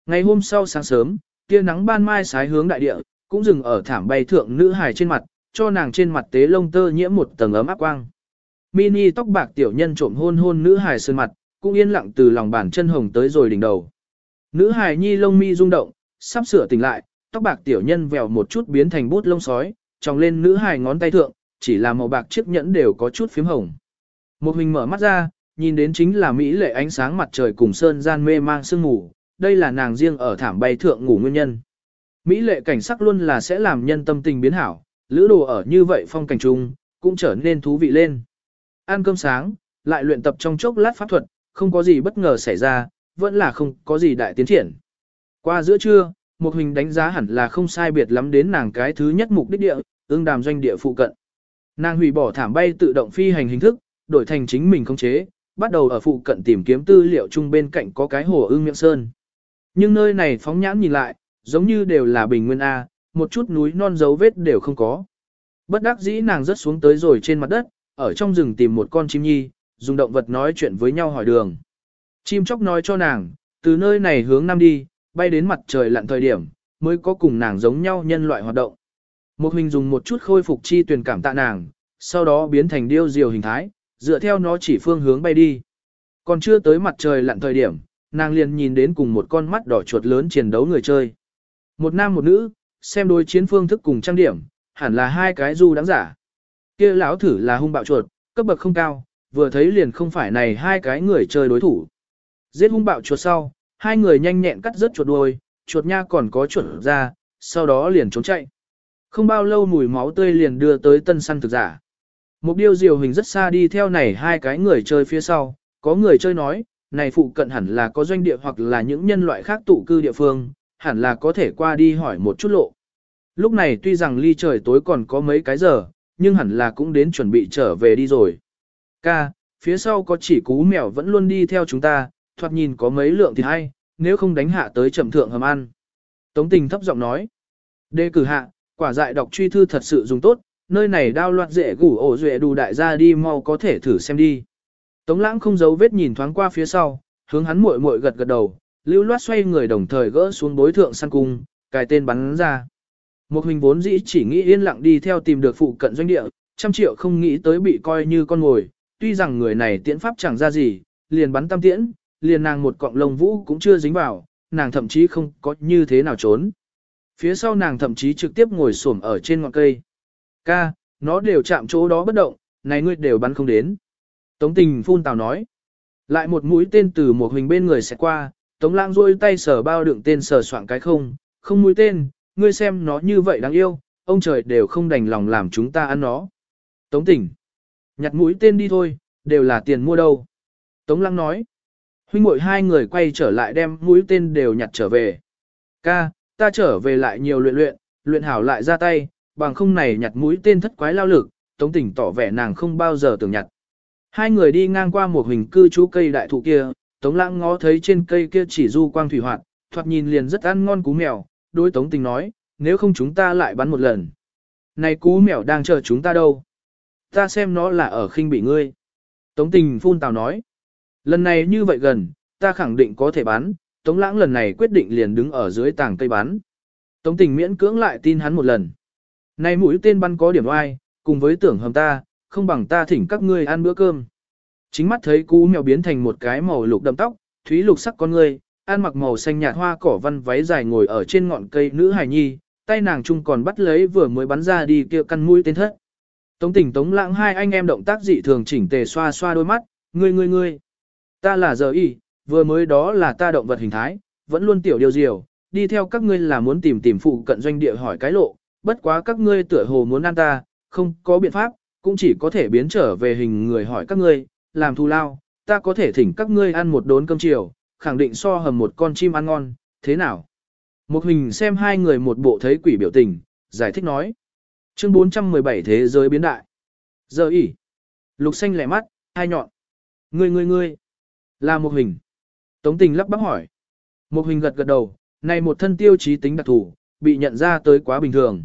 Ngày hôm sau sáng sớm, tia nắng ban mai sái hướng đại địa, cũng dừng ở thảm bay thượng nữ hài trên mặt, cho nàng trên mặt tế lông tơ nhiễm một tầng ấm áp quang. Mini tóc bạc tiểu nhân trộm hôn hôn nữ hài sơn mặt, cũng yên lặng từ lòng bàn chân hồng tới rồi đỉnh đầu. Nữ hài nhi lông mi rung động, sắp sửa tỉnh lại, tóc bạc tiểu nhân vèo một chút biến thành bút lông sói, tròng lên nữ hài ngón tay thượng, chỉ là màu bạc chiếc nhẫn đều có chút phím hồng. Một mình mở mắt ra, nhìn đến chính là mỹ lệ ánh sáng mặt trời cùng sơn gian mê mang sương ngủ, đây là nàng riêng ở thảm bay thượng ngủ nguyên nhân. Mỹ lệ cảnh sắc luôn là sẽ làm nhân tâm tình biến hảo, lữ đồ ở như vậy phong cảnh chung, cũng trở nên thú vị lên. Ăn cơm sáng, lại luyện tập trong chốc lát pháp thuật, không có gì bất ngờ xảy ra, vẫn là không có gì đại tiến triển. Qua giữa trưa, một hình đánh giá hẳn là không sai biệt lắm đến nàng cái thứ nhất mục đích địa, ương đàm doanh địa phụ cận. Nàng hủy bỏ thảm bay tự động phi hành hình thức, đổi thành chính mình khống chế, bắt đầu ở phụ cận tìm kiếm tư liệu chung bên cạnh có cái hồ ưng miệng sơn. Nhưng nơi này phóng nhãn nhìn lại, giống như đều là bình nguyên A, một chút núi non dấu vết đều không có. Bất đắc dĩ nàng rớt xuống tới rồi trên mặt đất, ở trong rừng tìm một con chim nhi, dùng động vật nói chuyện với nhau hỏi đường. Chim chóc nói cho nàng, từ nơi này hướng nam đi, bay đến mặt trời lặn thời điểm, mới có cùng nàng giống nhau nhân loại hoạt động. Một hình dùng một chút khôi phục chi tuyển cảm tạ nàng, sau đó biến thành điêu diều hình thái, dựa theo nó chỉ phương hướng bay đi. Còn chưa tới mặt trời lặn thời điểm, nàng liền nhìn đến cùng một con mắt đỏ chuột lớn chiến đấu người chơi. Một nam một nữ, xem đối chiến phương thức cùng trang điểm, hẳn là hai cái du đáng giả. Kia lão thử là hung bạo chuột, cấp bậc không cao, vừa thấy liền không phải này hai cái người chơi đối thủ. Giết hung bạo chuột sau, hai người nhanh nhẹn cắt rớt chuột đuôi, chuột nha còn có chuột ra, sau đó liền trốn chạy. Không bao lâu mùi máu tươi liền đưa tới tân săn thực giả. Một điêu diều hình rất xa đi theo này hai cái người chơi phía sau, có người chơi nói, này phụ cận hẳn là có doanh địa hoặc là những nhân loại khác tụ cư địa phương, hẳn là có thể qua đi hỏi một chút lộ. Lúc này tuy rằng ly trời tối còn có mấy cái giờ, nhưng hẳn là cũng đến chuẩn bị trở về đi rồi. Ca, phía sau có chỉ cú mèo vẫn luôn đi theo chúng ta, thoạt nhìn có mấy lượng thì hay, nếu không đánh hạ tới chậm thượng hầm ăn. Tống tình thấp giọng nói, đề cử hạ, quả dại đọc truy thư thật sự dùng tốt, nơi này đao loạt dễ gủ ổ duệ đủ đại gia đi mau có thể thử xem đi. Tống lãng không giấu vết nhìn thoáng qua phía sau, hướng hắn muội muội gật gật đầu, lưu loát xoay người đồng thời gỡ xuống bối thượng săn cung, cài tên bắn ra. Một hình vốn dĩ chỉ nghĩ yên lặng đi theo tìm được phụ cận doanh địa, trăm triệu không nghĩ tới bị coi như con mồi, tuy rằng người này tiễn pháp chẳng ra gì, liền bắn tam tiễn, liền nàng một cọng lông vũ cũng chưa dính vào, nàng thậm chí không có như thế nào trốn. Phía sau nàng thậm chí trực tiếp ngồi xổm ở trên ngọn cây. Ca, nó đều chạm chỗ đó bất động, này ngươi đều bắn không đến. Tống tình phun tào nói. Lại một mũi tên từ một hình bên người sẽ qua, Tống lãng rôi tay sờ bao đựng tên sờ soạn cái không, không mũi tên, ngươi xem nó như vậy đáng yêu, ông trời đều không đành lòng làm chúng ta ăn nó. Tống tình. Nhặt mũi tên đi thôi, đều là tiền mua đâu. Tống lãng nói. Huynh muội hai người quay trở lại đem mũi tên đều nhặt trở về. Ca, ta trở về lại nhiều luyện luyện, luyện hảo lại ra tay, bằng không này nhặt mũi tên thất quái lao lực, Tống tình tỏ vẻ nàng không bao giờ tưởng nhặt. Hai người đi ngang qua một hình cư trú cây đại thụ kia, Tống lãng ngó thấy trên cây kia chỉ du quang thủy hoạt, thoạt nhìn liền rất ăn ngon cú mèo, đối Tống tình nói, nếu không chúng ta lại bắn một lần. Này cú mèo đang chờ chúng ta đâu? Ta xem nó là ở khinh bị ngươi. Tống tình phun tào nói, lần này như vậy gần, ta khẳng định có thể bắn, Tống lãng lần này quyết định liền đứng ở dưới tảng cây bắn. Tống tình miễn cưỡng lại tin hắn một lần. Này mũi tên bắn có điểm oai, cùng với tưởng hầm ta, không bằng ta thỉnh các ngươi ăn bữa cơm. Chính mắt thấy cú mèo biến thành một cái màu lục đậm tóc, thúy lục sắc con ngươi, ăn mặc màu xanh nhạt hoa cỏ văn váy dài ngồi ở trên ngọn cây nữ hài nhi, tay nàng chung còn bắt lấy vừa mới bắn ra đi kia căn mũi tên thất. Tống tình Tống lãng hai anh em động tác dị thường chỉnh tề xoa xoa đôi mắt, ngươi ngươi ngươi. Ta là giờ y, vừa mới đó là ta động vật hình thái, vẫn luôn tiểu điều diều, đi theo các ngươi là muốn tìm tìm phụ cận doanh địa hỏi cái lộ, bất quá các ngươi tựa hồ muốn ăn ta, không có biện pháp, cũng chỉ có thể biến trở về hình người hỏi các ngươi, làm thù lao, ta có thể thỉnh các ngươi ăn một đốn cơm chiều, khẳng định so hầm một con chim ăn ngon, thế nào? Một hình xem hai người một bộ thấy quỷ biểu tình, giải thích nói. Chương bốn trăm mười bảy Thế giới biến đại. Giờ ỉ. Lục xanh lẻ mắt, hai nhọn. Ngươi ngươi ngươi. Là một hình. Tống tình lắp bắp hỏi. Một hình gật gật đầu, này một thân tiêu chí tính đặc thù, bị nhận ra tới quá bình thường.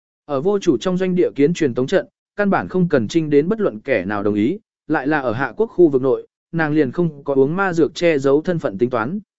Ở vô chủ trong doanh địa kiến truyền tống trận, căn bản không cần trinh đến bất luận kẻ nào đồng ý, lại là ở hạ quốc khu vực nội, nàng liền không có uống ma dược che giấu thân phận tính toán.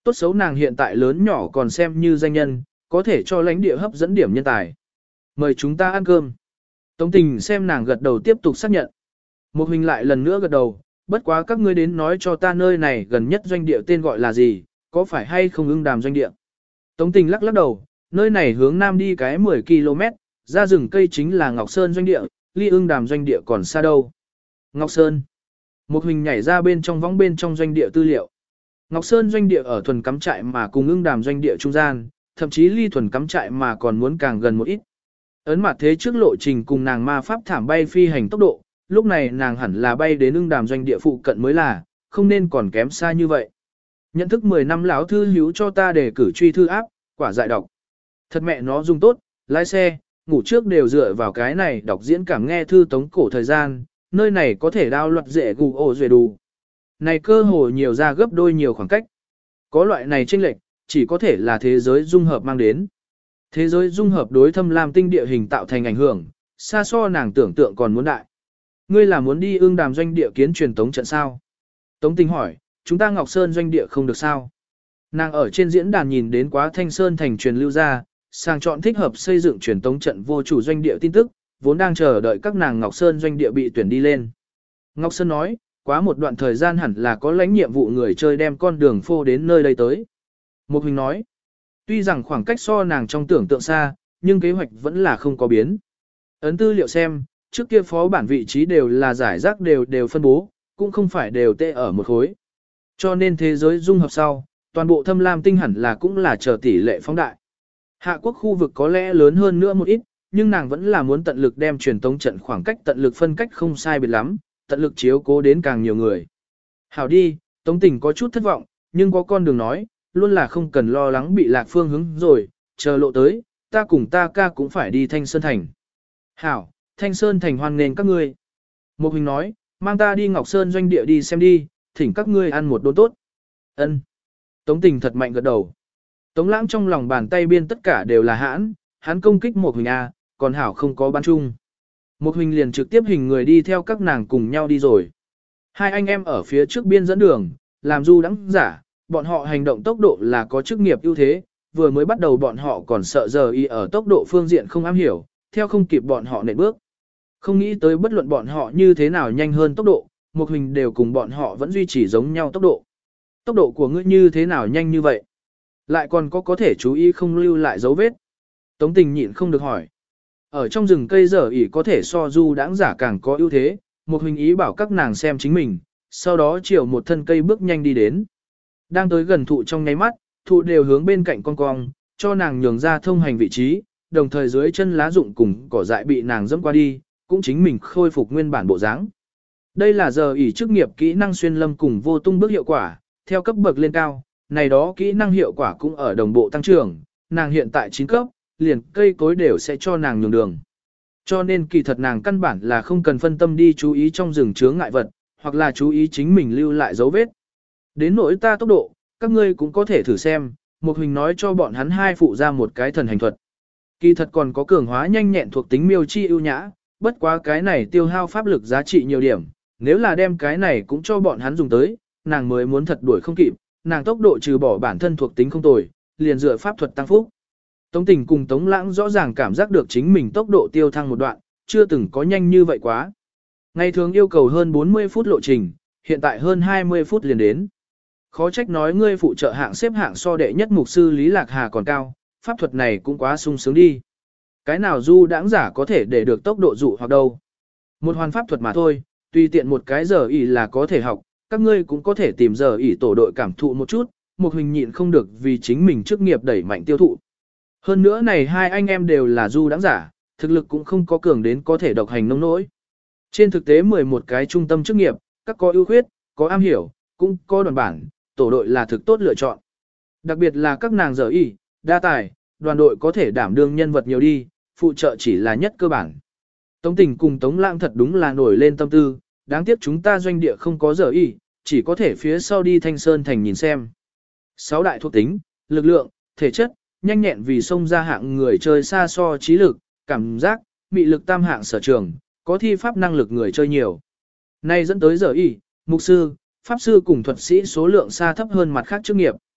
Tốt xấu nàng hiện tại lớn nhỏ còn xem như danh nhân, có thể cho lãnh địa hấp dẫn điểm nhân tài. Mời chúng ta ăn cơm. Tống Tình xem nàng gật đầu tiếp tục xác nhận. Một hình lại lần nữa gật đầu, bất quá các ngươi đến nói cho ta nơi này gần nhất doanh địa tên gọi là gì, có phải hay không ưng đàm doanh địa. Tống Tình lắc lắc đầu, nơi này hướng nam đi cái mười ki lô mét, ra rừng cây chính là Ngọc Sơn doanh địa, ly ưng đàm doanh địa còn xa đâu. Ngọc Sơn. Một hình nhảy ra bên trong võng bên trong doanh địa tư liệu. Ngọc Sơn doanh địa ở thuần cắm trại mà cùng ưng đàm doanh địa trung gian, thậm chí ly thuần cắm trại mà còn muốn càng gần một ít. Ấn mặt thế trước lộ trình cùng nàng ma pháp thảm bay phi hành tốc độ, lúc này nàng hẳn là bay đến ưng đàm doanh địa phụ cận mới là, không nên còn kém xa như vậy. Nhận thức mười năm lão thư hữu cho ta để cử truy thư áp, quả dại đọc. Thật mẹ nó dùng tốt, lái xe, ngủ trước đều dựa vào cái này đọc diễn cảm nghe thư tống cổ thời gian, nơi này có thể đao luật dễ gù ổ dễ đủ. Này cơ hồ nhiều ra gấp đôi nhiều khoảng cách. Có loại này chênh lệch, chỉ có thể là thế giới dung hợp mang đến. Thế giới dung hợp đối thâm lam tinh địa hình tạo thành ảnh hưởng, xa so nàng tưởng tượng còn muốn đại. Ngươi là muốn đi ương đàm doanh địa kiến truyền tống trận sao? Tống Tình hỏi, chúng ta Ngọc Sơn doanh địa không được sao? Nàng ở trên diễn đàn nhìn đến quá Thanh Sơn thành truyền lưu ra, sàng chọn thích hợp xây dựng truyền tống trận vô chủ doanh địa tin tức, vốn đang chờ đợi các nàng Ngọc Sơn doanh địa bị tuyển đi lên. Ngọc Sơn nói, quá một đoạn thời gian hẳn là có lãnh nhiệm vụ người chơi đem con đường phô đến nơi đây tới. Một Huỳnh nói, tuy rằng khoảng cách so nàng trong tưởng tượng xa, nhưng kế hoạch vẫn là không có biến. Ấn tư liệu xem, trước kia phó bản vị trí đều là giải rác đều đều phân bố, cũng không phải đều tệ ở một khối. Cho nên thế giới dung hợp sau, toàn bộ thâm lam tinh hẳn là cũng là chờ tỷ lệ phóng đại. Hạ quốc khu vực có lẽ lớn hơn nữa một ít, nhưng nàng vẫn là muốn tận lực đem truyền tống trận khoảng cách tận lực phân cách không sai biệt lắm, tận lực chiếu cố đến càng nhiều người. Hảo đi, Tống Tình có chút thất vọng, nhưng có con đường nói, luôn là không cần lo lắng bị lạc phương hướng rồi, chờ lộ tới, ta cùng ta ca cũng phải đi Thanh Sơn Thành. Hảo, Thanh Sơn Thành hoan nghênh các ngươi. Một Huỳnh nói, mang ta đi Ngọc Sơn doanh địa đi xem đi, thỉnh các ngươi ăn một đốn tốt. Ân. Tống Tình thật mạnh gật đầu. Tống Lãng trong lòng bàn tay biên tất cả đều là hãn, hắn công kích một Huỳnh A, còn Hảo không có bắn chung. Một Huỳnh liền trực tiếp hình người đi theo các nàng cùng nhau đi rồi. Hai anh em ở phía trước biên dẫn đường, làm du đắng giả, bọn họ hành động tốc độ là có chức nghiệp ưu thế, vừa mới bắt đầu bọn họ còn sợ giờ y ở tốc độ phương diện không am hiểu, theo không kịp bọn họ nện bước. Không nghĩ tới bất luận bọn họ như thế nào nhanh hơn tốc độ, một Huỳnh đều cùng bọn họ vẫn duy trì giống nhau tốc độ. Tốc độ của ngươi như thế nào nhanh như vậy? Lại còn có có thể chú ý không lưu lại dấu vết. Tống Tình nhịn không được hỏi. Ở trong rừng cây giờ ỉ có thể so du đãng giả càng có ưu thế, một Huỳnh ý bảo các nàng xem chính mình, sau đó chiều một thân cây bước nhanh đi đến. Đang tới gần thụ trong nháy mắt, thụ đều hướng bên cạnh con cong, cho nàng nhường ra thông hành vị trí, đồng thời dưới chân lá rụng cùng cỏ dại bị nàng dẫm qua đi, cũng chính mình khôi phục nguyên bản bộ dáng. Đây là giờ ỉ chức nghiệp kỹ năng xuyên lâm cùng vô tung bước hiệu quả, theo cấp bậc lên cao, này đó kỹ năng hiệu quả cũng ở đồng bộ tăng trưởng, nàng hiện tại chín cấp, liền cây cối đều sẽ cho nàng nhường đường. Cho nên kỳ thật nàng căn bản là không cần phân tâm đi chú ý trong rừng chướng ngại vật, hoặc là chú ý chính mình lưu lại dấu vết. Đến nỗi ta tốc độ, các ngươi cũng có thể thử xem, một Huỳnh nói cho bọn hắn hai phụ ra một cái thần hành thuật. Kỳ thật còn có cường hóa nhanh nhẹn thuộc tính miêu chi ưu nhã, bất quá cái này tiêu hao pháp lực giá trị nhiều điểm, nếu là đem cái này cũng cho bọn hắn dùng tới, nàng mới muốn thật đuổi không kịp, nàng tốc độ trừ bỏ bản thân thuộc tính không tồi, liền dựa pháp thuật tăng phúc. Tống Tình cùng Tống Lãng rõ ràng cảm giác được chính mình tốc độ tiêu thăng một đoạn, chưa từng có nhanh như vậy quá. Ngày thường yêu cầu hơn bốn mươi phút lộ trình, hiện tại hơn hai mươi phút liền đến. Khó trách nói ngươi phụ trợ hạng xếp hạng so đệ nhất mục sư Lý Lạc Hà còn cao, pháp thuật này cũng quá sung sướng đi. Cái nào du đãng giả có thể để được tốc độ dụ hoặc đâu. Một hoàn pháp thuật mà thôi, tùy tiện một cái giờ ỉ là có thể học, các ngươi cũng có thể tìm giờ ỉ tổ đội cảm thụ một chút, một Huỳnh nhịn không được vì chính mình chức nghiệp đẩy mạnh tiêu thụ. Hơn nữa này hai anh em đều là du đãng giả, thực lực cũng không có cường đến có thể độc hành nông nỗi. Trên thực tế mười một cái trung tâm chức nghiệp, các có ưu khuyết, có am hiểu, cũng có đoàn bản, tổ đội là thực tốt lựa chọn. Đặc biệt là các nàng giờ y, đa tài, đoàn đội có thể đảm đương nhân vật nhiều đi, phụ trợ chỉ là nhất cơ bản. Tống Tình cùng Tống Lãng thật đúng là nổi lên tâm tư, đáng tiếc chúng ta doanh địa không có giờ y, chỉ có thể phía sau đi Thanh Sơn Thành nhìn xem. Sáu đại thuộc tính, lực lượng, thể chất, nhanh nhẹn vì xông ra hạng người chơi xa so trí lực, cảm giác, mị lực tam hạng sở trường, có thi pháp năng lực người chơi nhiều. Nay dẫn tới giờ y, mục sư, pháp sư cùng thuật sĩ số lượng xa thấp hơn mặt khác chức nghiệp.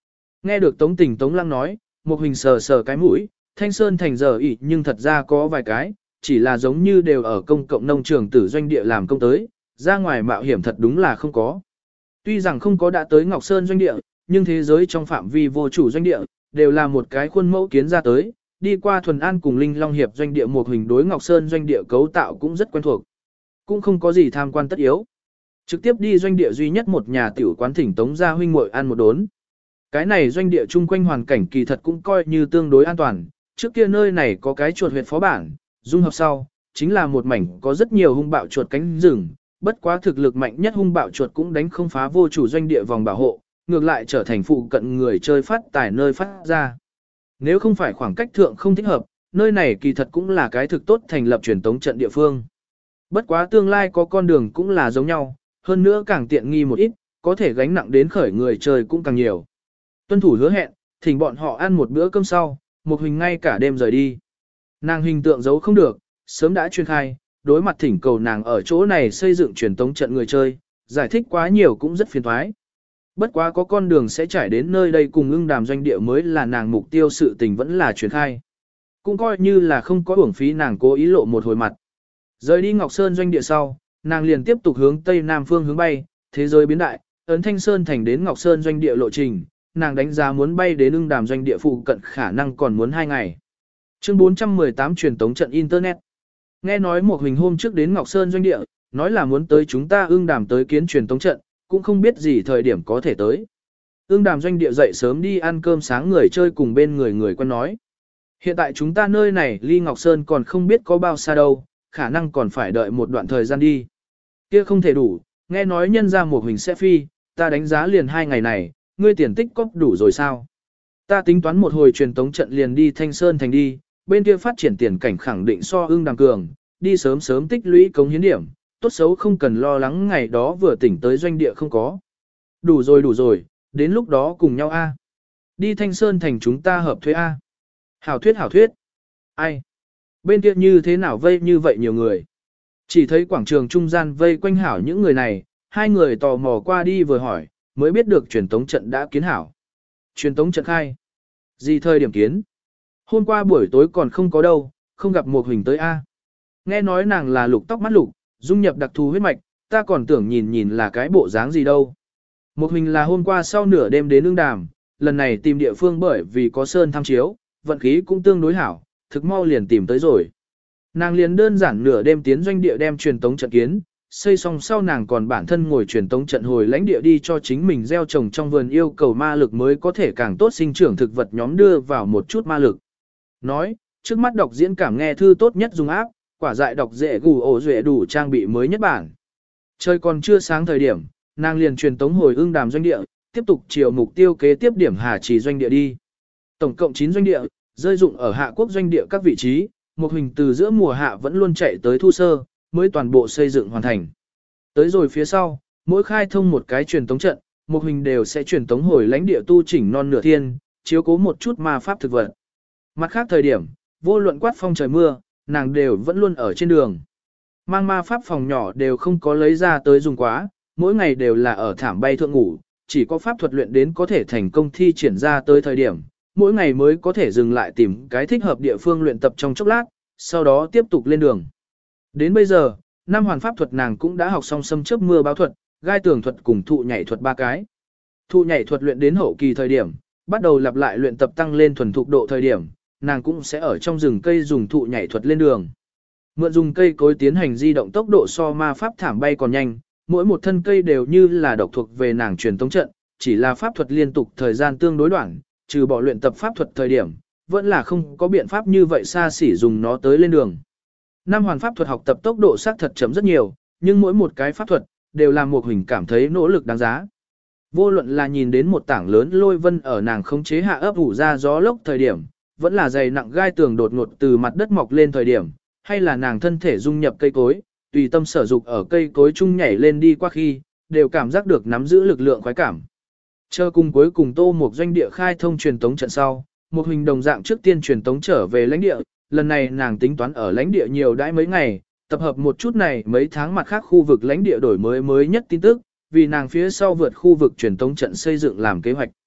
Nghe được Tống Tình Tống Lăng nói, một hình sờ sờ cái mũi, Thanh Sơn thành giờ ỉ nhưng thật ra có vài cái, chỉ là giống như đều ở công cộng nông trường tử doanh địa làm công tới, ra ngoài mạo hiểm thật đúng là không có. Tuy rằng không có đã tới Ngọc Sơn doanh địa, nhưng thế giới trong phạm vi vô chủ doanh địa, đều là một cái khuôn mẫu kiến ra tới, đi qua Thuần An cùng Linh Long Hiệp doanh địa một hình đối Ngọc Sơn doanh địa cấu tạo cũng rất quen thuộc. Cũng không có gì tham quan tất yếu. Trực tiếp đi doanh địa duy nhất một nhà tiểu quán thỉnh Tống gia huynh muội ăn một đốn. Cái này doanh địa chung quanh hoàn cảnh kỳ thật cũng coi như tương đối an toàn, trước kia nơi này có cái chuột huyệt phó bản, dung hợp sau, chính là một mảnh có rất nhiều hung bạo chuột cánh rừng, bất quá thực lực mạnh nhất hung bạo chuột cũng đánh không phá vô chủ doanh địa vòng bảo hộ, ngược lại trở thành phụ cận người chơi phát tài nơi phát ra. Nếu không phải khoảng cách thượng không thích hợp, nơi này kỳ thật cũng là cái thực tốt thành lập truyền tống trận địa phương. Bất quá tương lai có con đường cũng là giống nhau, hơn nữa càng tiện nghi một ít, có thể gánh nặng đến khởi người chơi cũng càng nhiều. Tuân thủ hứa hẹn, thỉnh bọn họ ăn một bữa cơm sau, một hình ngay cả đêm rời đi. Nàng hình tượng giấu không được, sớm đã chuyên khai, đối mặt thỉnh cầu nàng ở chỗ này xây dựng truyền tống trận người chơi, giải thích quá nhiều cũng rất phiền thoái. Bất quá có con đường sẽ trải đến nơi đây cùng ưng đàm doanh địa mới là nàng mục tiêu sự tình vẫn là truyền khai. Cũng coi như là không có uổng phí nàng cố ý lộ một hồi mặt. Rời đi Ngọc Sơn doanh địa sau, nàng liền tiếp tục hướng tây nam phương hướng bay, thế giới biến đại, ấn Thanh Sơn thành đến Ngọc Sơn doanh địa lộ trình, nàng đánh giá muốn bay đến ưng đàm doanh địa phụ cận khả năng còn muốn hai ngày. Chương bốn trăm mười tám truyền tống trận Internet. Nghe nói một hình hôm trước đến Ngọc Sơn doanh địa, nói là muốn tới chúng ta ưng đàm tới kiến truyền tống trận, cũng không biết gì thời điểm có thể tới. Ưng đàm doanh địa dậy sớm đi ăn cơm sáng người chơi cùng bên người người quen nói. Hiện tại chúng ta nơi này ly Ngọc Sơn còn không biết có bao xa đâu, khả năng còn phải đợi một đoạn thời gian đi. Kia không thể đủ, nghe nói nhân ra một hình sẽ phi, ta đánh giá liền hai ngày này, ngươi tiền tích cóp đủ rồi sao? Ta tính toán một hồi truyền tống trận liền đi Thanh Sơn thành đi, bên kia phát triển tiền cảnh khẳng định so ưng đàm cường, đi sớm sớm tích lũy cống hiến điểm, tốt xấu không cần lo lắng ngày đó vừa tỉnh tới doanh địa không có. Đủ rồi đủ rồi, đến lúc đó cùng nhau a. Đi Thanh Sơn thành chúng ta hợp thuê a. Hảo thuyết hảo thuyết. Ai? Bên kia như thế nào vây như vậy nhiều người? Chỉ thấy quảng trường trung gian vây quanh hảo những người này, hai người tò mò qua đi vừa hỏi, mới biết được truyền tống trận đã kiến hảo. Truyền tống trận khai. Gì thời điểm kiến? Hôm qua buổi tối còn không có đâu, không gặp một hình tới a. Nghe nói nàng là lục tóc mắt lục, dung nhập đặc thù huyết mạch, ta còn tưởng nhìn nhìn là cái bộ dáng gì đâu. Một hình là hôm qua sau nửa đêm đến ưng đàm, lần này tìm địa phương bởi vì có sơn tham chiếu, vận khí cũng tương đối hảo, thực mau liền tìm tới rồi. Nàng liền đơn giản nửa đêm tiến doanh địa đem truyền tống trận kiến, xây xong sau nàng còn bản thân ngồi truyền tống trận hồi lãnh địa đi cho chính mình gieo trồng trong vườn yêu cầu ma lực mới có thể càng tốt sinh trưởng thực vật nhóm đưa vào một chút ma lực. Nói, trước mắt đọc diễn cảm nghe thư tốt nhất dùng áp, quả dại đọc dễ gù ổ duệ đủ trang bị mới nhất bản. Trời còn chưa sáng thời điểm, nàng liền truyền tống hồi ưng đàm doanh địa, tiếp tục chiều mục tiêu kế tiếp điểm Hà Trì doanh địa đi. Tổng cộng chín doanh địa, rơi dụng ở Hạ Quốc doanh địa các vị trí, một hình từ giữa mùa hạ vẫn luôn chạy tới thu sơ, mới toàn bộ xây dựng hoàn thành. Tới rồi phía sau, mỗi khai thông một cái truyền tống trận, một hình đều sẽ truyền tống hồi lãnh địa tu chỉnh non nửa thiên, chiếu cố một chút ma pháp thực vật. Mặt khác thời điểm, vô luận quát phong trời mưa, nàng đều vẫn luôn ở trên đường. Mang ma pháp phòng nhỏ đều không có lấy ra tới dùng quá, mỗi ngày đều là ở thảm bay thượng ngủ, chỉ có pháp thuật luyện đến có thể thành công thi triển ra tới thời điểm, mỗi ngày mới có thể dừng lại tìm cái thích hợp địa phương luyện tập trong chốc lát, sau đó tiếp tục lên đường. Đến bây giờ, năm hoàn pháp thuật nàng cũng đã học xong xâm chớp mưa báo thuật, gai tường thuật cùng thụ nhảy thuật ba cái. Thụ nhảy thuật luyện đến hậu kỳ thời điểm, bắt đầu lặp lại luyện tập tăng lên thuần thục độ thời điểm, nàng cũng sẽ ở trong rừng cây dùng thụ nhảy thuật lên đường. Mượn dùng cây cối tiến hành di động tốc độ so ma pháp thảm bay còn nhanh, mỗi một thân cây đều như là độc thuộc về nàng truyền tống trận, chỉ là pháp thuật liên tục thời gian tương đối đoạn, trừ bỏ luyện tập pháp thuật thời điểm, vẫn là không có biện pháp như vậy xa xỉ dùng nó tới lên đường. Năm hoàn pháp thuật học tập tốc độ xác thật chấm rất nhiều, nhưng mỗi một cái pháp thuật đều làm một hình cảm thấy nỗ lực đáng giá. Vô luận là nhìn đến một tảng lớn lôi vân ở nàng khống chế hạ ấp ủ ra gió lốc thời điểm, vẫn là dày nặng gai tường đột ngột từ mặt đất mọc lên thời điểm, hay là nàng thân thể dung nhập cây cối, tùy tâm sở dục ở cây cối chung nhảy lên đi qua khi, đều cảm giác được nắm giữ lực lượng khoái cảm. Chờ cùng cuối cùng Tô một doanh địa khai thông truyền tống trận sau, một hình đồng dạng trước tiên truyền tống trở về lãnh địa, lần này nàng tính toán ở lãnh địa nhiều đãi mấy ngày, tập hợp một chút này mấy tháng mặt khác khu vực lãnh địa đổi mới mới nhất tin tức, vì nàng phía sau vượt khu vực truyền tống trận xây dựng làm kế hoạch.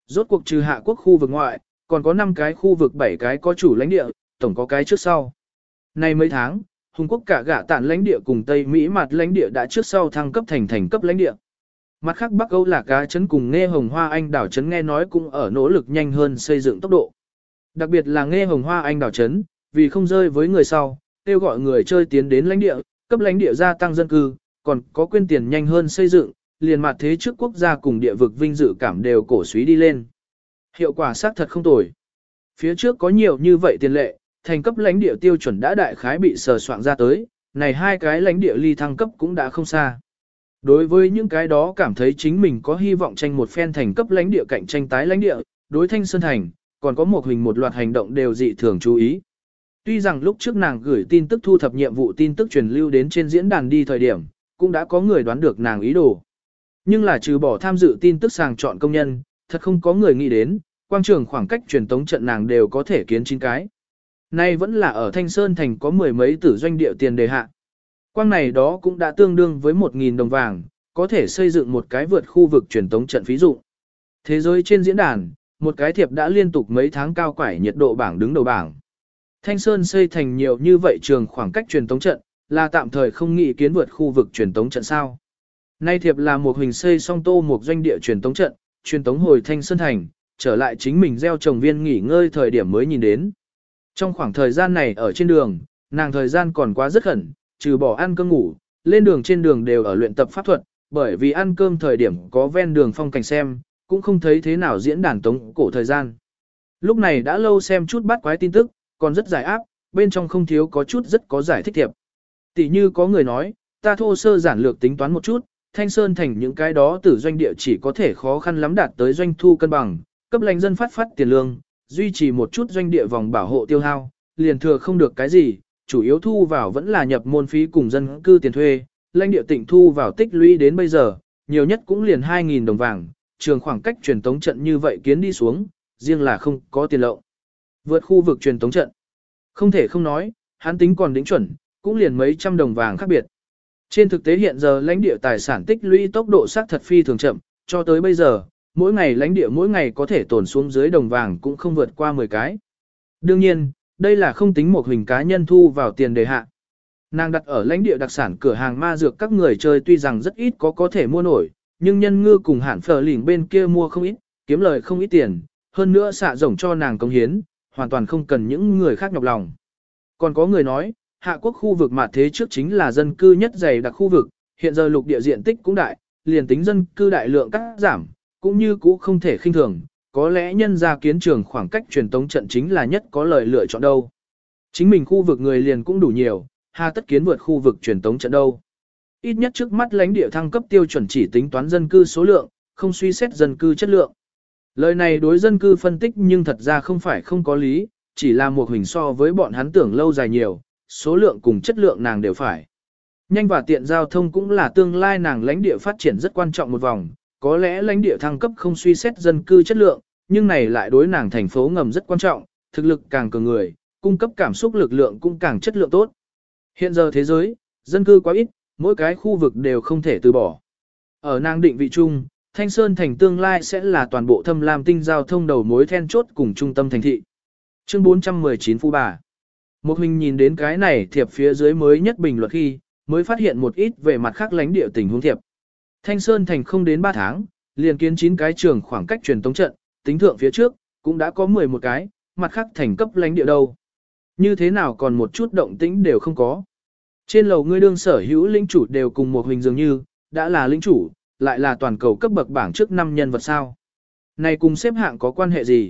Rốt cuộc trừ hạ quốc khu vực ngoại, còn có năm cái khu vực bảy cái có chủ lãnh địa, tổng có cái trước sau. Nay mấy tháng, Hùng quốc cả gạ tản lãnh địa cùng Tây Mỹ mặt lãnh địa đã trước sau thăng cấp thành thành cấp lãnh địa. Mặt khác Bắc Âu là cá trấn cùng Nghe Hồng Hoa Anh đảo trấn nghe nói cũng ở nỗ lực nhanh hơn xây dựng tốc độ. Đặc biệt là Nghe Hồng Hoa Anh đảo trấn, vì không rơi với người sau, kêu gọi người chơi tiến đến lãnh địa, cấp lãnh địa gia tăng dân cư, còn có quyên tiền nhanh hơn xây dựng, liền mặt thế trước quốc gia cùng địa vực vinh dự cảm đều cổ suý đi lên. Hiệu quả xác thật không tồi. Phía trước có nhiều như vậy tiền lệ, thành cấp lãnh địa tiêu chuẩn đã đại khái bị sờ soạn ra tới, này hai cái lãnh địa ly thăng cấp cũng đã không xa. Đối với những cái đó cảm thấy chính mình có hy vọng tranh một phen thành cấp lãnh địa cạnh tranh tái lãnh địa, đối Thanh Sơn Thành, còn có một hình một loạt hành động đều dị thường chú ý. Tuy rằng lúc trước nàng gửi tin tức thu thập nhiệm vụ tin tức truyền lưu đến trên diễn đàn đi thời điểm, cũng đã có người đoán được nàng ý đồ. Nhưng là trừ bỏ tham dự tin tức sàng chọn công nhân, thật không có người nghĩ đến, quang trường khoảng cách truyền tống trận nàng đều có thể kiến chín cái. Nay vẫn là ở Thanh Sơn Thành có mười mấy tử doanh địa tiền đề hạ. Quang này đó cũng đã tương đương với một nghìn đồng vàng, có thể xây dựng một cái vượt khu vực truyền tống trận ví dụ. Thế giới trên diễn đàn, một cái thiệp đã liên tục mấy tháng cao quải nhiệt độ bảng đứng đầu bảng. Thanh Sơn xây thành nhiều như vậy trường khoảng cách truyền tống trận, là tạm thời không nghĩ kiến vượt khu vực truyền tống trận sao. Nay thiệp là một hình xây song tô một doanh địa truyền tống trận, truyền tống hồi Thanh Sơn Thành, trở lại chính mình gieo trồng viên nghỉ ngơi thời điểm mới nhìn đến. Trong khoảng thời gian này ở trên đường, nàng thời gian còn quá rất khẩn, trừ bỏ ăn cơm ngủ, lên đường trên đường đều ở luyện tập pháp thuật, bởi vì ăn cơm thời điểm có ven đường phong cảnh xem, cũng không thấy thế nào diễn đàn tống cổ thời gian. Lúc này đã lâu xem chút bắt quái tin tức, còn rất giải áp, bên trong không thiếu có chút rất có giải thích thiệp. Tỷ như có người nói, ta thô sơ giản lược tính toán một chút, Thanh Sơn Thành những cái đó từ doanh địa chỉ có thể khó khăn lắm đạt tới doanh thu cân bằng, cấp lãnh dân phát phát tiền lương, duy trì một chút doanh địa vòng bảo hộ tiêu hao, liền thừa không được cái gì, chủ yếu thu vào vẫn là nhập môn phí cùng dân cư tiền thuê, lãnh địa tỉnh thu vào tích lũy đến bây giờ, nhiều nhất cũng liền hai nghìn đồng vàng, trường khoảng cách truyền tống trận như vậy kiến đi xuống, riêng là không có tiền lậu. Vượt khu vực truyền tống trận. Không thể không nói, hắn tính còn đính chuẩn, cũng liền mấy trăm đồng vàng khác biệt. Trên thực tế hiện giờ lãnh địa tài sản tích lũy tốc độ xác thật phi thường chậm, cho tới bây giờ, mỗi ngày lãnh địa mỗi ngày có thể tồn xuống dưới đồng vàng cũng không vượt qua mười cái. Đương nhiên, đây là không tính một hình cá nhân thu vào tiền đề hạ. Nàng đặt ở lãnh địa đặc sản cửa hàng ma dược các người chơi tuy rằng rất ít có có thể mua nổi, nhưng nhân ngư cùng hẳn phở lỉnh bên kia mua không ít, kiếm lời không ít tiền, hơn nữa xạ rồng cho nàng công hiến, hoàn toàn không cần những người khác nhọc lòng. Còn có người nói, hạ quốc khu vực mà thế trước chính là dân cư nhất dày đặc khu vực, hiện giờ lục địa diện tích cũng đại, liền tính dân cư đại lượng cắt giảm, cũng như cũ không thể khinh thường, có lẽ nhân ra kiến trường khoảng cách truyền tống trận chính là nhất có lời lựa chọn đâu. Chính mình khu vực người liền cũng đủ nhiều, hà tất kiến vượt khu vực truyền tống trận đâu. Ít nhất trước mắt lãnh địa thăng cấp tiêu chuẩn chỉ tính toán dân cư số lượng, không suy xét dân cư chất lượng. Lời này đối dân cư phân tích nhưng thật ra không phải không có lý, chỉ là một hình so với bọn hắn tưởng lâu dài nhiều, số lượng cùng chất lượng nàng đều phải. Nhanh và tiện giao thông cũng là tương lai nàng lãnh địa phát triển rất quan trọng một vòng, có lẽ lãnh địa thăng cấp không suy xét dân cư chất lượng, nhưng này lại đối nàng thành phố ngầm rất quan trọng, thực lực càng cường người, cung cấp cảm xúc lực lượng cũng càng chất lượng tốt. Hiện giờ thế giới, dân cư quá ít, mỗi cái khu vực đều không thể từ bỏ. Ở nàng định vị chung, Thanh Sơn thành tương lai sẽ là toàn bộ thâm lam tinh giao thông đầu mối then chốt cùng trung tâm thành thị. Chương bốn trăm mười chín Phu Bà. Một hình nhìn đến cái này thiệp phía dưới mới nhất bình luận khi, mới phát hiện một ít về mặt khác lãnh địa tình huống thiệp. Thanh Sơn thành không đến ba tháng, liền kiến chín cái trường khoảng cách truyền tống trận, tính thượng phía trước, cũng đã có mười một cái, mặt khác thành cấp lãnh địa đâu. Như thế nào còn một chút động tĩnh đều không có. Trên lầu ngươi đương sở hữu lĩnh chủ đều cùng một hình dường như, đã là lĩnh chủ, lại là toàn cầu cấp bậc bảng trước năm nhân vật sao. Này cùng xếp hạng có quan hệ gì?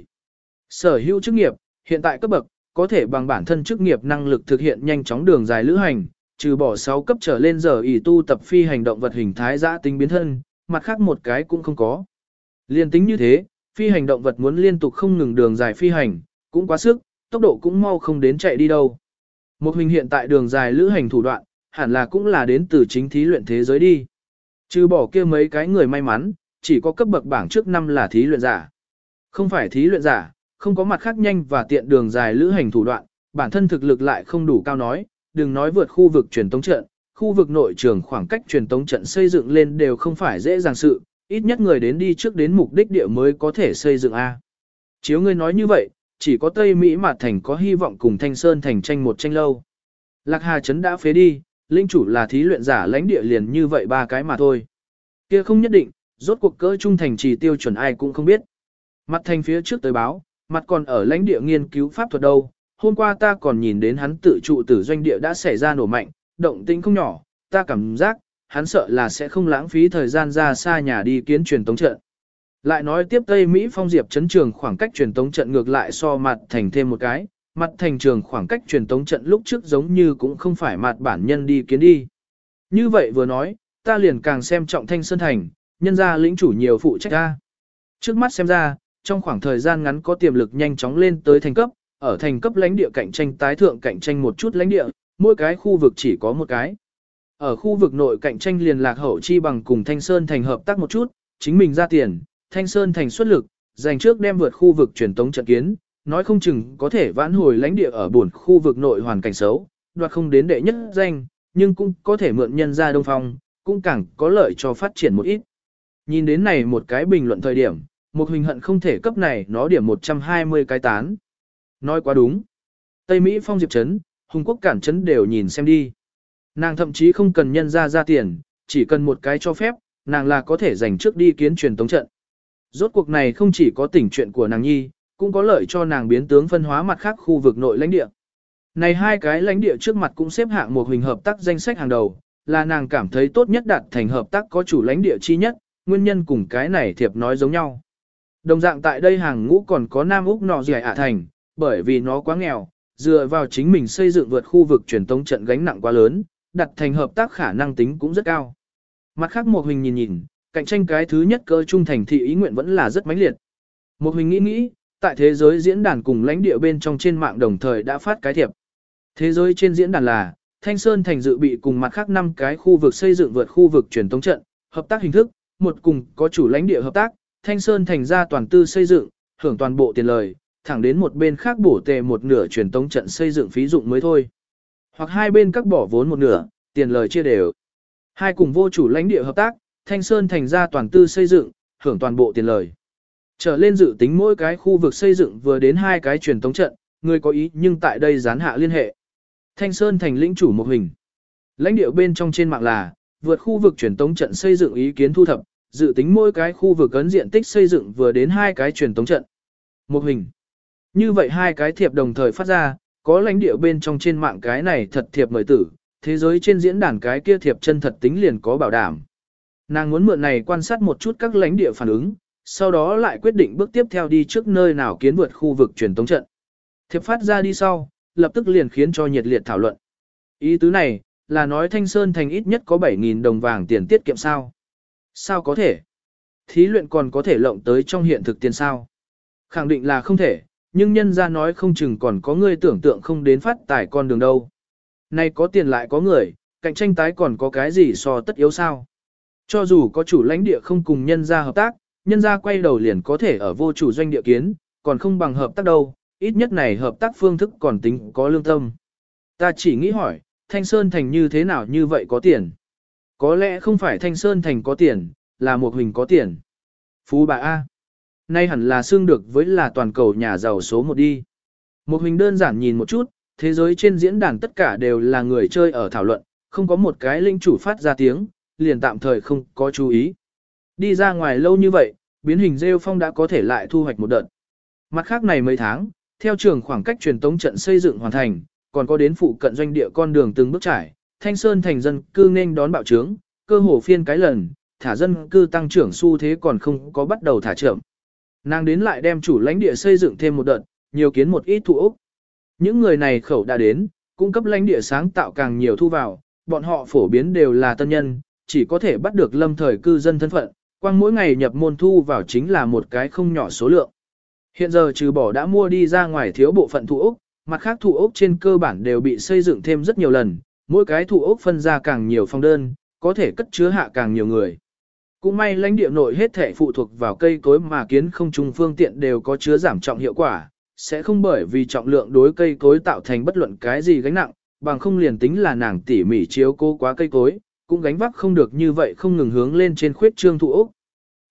Sở hữu chức nghiệp, hiện tại cấp bậc, có thể bằng bản thân chức nghiệp năng lực thực hiện nhanh chóng đường dài lữ hành, trừ bỏ sáu cấp trở lên giờ ỷ tu tập phi hành động vật hình thái giã tính biến thân, mặt khác một cái cũng không có. Liên tính như thế, phi hành động vật muốn liên tục không ngừng đường dài phi hành, cũng quá sức, tốc độ cũng mau không đến chạy đi đâu. Một hình hiện tại đường dài lữ hành thủ đoạn, hẳn là cũng là đến từ chính thí luyện thế giới đi. Trừ bỏ kia mấy cái người may mắn, chỉ có cấp bậc bảng trước năm là thí luyện giả. Không phải thí luyện giả, không có mặt khác nhanh và tiện đường dài lữ hành thủ đoạn, bản thân thực lực lại không đủ cao nói, đừng nói vượt khu vực truyền tống trận, khu vực nội trường khoảng cách truyền tống trận xây dựng lên đều không phải dễ dàng sự, ít nhất người đến đi trước đến mục đích địa mới có thể xây dựng A. Chiếu ngươi nói như vậy, chỉ có Tây Mỹ Mạt Thành có hy vọng cùng Thanh Sơn Thành tranh một tranh lâu. Lạc Hà Trấn đã phế đi, linh chủ là thí luyện giả lãnh địa liền như vậy ba cái mà thôi. Kia không nhất định, rốt cuộc cỡ trung thành trì tiêu chuẩn ai cũng không biết. Mặt thành phía trước tới báo, mặt còn ở lãnh địa nghiên cứu pháp thuật đâu, hôm qua ta còn nhìn đến hắn tự trụ tử doanh địa đã xảy ra nổ mạnh, động tĩnh không nhỏ, ta cảm giác, hắn sợ là sẽ không lãng phí thời gian ra xa nhà đi kiến truyền tống trận. Lại nói tiếp Tây Mỹ Phong Diệp chấn trường khoảng cách truyền tống trận ngược lại so mặt thành thêm một cái, mặt thành trường khoảng cách truyền tống trận lúc trước giống như cũng không phải mặt bản nhân đi kiến đi. Như vậy vừa nói, ta liền càng xem trọng Thanh Sơn Thành, nhân ra lĩnh chủ nhiều phụ trách ta. Trước mắt xem ra, trong khoảng thời gian ngắn có tiềm lực nhanh chóng lên tới thành cấp, ở thành cấp lãnh địa cạnh tranh tái thượng cạnh tranh một chút lãnh địa, mỗi cái khu vực chỉ có một cái. Ở khu vực nội cạnh tranh liền lạc hậu chi bằng cùng Thanh Sơn Thành hợp tác một chút, chính mình ra tiền, Thanh Sơn Thành xuất lực, dành trước đem vượt khu vực truyền tống trận kiến, nói không chừng có thể vãn hồi lãnh địa ở buồn khu vực nội hoàn cảnh xấu, đoạt không đến đệ nhất danh, nhưng cũng có thể mượn nhân ra đông phong, cũng càng có lợi cho phát triển một ít. Nhìn đến này một cái bình luận thời điểm, một hình hận không thể cấp này nó điểm một trăm hai mươi cái tán. Nói quá đúng. Tây Mỹ Phong Diệp Trấn, Hùng Quốc Cản Trấn đều nhìn xem đi. Nàng thậm chí không cần nhân ra ra tiền, chỉ cần một cái cho phép, nàng là có thể dành trước đi kiến truyền tống trận. Rốt cuộc này không chỉ có tỉnh chuyện của nàng nhi, cũng có lợi cho nàng biến tướng phân hóa mặt khác khu vực nội lãnh địa. Này hai cái lãnh địa trước mặt cũng xếp hạng một hình hợp tác danh sách hàng đầu, là nàng cảm thấy tốt nhất đạt thành hợp tác có chủ lãnh địa chi nhất, nguyên nhân cùng cái này thiệp nói giống nhau. Đồng dạng tại đây hàng ngũ còn có Nam Úc nọ dẻ ả thành, bởi vì nó quá nghèo, dựa vào chính mình xây dựng vượt khu vực truyền tống trận gánh nặng quá lớn, đặt thành hợp tác khả năng tính cũng rất cao. Mặt khác một hình nhìn nhìn, cạnh tranh cái thứ nhất cơ trung thành thị ý nguyện vẫn là rất mãnh liệt. Một hình nghĩ nghĩ, tại thế giới diễn đàn cùng lãnh địa bên trong trên mạng đồng thời đã phát cái thiệp. Thế giới trên diễn đàn là, Thanh Sơn Thành dự bị cùng mặt khác năm cái khu vực xây dựng vượt khu vực truyền tống trận, hợp tác hình thức, một cùng có chủ lãnh địa hợp tác, Thanh Sơn Thành ra toàn tư xây dựng, hưởng toàn bộ tiền lời, thẳng đến một bên khác bổ tề một nửa truyền tống trận xây dựng phí dụng mới thôi. Hoặc hai bên các bỏ vốn một nửa, tiền lời chia đều. Hai cùng vô chủ lãnh địa hợp tác, Thanh Sơn Thành ra toàn tư xây dựng, hưởng toàn bộ tiền lời. Trở lên dự tính mỗi cái khu vực xây dựng vừa đến hai cái truyền tống trận, người có ý nhưng tại đây gián hạ liên hệ. Thanh Sơn Thành lĩnh chủ một hình. Lãnh địa bên trong trên mạng là, vượt khu vực truyền tống trận xây dựng ý kiến thu thập, dự tính mỗi cái khu vực ấn diện tích xây dựng vừa đến hai cái truyền tống trận. Một hình. Như vậy hai cái thiệp đồng thời phát ra, có lãnh địa bên trong trên mạng cái này thật thiệp mời tử, thế giới trên diễn đàn cái kia thiệp chân thật tính liền có bảo đảm. Nàng muốn mượn này quan sát một chút các lãnh địa phản ứng, sau đó lại quyết định bước tiếp theo đi trước nơi nào kiến vượt khu vực truyền tống trận. Thiệp phát ra đi sau, lập tức liền khiến cho nhiệt liệt thảo luận. Ý tứ này, là nói Thanh Sơn Thành ít nhất có bảy nghìn đồng vàng tiền tiết kiệm sao. Sao có thể? Thí luyện còn có thể lộng tới trong hiện thực tiền sao? Khẳng định là không thể, nhưng nhân ra nói không chừng còn có người tưởng tượng không đến phát tài con đường đâu. Nay có tiền lại có người, cạnh tranh tái còn có cái gì so tất yếu sao? Cho dù có chủ lãnh địa không cùng nhân ra hợp tác, nhân ra quay đầu liền có thể ở vô chủ doanh địa kiến, còn không bằng hợp tác đâu, ít nhất này hợp tác phương thức còn tính có lương tâm. Ta chỉ nghĩ hỏi, Thanh Sơn Thành như thế nào như vậy có tiền? Có lẽ không phải Thanh Sơn Thành có tiền, là một hình có tiền. Phú bà A. Nay hẳn là xương được với là toàn cầu nhà giàu số một đi. Một hình đơn giản nhìn một chút, thế giới trên diễn đàn tất cả đều là người chơi ở thảo luận, không có một cái linh chủ phát ra tiếng, liền tạm thời không có chú ý. Đi ra ngoài lâu như vậy, biến hình rêu phong đã có thể lại thu hoạch một đợt. Mặt khác này mấy tháng, theo trường khoảng cách truyền tống trận xây dựng hoàn thành, còn có đến phụ cận doanh địa con đường từng bước trải, Thanh Sơn Thành dân cư nên đón bạo trướng, cơ hồ phiên cái lần, thả dân cư tăng trưởng xu thế còn không có bắt đầu thả chậm. Nàng đến lại đem chủ lãnh địa xây dựng thêm một đợt, nhiều kiến một ít thụ ốc. Những người này khẩu đã đến, cung cấp lãnh địa sáng tạo càng nhiều thu vào, bọn họ phổ biến đều là tân nhân, chỉ có thể bắt được lâm thời cư dân thân phận, quang mỗi ngày nhập môn thu vào chính là một cái không nhỏ số lượng. Hiện giờ trừ bỏ đã mua đi ra ngoài thiếu bộ phận thụ ốc, mặt khác thụ ốc trên cơ bản đều bị xây dựng thêm rất nhiều lần, mỗi cái thụ ốc phân ra càng nhiều phòng đơn, có thể cất chứa hạ càng nhiều người. Cũng may lãnh địa nội hết thể phụ thuộc vào cây cối mà kiến không trung phương tiện đều có chứa giảm trọng hiệu quả, sẽ không bởi vì trọng lượng đối cây cối tạo thành bất luận cái gì gánh nặng, bằng không liền tính là nàng tỉ mỉ chiếu cố quá cây cối, cũng gánh vác không được như vậy không ngừng hướng lên trên khuyết trương thụ ốc.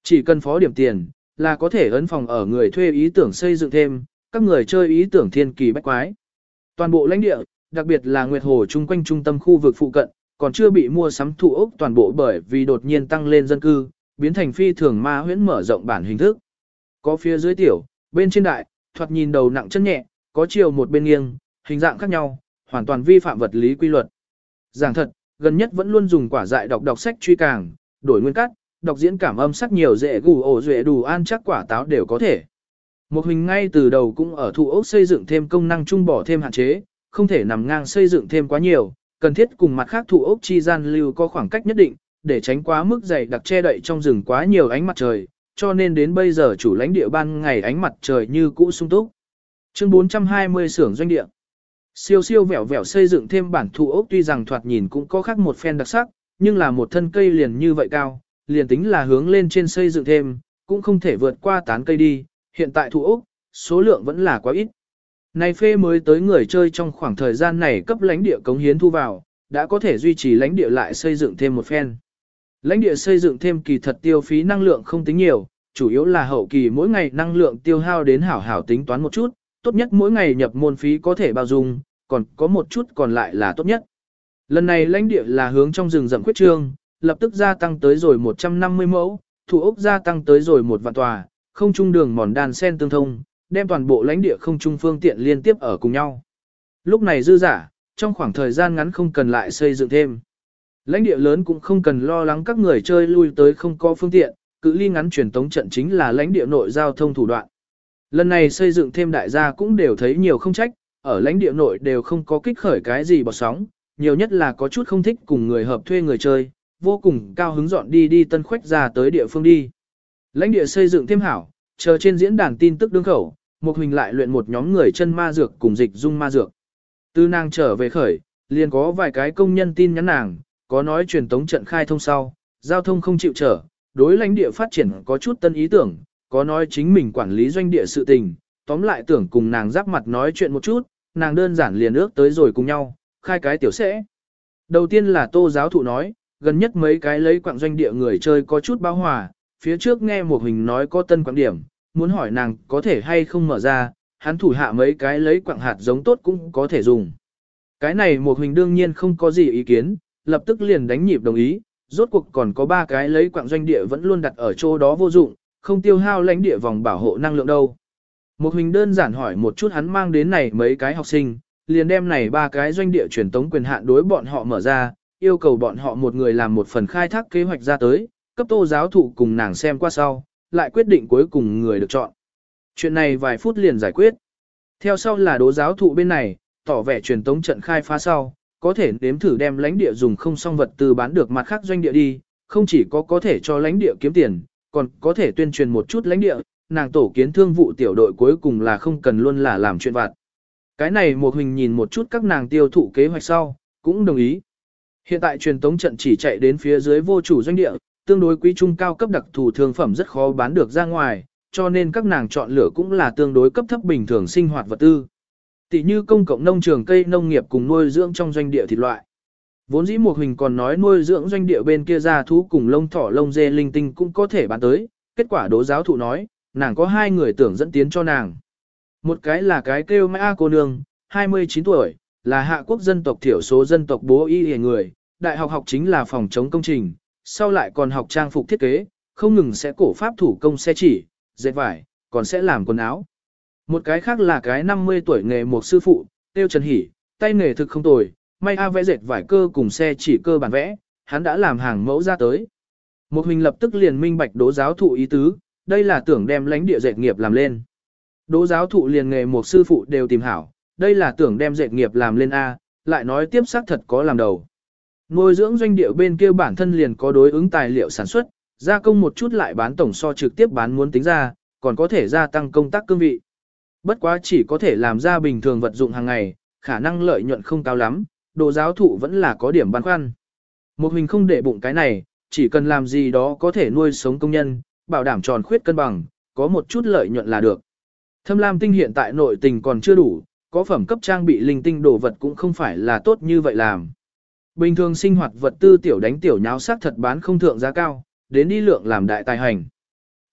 Chỉ cần phó điểm tiền, là có thể ấn phòng ở người thuê ý tưởng xây dựng thêm, các người chơi ý tưởng thiên kỳ bách quái. Toàn bộ lãnh địa, đặc biệt là Nguyệt Hồ chung quanh trung tâm khu vực phụ cận, còn chưa bị mua sắm thụ ốc toàn bộ bởi vì đột nhiên tăng lên dân cư, biến thành phi thường ma huyễn mở rộng bản hình thức. Có phía dưới tiểu, bên trên đại, thoạt nhìn đầu nặng chân nhẹ, có chiều một bên nghiêng, hình dạng khác nhau, hoàn toàn vi phạm vật lý quy luật. Giảng thật, gần nhất vẫn luôn dùng quả dại đọc đọc sách truy càng, đổi nguyên cắt, đọc diễn cảm âm sắc nhiều dễ gù ổ duệ đủ an chắc quả táo đều có thể. Một hình ngay từ đầu cũng ở thụ ốc xây dựng thêm công năng trung bỏ thêm hạn chế, không thể nằm ngang xây dựng thêm quá nhiều, cần thiết cùng mặt khác thụ ốc chi gian lưu có khoảng cách nhất định, để tránh quá mức dày đặc che đậy trong rừng quá nhiều ánh mặt trời, cho nên đến bây giờ chủ lãnh địa ban ngày ánh mặt trời như cũ sung túc. Chương bốn trăm hai mươi xưởng doanh địa. Siêu siêu vẹo vẹo xây dựng thêm bản thụ ốc tuy rằng thoạt nhìn cũng có khác một phen đặc sắc, nhưng là một thân cây liền như vậy cao, liền tính là hướng lên trên xây dựng thêm, cũng không thể vượt qua tán cây đi, hiện tại thụ ốc, số lượng vẫn là quá ít. Này phê mới tới người chơi trong khoảng thời gian này cấp lãnh địa cống hiến thu vào, đã có thể duy trì lãnh địa lại xây dựng thêm một phen. Lãnh địa xây dựng thêm kỳ thật tiêu phí năng lượng không tính nhiều, chủ yếu là hậu kỳ mỗi ngày năng lượng tiêu hao đến hảo hảo tính toán một chút, tốt nhất mỗi ngày nhập môn phí có thể bao dung, còn có một chút còn lại là tốt nhất. Lần này lãnh địa là hướng trong rừng rậm khuyết trương, lập tức gia tăng tới rồi một trăm năm mươi mẫu, thủ ốc gia tăng tới rồi một vạn tòa, không trung đường mòn đàn sen tương thông, đem toàn bộ lãnh địa không trung phương tiện liên tiếp ở cùng nhau. Lúc này dư giả, trong khoảng thời gian ngắn không cần lại xây dựng thêm. Lãnh địa lớn cũng không cần lo lắng các người chơi lui tới không có phương tiện, cự ly ngắn truyền tống trận chính là lãnh địa nội giao thông thủ đoạn. Lần này xây dựng thêm đại gia cũng đều thấy nhiều không trách, ở lãnh địa nội đều không có kích khởi cái gì bọt sóng, nhiều nhất là có chút không thích cùng người hợp thuê người chơi, vô cùng cao hứng dọn đi đi tân khoách ra tới địa phương đi. Lãnh địa xây dựng thêm hảo, chờ trên diễn đàn tin tức đương khẩu, một hình lại luyện một nhóm người chân ma dược cùng dịch dung ma dược. Từ nàng trở về khởi, liền có vài cái công nhân tin nhắn nàng, có nói truyền tống trận khai thông sau, giao thông không chịu trở, đối lãnh địa phát triển có chút tân ý tưởng, có nói chính mình quản lý doanh địa sự tình, tóm lại tưởng cùng nàng giáp mặt nói chuyện một chút, nàng đơn giản liền ước tới rồi cùng nhau, khai cái tiểu sẽ. Đầu tiên là Tô giáo thụ nói, gần nhất mấy cái lấy quạng doanh địa người chơi có chút bao hòa, phía trước nghe một hình nói có tân quạng điểm, muốn hỏi nàng có thể hay không mở ra, hắn thủ hạ mấy cái lấy quạng hạt giống tốt cũng có thể dùng. Cái này một hình đương nhiên không có gì ý kiến, lập tức liền đánh nhịp đồng ý, rốt cuộc còn có ba cái lấy quạng doanh địa vẫn luôn đặt ở chỗ đó vô dụng, không tiêu hao lãnh địa vòng bảo hộ năng lượng đâu. Một hình đơn giản hỏi một chút hắn mang đến này mấy cái học sinh, liền đem này ba cái doanh địa truyền tống quyền hạn đối bọn họ mở ra, yêu cầu bọn họ một người làm một phần khai thác kế hoạch ra tới, cấp Tô giáo thụ cùng nàng xem qua sau, lại quyết định cuối cùng người được chọn. Chuyện này vài phút liền giải quyết. Theo sau là Đỗ giáo thụ bên này, tỏ vẻ truyền tống trận khai phá sau, có thể nếm thử đem lãnh địa dùng không xong vật tư bán được mặt khác doanh địa đi, không chỉ có có thể cho lãnh địa kiếm tiền, còn có thể tuyên truyền một chút lãnh địa, nàng tổ kiến thương vụ tiểu đội cuối cùng là không cần luôn là làm chuyện vặt. Cái này một hình nhìn một chút các nàng tiêu thụ kế hoạch sau, cũng đồng ý. Hiện tại truyền tống trận chỉ chạy đến phía dưới vô chủ doanh địa, tương đối quý trung cao cấp đặc thù thương phẩm rất khó bán được ra ngoài, cho nên các nàng chọn lựa cũng là tương đối cấp thấp bình thường sinh hoạt vật tư. Tỷ như công cộng nông trường cây nông nghiệp cùng nuôi dưỡng trong doanh địa thịt loại. Vốn dĩ một hình còn nói nuôi dưỡng doanh địa bên kia ra thú cùng lông thỏ lông dê linh tinh cũng có thể bán tới, kết quả Đỗ giáo thụ nói, nàng có hai người tưởng dẫn tiến cho nàng. Một cái là cái kêu Mã cô nương, hai mươi chín tuổi, là hạ quốc dân tộc thiểu số dân tộc bố y hề người, đại học học chính là phòng chống công trình, sau lại còn học trang phục thiết kế, không ngừng sẽ cổ pháp thủ công xe chỉ, dệt vải, còn sẽ làm quần áo. Một cái khác là cái năm mươi tuổi nghề một sư phụ, tiêu Trần Hỷ, tay nghề thực không tồi, may a vẽ dệt vải cơ cùng xe chỉ cơ bản vẽ, hắn đã làm hàng mẫu ra tới. Một hình lập tức liền minh bạch Đỗ giáo thụ ý tứ, đây là tưởng đem lãnh địa dệt nghiệp làm lên. Đỗ giáo thụ liền nghề một sư phụ đều tìm hảo, đây là tưởng đem dệt nghiệp làm lên A, lại nói tiếp xác thật có làm đầu. Nuôi dưỡng doanh địa bên kia bản thân liền có đối ứng tài liệu sản xuất, gia công một chút lại bán tổng so trực tiếp bán muốn tính ra, còn có thể gia tăng công tác cương vị. Bất quá chỉ có thể làm ra bình thường vật dụng hàng ngày, khả năng lợi nhuận không cao lắm, Đỗ giáo thụ vẫn là có điểm băn khoăn. Một hình không để bụng cái này, chỉ cần làm gì đó có thể nuôi sống công nhân, bảo đảm tròn khuyết cân bằng, có một chút lợi nhuận là được. Thâm Lam tinh hiện tại nội tình còn chưa đủ, có phẩm cấp trang bị linh tinh đồ vật cũng không phải là tốt như vậy làm. Bình thường sinh hoạt vật tư tiểu đánh tiểu nháo sắc thật bán không thượng giá cao, đến đi lượng làm đại tài hành.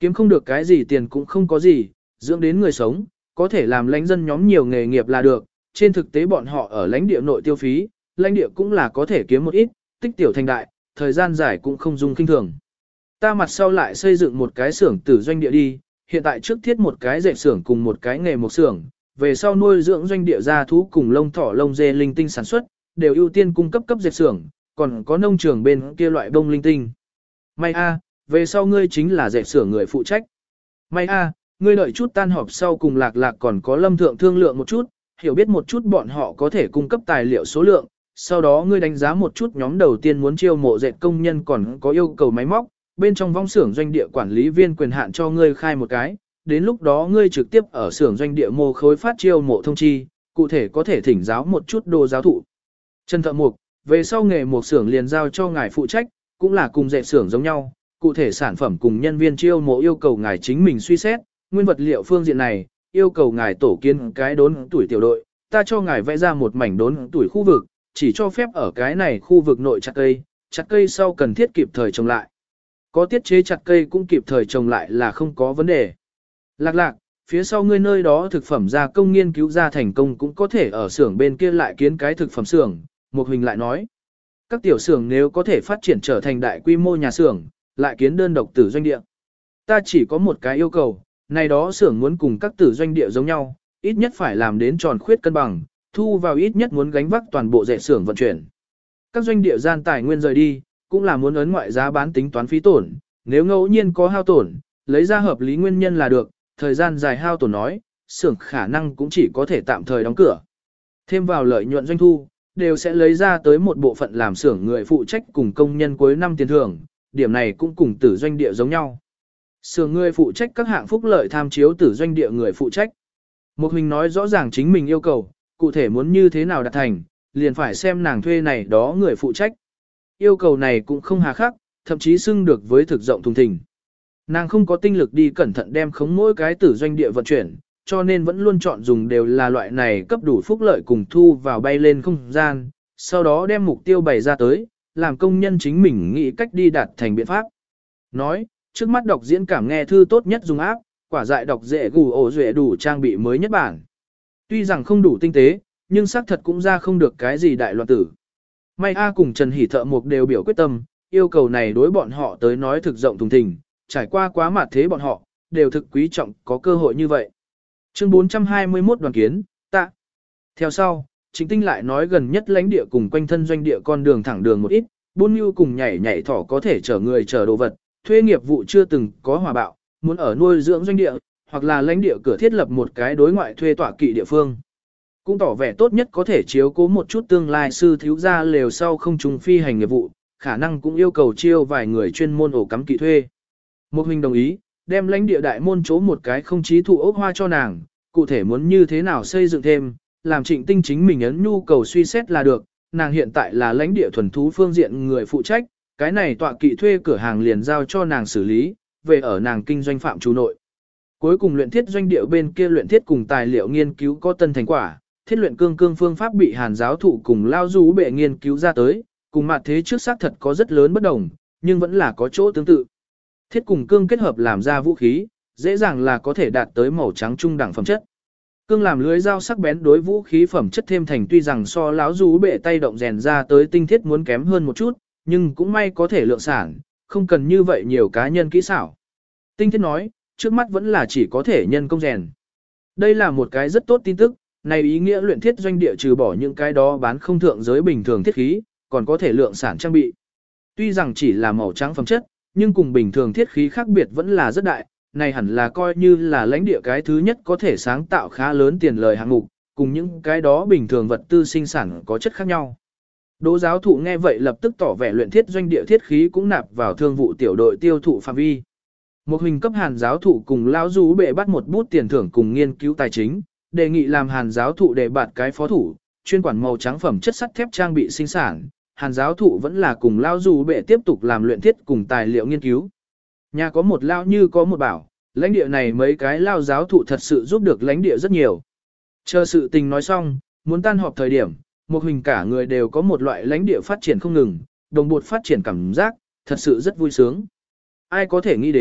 Kiếm không được cái gì tiền cũng không có gì, dưỡng đến người sống, có thể làm lãnh dân nhóm nhiều nghề nghiệp là được, trên thực tế bọn họ ở lãnh địa nội tiêu phí, lãnh địa cũng là có thể kiếm một ít, tích tiểu thành đại, thời gian dài cũng không dung kinh thường. Ta mặt sau lại xây dựng một cái xưởng tử doanh địa đi, hiện tại trước thiết một cái dệt xưởng cùng một cái nghề một xưởng, về sau nuôi dưỡng doanh địa gia thú cùng lông thỏ lông dê linh tinh sản xuất, đều ưu tiên cung cấp cấp dệt xưởng, còn có nông trường bên kia loại bông linh tinh. May a, về sau ngươi chính là dệt xưởng người phụ trách. May a, ngươi đợi chút tan họp sau cùng lạc lạc còn có lâm thượng thương lượng một chút, hiểu biết một chút bọn họ có thể cung cấp tài liệu số lượng, sau đó ngươi đánh giá một chút nhóm đầu tiên muốn chiêu mộ dệt công nhân còn có yêu cầu máy móc, bên trong vong xưởng doanh địa quản lý viên quyền hạn cho ngươi khai một cái, đến lúc đó ngươi trực tiếp ở xưởng doanh địa mô khối phát chiêu mộ thông chi, cụ thể có thể thỉnh giáo một chút đồ giáo thụ. Trần Thợ Mục, về sau nghề một xưởng liền giao cho ngài phụ trách, cũng là cùng dệt xưởng giống nhau, cụ thể sản phẩm cùng nhân viên chiêu mộ yêu cầu ngài chính mình suy xét, nguyên vật liệu phương diện này, yêu cầu ngài tổ kiến cái đốn tuổi tiểu đội, ta cho ngài vẽ ra một mảnh đốn tuổi khu vực, chỉ cho phép ở cái này khu vực nội chặt cây, chặt cây sau cần thiết kịp thời trồng lại. Có tiết chế chặt cây cũng kịp thời trồng lại là không có vấn đề. Lạc lạc, phía sau ngươi nơi đó thực phẩm gia công nghiên cứu ra thành công cũng có thể ở xưởng bên kia lại kiến cái thực phẩm xưởng, Một Huỳnh lại nói. Các tiểu xưởng nếu có thể phát triển trở thành đại quy mô nhà xưởng, lại kiến đơn độc tử doanh địa. Ta chỉ có một cái yêu cầu, này đó xưởng muốn cùng các tử doanh địa giống nhau, ít nhất phải làm đến tròn khuyết cân bằng, thu vào ít nhất muốn gánh vác toàn bộ dệt xưởng vận chuyển. Các doanh địa gian tài nguyên rời đi, cũng là muốn ấn ngoại giá bán tính toán phí tổn, nếu ngẫu nhiên có hao tổn, lấy ra hợp lý nguyên nhân là được, thời gian dài hao tổn nói, xưởng khả năng cũng chỉ có thể tạm thời đóng cửa. Thêm vào lợi nhuận doanh thu, đều sẽ lấy ra tới một bộ phận làm xưởng người phụ trách cùng công nhân cuối năm tiền thưởng, điểm này cũng cùng tử doanh địa giống nhau. Xưởng người phụ trách các hạng phúc lợi tham chiếu tử doanh địa người phụ trách. Một Huỳnh nói rõ ràng chính mình yêu cầu, cụ thể muốn như thế nào đạt thành, liền phải xem nàng thuê này đó người phụ trách. Yêu cầu này cũng không hà khắc, thậm chí xưng được với thực rộng thùng thình. Nàng không có tinh lực đi cẩn thận đem khống mỗi cái tử doanh địa vận chuyển, cho nên vẫn luôn chọn dùng đều là loại này cấp đủ phúc lợi cùng thu vào bay lên không gian, sau đó đem mục tiêu bày ra tới, làm công nhân chính mình nghĩ cách đi đạt thành biện pháp. Nói, trước mắt đọc diễn cảm nghe thư tốt nhất dùng áp, quả dại đọc dễ gù ổ duệ đủ trang bị mới nhất bản. Tuy rằng không đủ tinh tế, nhưng xác thật cũng ra không được cái gì đại loạn tử. May A cùng Trần Hỷ Thợ Mục đều biểu quyết tâm, yêu cầu này đối bọn họ tới nói thực rộng thùng thình, trải qua quá mặt thế bọn họ, đều thực quý trọng có cơ hội như vậy. Chương bốn trăm hai mươi mốt đoàn kiến, tạ. Theo sau, Trịnh Tinh lại nói gần nhất lãnh địa cùng quanh thân doanh địa con đường thẳng đường một ít, buôn mưu cùng nhảy nhảy thỏ có thể chở người chở đồ vật, thuê nghiệp vụ chưa từng có hòa bạo, muốn ở nuôi dưỡng doanh địa, hoặc là lãnh địa cửa thiết lập một cái đối ngoại thuê tọa kỵ địa phương. Cũng tỏ vẻ tốt nhất có thể chiếu cố một chút tương lai sư thiếu gia lều sau không trùng phi hành nghiệp vụ, khả năng cũng yêu cầu chiêu vài người chuyên môn ổ cắm kỵ thuê. Một Huỳnh đồng ý, đem lãnh địa đại môn chỗ một cái không chí thụ ốc hoa cho nàng, cụ thể muốn như thế nào xây dựng thêm, làm Trịnh Tinh chính mình ấn nhu cầu suy xét là được, nàng hiện tại là lãnh địa thuần thú phương diện người phụ trách, cái này tọa kỵ thuê cửa hàng liền giao cho nàng xử lý, về ở nàng kinh doanh phạm trú nội. Cuối cùng luyện thiết doanh địa bên kia luyện thiết cùng tài liệu nghiên cứu có tân thành quả, thiết luyện cương cương phương pháp bị Hàn giáo thụ cùng lao du bệ nghiên cứu ra tới, cùng mặt thế trước xác thật có rất lớn bất đồng, nhưng vẫn là có chỗ tương tự. Thiết cùng cương kết hợp làm ra vũ khí, dễ dàng là có thể đạt tới màu trắng trung đẳng phẩm chất. Cương làm lưới dao sắc bén đối vũ khí phẩm chất thêm thành tuy rằng so lão du bệ tay động rèn ra tới tinh thiết muốn kém hơn một chút, nhưng cũng may có thể lượng sản, không cần như vậy nhiều cá nhân kỹ xảo. Tinh thiết nói, trước mắt vẫn là chỉ có thể nhân công rèn. Đây là một cái rất tốt tin tức, này ý nghĩa luyện thiết doanh địa trừ bỏ những cái đó bán không thượng giới bình thường thiết khí, còn có thể lượng sản trang bị. Tuy rằng chỉ là màu trắng phẩm chất, nhưng cùng bình thường thiết khí khác biệt vẫn là rất đại, này hẳn là coi như là lãnh địa cái thứ nhất có thể sáng tạo khá lớn tiền lời hạng mục, cùng những cái đó bình thường vật tư sinh sản có chất khác nhau. Đỗ giáo thụ nghe vậy lập tức tỏ vẻ luyện thiết doanh địa thiết khí cũng nạp vào thương vụ tiểu đội tiêu thụ phạm vi. Một Huỳnh cấp Hàn giáo thụ cùng lão du bệ bắt một bút tiền thưởng cùng nghiên cứu tài chính, đề nghị làm Hàn giáo thụ để bạt cái phó thủ, chuyên quản màu trắng phẩm chất sắt thép trang bị sinh sản. Hàn giáo thụ vẫn là cùng lão du bệ tiếp tục làm luyện thiết cùng tài liệu nghiên cứu. Nhà có một lao như có một bảo, lãnh địa này mấy cái lao giáo thụ thật sự giúp được lãnh địa rất nhiều. Chờ sự tình nói xong, muốn tan họp thời điểm, Một Huỳnh cả người đều có một loại lãnh địa phát triển không ngừng, đồng bột phát triển cảm giác, thật sự rất vui sướng. Ai có thể nghĩ đến,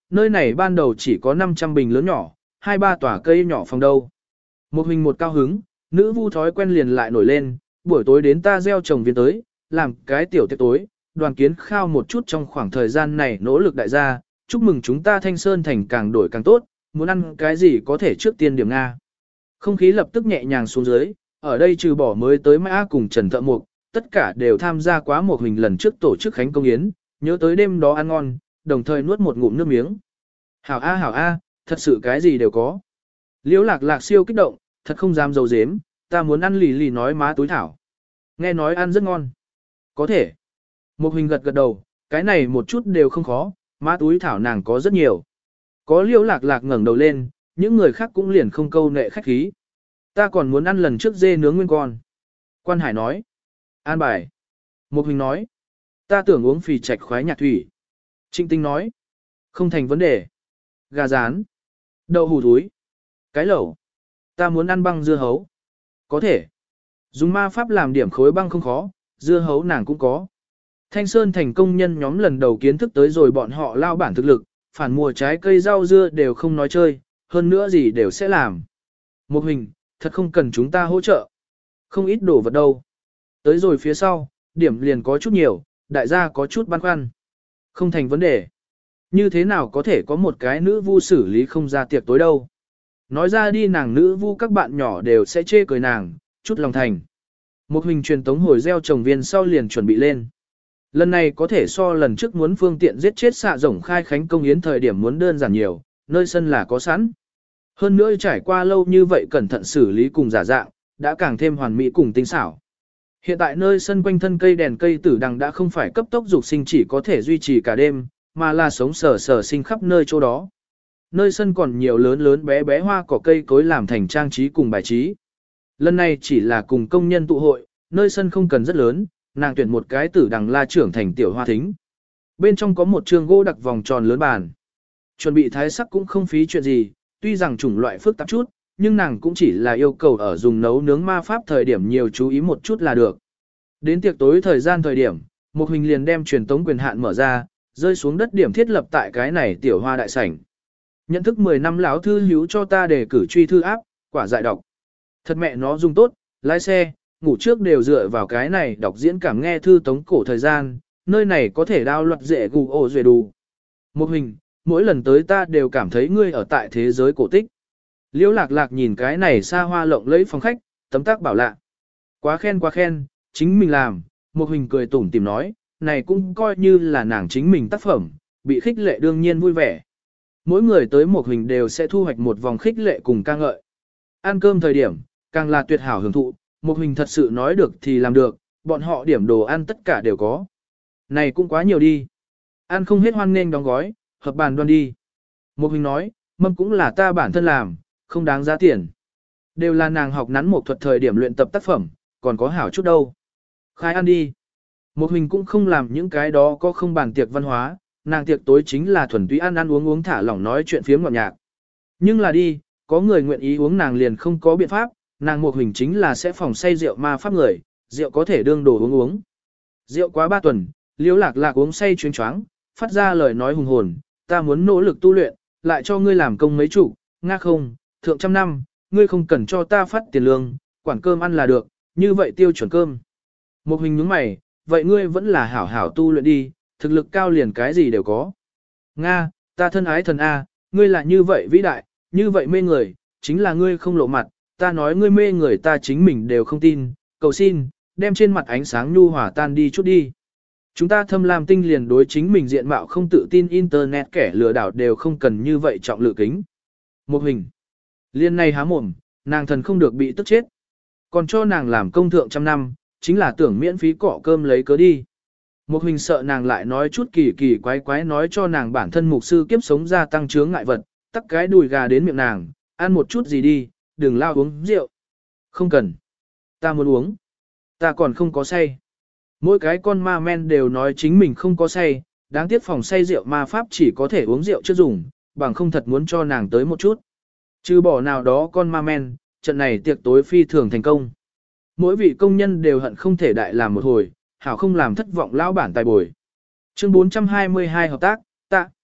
Nơi này ban đầu chỉ có năm trăm bình lớn nhỏ, hai ba tòa cây nhỏ phòng đâu. Một hình một cao hứng, nữ vu thói quen liền lại nổi lên, buổi tối đến ta gieo trồng viên tới, làm cái tiểu tiệc tối, đoàn kiến khao một chút trong khoảng thời gian này nỗ lực đại gia, chúc mừng chúng ta Thanh Sơn thành càng đổi càng tốt, muốn ăn cái gì có thể trước tiên điểm Nga. Không khí lập tức nhẹ nhàng xuống dưới, ở đây trừ bỏ mới tới Mã cùng Trần Thợ Mục, tất cả đều tham gia quá một hình lần trước tổ chức khánh công yến, nhớ tới đêm đó ăn ngon, đồng thời nuốt một ngụm nước miếng. Hảo a hảo a, thật sự cái gì đều có. Liễu lạc lạc siêu kích động, thật không dám dầu dếm, ta muốn ăn lì lì nói má túi thảo. Nghe nói ăn rất ngon. Có thể. Một hình gật gật đầu, cái này một chút đều không khó, má túi thảo nàng có rất nhiều. Có liễu lạc lạc ngẩng đầu lên, những người khác cũng liền không câu nệ khách khí. Ta còn muốn ăn lần trước dê nướng nguyên con. Quan Hải nói. An bài. Một hình nói. Ta tưởng uống phì trạch khoái nhạc thủy. Trinh Tinh nói. Không thành vấn đề. Gà rán. Đậu hủ thúi. Cái lẩu. Ta muốn ăn băng dưa hấu. Có thể. Dùng ma pháp làm điểm khối băng không khó, dưa hấu nàng cũng có. Thanh Sơn thành công nhân nhóm lần đầu kiến thức tới rồi bọn họ lao bản thực lực, phản mùa trái cây rau dưa đều không nói chơi, hơn nữa gì đều sẽ làm. Một hình, thật không cần chúng ta hỗ trợ. Không ít đồ vật đâu. Tới rồi phía sau, điểm liền có chút nhiều, đại gia có chút băn khoăn. Không thành vấn đề. Như thế nào có thể có một cái nữ vu xử lý không ra tiệc tối đâu. Nói ra đi nàng nữ vu các bạn nhỏ đều sẽ chê cười nàng, chút lòng thành. Một hình truyền tống hồi gieo trồng viên sau liền chuẩn bị lên. Lần này có thể so lần trước muốn phương tiện giết chết xạ rồng khai khánh công yến thời điểm muốn đơn giản nhiều, nơi sân là có sẵn. Hơn nữa trải qua lâu như vậy cẩn thận xử lý cùng giả dạng, đã càng thêm hoàn mỹ cùng tinh xảo. Hiện tại nơi sân quanh thân cây đèn cây tử đằng đã không phải cấp tốc dục sinh chỉ có thể duy trì cả đêm, mà là sống sở sở sinh khắp nơi chỗ đó. Nơi sân còn nhiều lớn lớn bé bé hoa cỏ cây cối làm thành trang trí cùng bài trí. Lần này chỉ là cùng công nhân tụ hội, nơi sân không cần rất lớn, nàng tuyển một cái tử đằng la trưởng thành tiểu hoa thính. Bên trong có một trường gỗ đặc vòng tròn lớn bàn. Chuẩn bị thái sắc cũng không phí chuyện gì, tuy rằng chủng loại phức tạp chút, nhưng nàng cũng chỉ là yêu cầu ở dùng nấu nướng ma pháp thời điểm nhiều chú ý một chút là được. Đến tiệc tối thời gian thời điểm, một hình liền đem truyền tống quyền hạn mở ra, rơi xuống đất điểm thiết lập tại cái này tiểu hoa đại sảnh. Nhận thức mười năm lão thư hữu cho ta để cử truy thư áp, quả dại đọc. Thật mẹ nó dùng tốt, lái xe, ngủ trước đều dựa vào cái này đọc diễn cảm nghe thư tống cổ thời gian, nơi này có thể đao loạt dễ gù ổ dễ đủ. Một hình, mỗi lần tới ta đều cảm thấy ngươi ở tại thế giới cổ tích. Liễu lạc lạc nhìn cái này xa hoa lộng lẫy phòng khách, tấm tác bảo lạ. Quá khen quá khen, chính mình làm, một hình cười tủm tìm nói, này cũng coi như là nàng chính mình tác phẩm, bị khích lệ đương nhiên vui vẻ. Mỗi người tới một hình đều sẽ thu hoạch một vòng khích lệ cùng ca ngợi. Ăn cơm thời điểm, càng là tuyệt hảo hưởng thụ, một hình thật sự nói được thì làm được, bọn họ điểm đồ ăn tất cả đều có. Này cũng quá nhiều đi. Ăn không hết hoan nghênh đóng gói, hợp bàn đoan đi. Một hình nói, mâm cũng là ta bản thân làm, không đáng giá tiền. Đều là nàng học nắn một thuật thời điểm luyện tập tác phẩm, còn có hảo chút đâu. Khai ăn đi. Một hình cũng không làm những cái đó có không bàn tiệc văn hóa, nàng tiệc tối chính là thuần túy ăn ăn uống uống thả lỏng nói chuyện phiếm ngọt nhạc. Nhưng là đi, có người nguyện ý uống nàng liền không có biện pháp, nàng một hình chính là sẽ phòng say rượu ma pháp người, rượu có thể đương đồ uống uống. Rượu quá ba tuần, Liễu lạc lạc uống say chuyến choáng, phát ra lời nói hùng hồn, ta muốn nỗ lực tu luyện, lại cho ngươi làm công mấy chủ, nga không, thượng trăm năm, ngươi không cần cho ta phát tiền lương, quản cơm ăn là được, như vậy tiêu chuẩn cơm. Một hình nhướng mày, vậy ngươi vẫn là hảo hảo tu luyện đi, thực lực cao liền cái gì đều có. Nga, ta thân ái thần A, ngươi là như vậy vĩ đại, như vậy mê người, chính là ngươi không lộ mặt, ta nói ngươi mê người ta chính mình đều không tin, cầu xin, đem trên mặt ánh sáng nhu hòa tan đi chút đi. Chúng ta thâm lam tinh liền đối chính mình diện mạo không tự tin internet kẻ lừa đảo đều không cần như vậy trọng lựa kính. Một hình. Liên này há mồm, nàng thần không được bị tức chết. Còn cho nàng làm công thượng trăm năm, chính là tưởng miễn phí cọ cơm lấy cớ đi. Một hình sợ nàng lại nói chút kỳ kỳ quái quái nói cho nàng bản thân mục sư kiếp sống ra tăng chướng ngại vật, tắc cái đùi gà đến miệng nàng, ăn một chút gì đi, đừng lao uống rượu. Không cần. Ta muốn uống. Ta còn không có say. Mỗi cái con ma men đều nói chính mình không có say, đáng tiếc phòng say rượu ma pháp chỉ có thể uống rượu chưa dùng, bằng không thật muốn cho nàng tới một chút. Trừ bỏ nào đó con ma men, trận này tiệc tối phi thường thành công. Mỗi vị công nhân đều hận không thể đại làm một hồi, hảo không làm thất vọng lão bản tài bồi. Chương bốn trăm hai mươi hai hợp tác, tạ.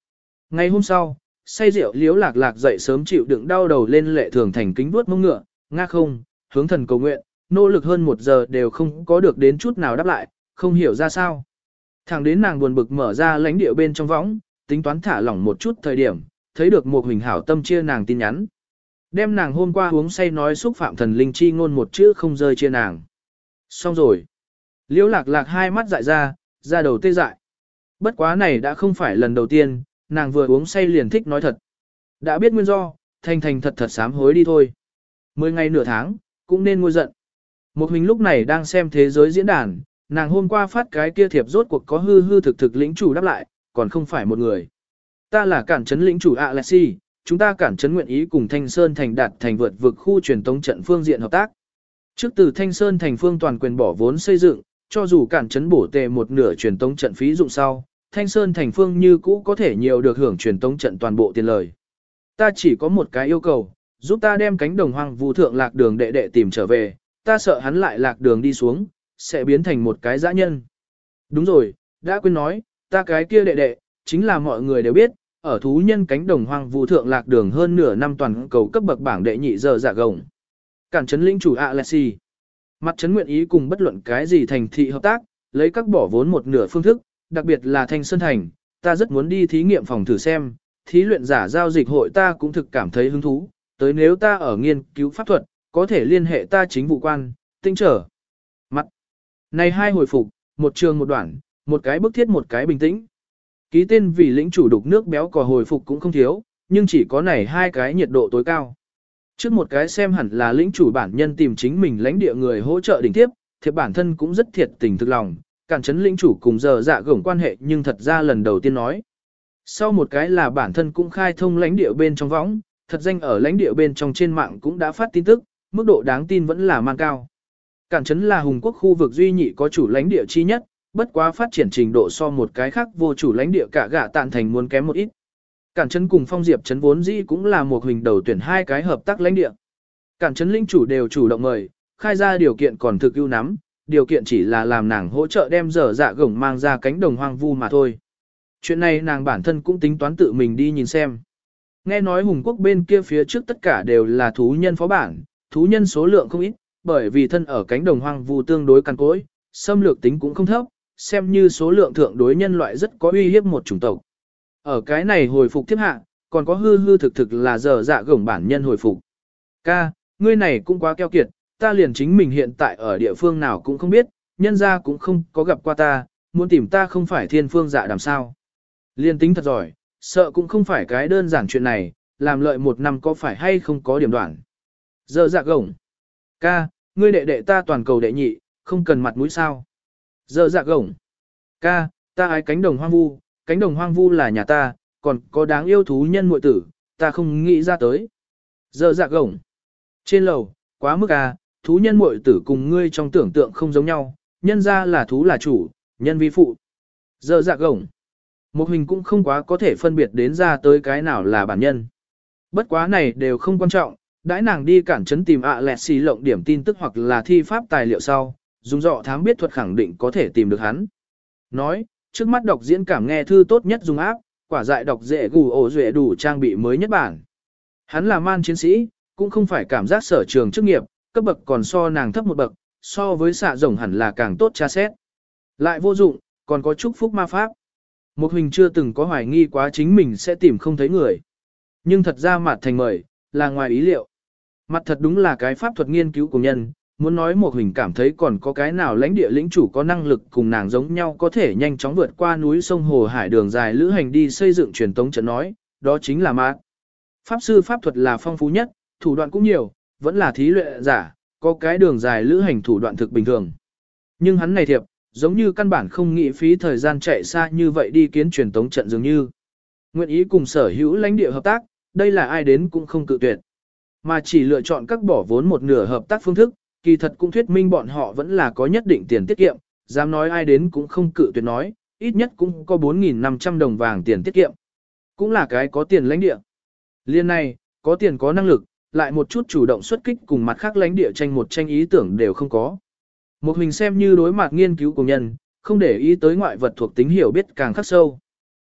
Ngày hôm sau, say rượu Liễu Lạc Lạc dậy sớm chịu đựng đau đầu lên lệ thường thành kính vuốt mông ngựa, nga không, hướng thần cầu nguyện, nỗ lực hơn một giờ đều không có được đến chút nào đáp lại, không hiểu ra sao. Thẳng đến nàng buồn bực mở ra lãnh địa bên trong võng, tính toán thả lỏng một chút thời điểm, thấy được một huỳnh hảo tâm chia nàng tin nhắn. Đem nàng hôm qua uống say nói xúc phạm thần linh chi ngôn một chữ không rơi chia nàng. Xong rồi. Liễu Lạc Lạc hai mắt dại ra, ra đầu tê dại. Bất quá này đã không phải lần đầu tiên, nàng vừa uống say liền thích nói thật. Đã biết nguyên do, thành thành thật thật sám hối đi thôi. Mười ngày nửa tháng, cũng nên ngôi giận. Một huỳnh lúc này đang xem thế giới diễn đàn, nàng hôm qua phát cái kia thiệp rốt cuộc có hư hư thực thực lĩnh chủ đáp lại, còn không phải một người. Ta là cản trấn lĩnh chủ Alexi, chúng ta cản trấn nguyện ý cùng Thanh Sơn thành đạt thành vượt vực khu truyền tống trận phương diện hợp tác. Trước từ Thanh Sơn thành phương toàn quyền bỏ vốn xây dựng, cho dù cản trấn bổ tề một nửa truyền tống trận phí dụng sau, Thanh Sơn thành phương như cũ có thể nhiều được hưởng truyền tống trận toàn bộ tiền lời. Ta chỉ có một cái yêu cầu, giúp ta đem cánh đồng hoang vu thượng lạc đường đệ đệ tìm trở về, ta sợ hắn lại lạc đường đi xuống, sẽ biến thành một cái dã nhân. Đúng rồi, đã quên nói, ta cái kia đệ đệ, chính là mọi người đều biết, ở thú nhân cánh đồng hoang vu thượng lạc đường hơn nửa năm toàn cầu cấp bậc bảng đệ nhị giờ dạ gồng. Cản trấn lĩnh chủ Alexi. Mặt trấn nguyện ý cùng bất luận cái gì thành thị hợp tác, lấy các bỏ vốn một nửa phương thức, đặc biệt là Thanh Sơn thành, ta rất muốn đi thí nghiệm phòng thử xem, thí luyện giả giao dịch hội ta cũng thực cảm thấy hứng thú, tới nếu ta ở nghiên cứu pháp thuật, có thể liên hệ ta chính vụ quan, tinh trở. Mặt. Này hai hồi phục, một trường một đoạn, một cái bức thiết một cái bình tĩnh. Ký tên vì lĩnh chủ đục nước béo cò hồi phục cũng không thiếu, nhưng chỉ có này hai cái nhiệt độ tối cao. Trước một cái xem hẳn là lĩnh chủ bản nhân tìm chính mình lãnh địa người hỗ trợ đỉnh tiếp, thiệp bản thân cũng rất thiệt tình thực lòng, cản chấn lĩnh chủ cùng giờ dạ gổng quan hệ nhưng thật ra lần đầu tiên nói. Sau một cái là bản thân cũng khai thông lãnh địa bên trong võng, thật danh ở lãnh địa bên trong trên mạng cũng đã phát tin tức, mức độ đáng tin vẫn là mang cao. Cản chấn là hùng quốc khu vực duy nhị có chủ lãnh địa chi nhất, bất quá phát triển trình độ so một cái khác vô chủ lãnh địa cả gạ tạn thành muốn kém một ít. Cản chấn cùng phong diệp chấn vốn dĩ cũng là một hình đầu tuyển hai cái hợp tác lãnh địa. Cản chấn lĩnh chủ đều chủ động mời, khai ra điều kiện còn thực ưu nắm, điều kiện chỉ là làm nàng hỗ trợ đem dở dạ gổng mang ra cánh đồng hoang vu mà thôi. Chuyện này nàng bản thân cũng tính toán tự mình đi nhìn xem. Nghe nói hùng quốc bên kia phía trước tất cả đều là thú nhân phó bản, thú nhân số lượng không ít, bởi vì thân ở cánh đồng hoang vu tương đối cằn cỗi, xâm lược tính cũng không thấp, xem như số lượng thượng đối nhân loại rất có uy hiếp một chủng tộc. Ở cái này hồi phục tiếp hạ, còn có hư hư thực thực là dở dạ gổng bản nhân hồi phục. Ca, ngươi này cũng quá keo kiệt, ta liền chính mình hiện tại ở địa phương nào cũng không biết, nhân ra cũng không có gặp qua ta, muốn tìm ta không phải thiên phương dạ đàm sao. Liên tính thật giỏi, sợ cũng không phải cái đơn giản chuyện này, làm lợi một năm có phải hay không có điểm đoạn. Dở dạ gổng. Ca, ngươi đệ đệ ta toàn cầu đệ nhị, không cần mặt mũi sao. Dở dạ gổng. Ca, ta ái cánh đồng hoang vu, cánh đồng hoang vu là nhà ta, còn có đáng yêu thú nhân muội tử, ta không nghĩ ra tới. Dở dạ gổng. Trên lầu, quá mức à, thú nhân muội tử cùng ngươi trong tưởng tượng không giống nhau, nhân ra là thú là chủ, nhân vi phụ. Dở dạ gổng. Một hình cũng không quá có thể phân biệt đến ra tới cái nào là bản nhân. Bất quá này đều không quan trọng, đãi nàng đi cản trấn tìm ạ lẹt xì lộng điểm tin tức hoặc là thi pháp tài liệu sau, dùng dọ thám biết thuật khẳng định có thể tìm được hắn. Nói, trước mắt đọc diễn cảm nghe thư tốt nhất dùng áp, quả dại đọc dễ gù ổ duệ đủ trang bị mới nhất bản. Hắn là man chiến sĩ, cũng không phải cảm giác sở trường chức nghiệp, cấp bậc còn so nàng thấp một bậc, so với xạ rồng hẳn là càng tốt tra xét. Lại vô dụng, còn có chúc phúc ma pháp. Một hình chưa từng có hoài nghi quá chính mình sẽ tìm không thấy người. Nhưng thật ra mặt thành mời, là ngoài ý liệu. Mặt thật đúng là cái pháp thuật nghiên cứu của nhân, muốn nói một hình cảm thấy còn có cái nào lãnh địa lĩnh chủ có năng lực cùng nàng giống nhau có thể nhanh chóng vượt qua núi sông hồ hải đường dài lữ hành đi xây dựng truyền tống trận nói, đó chính là mát. Pháp sư pháp thuật là phong phú nhất, thủ đoạn cũng nhiều, vẫn là thí luyện giả, có cái đường dài lữ hành thủ đoạn thực bình thường. Nhưng hắn này thiệp, giống như căn bản không nghĩ phí thời gian chạy xa như vậy đi kiến truyền tống trận dường như. Nguyện ý cùng sở hữu lãnh địa hợp tác, đây là ai đến cũng không cự tuyệt. Mà chỉ lựa chọn các bỏ vốn một nửa hợp tác phương thức, kỳ thật cũng thuyết minh bọn họ vẫn là có nhất định tiền tiết kiệm, dám nói ai đến cũng không cự tuyệt nói, ít nhất cũng có bốn nghìn năm trăm đồng vàng tiền tiết kiệm. Cũng là cái có tiền lãnh địa. Liên này, có tiền có năng lực, lại một chút chủ động xuất kích cùng mặt khác lãnh địa tranh một tranh ý tưởng đều không có. Một mình xem như đối mặt nghiên cứu của nhân, không để ý tới ngoại vật thuộc tính hiểu biết càng khắc sâu.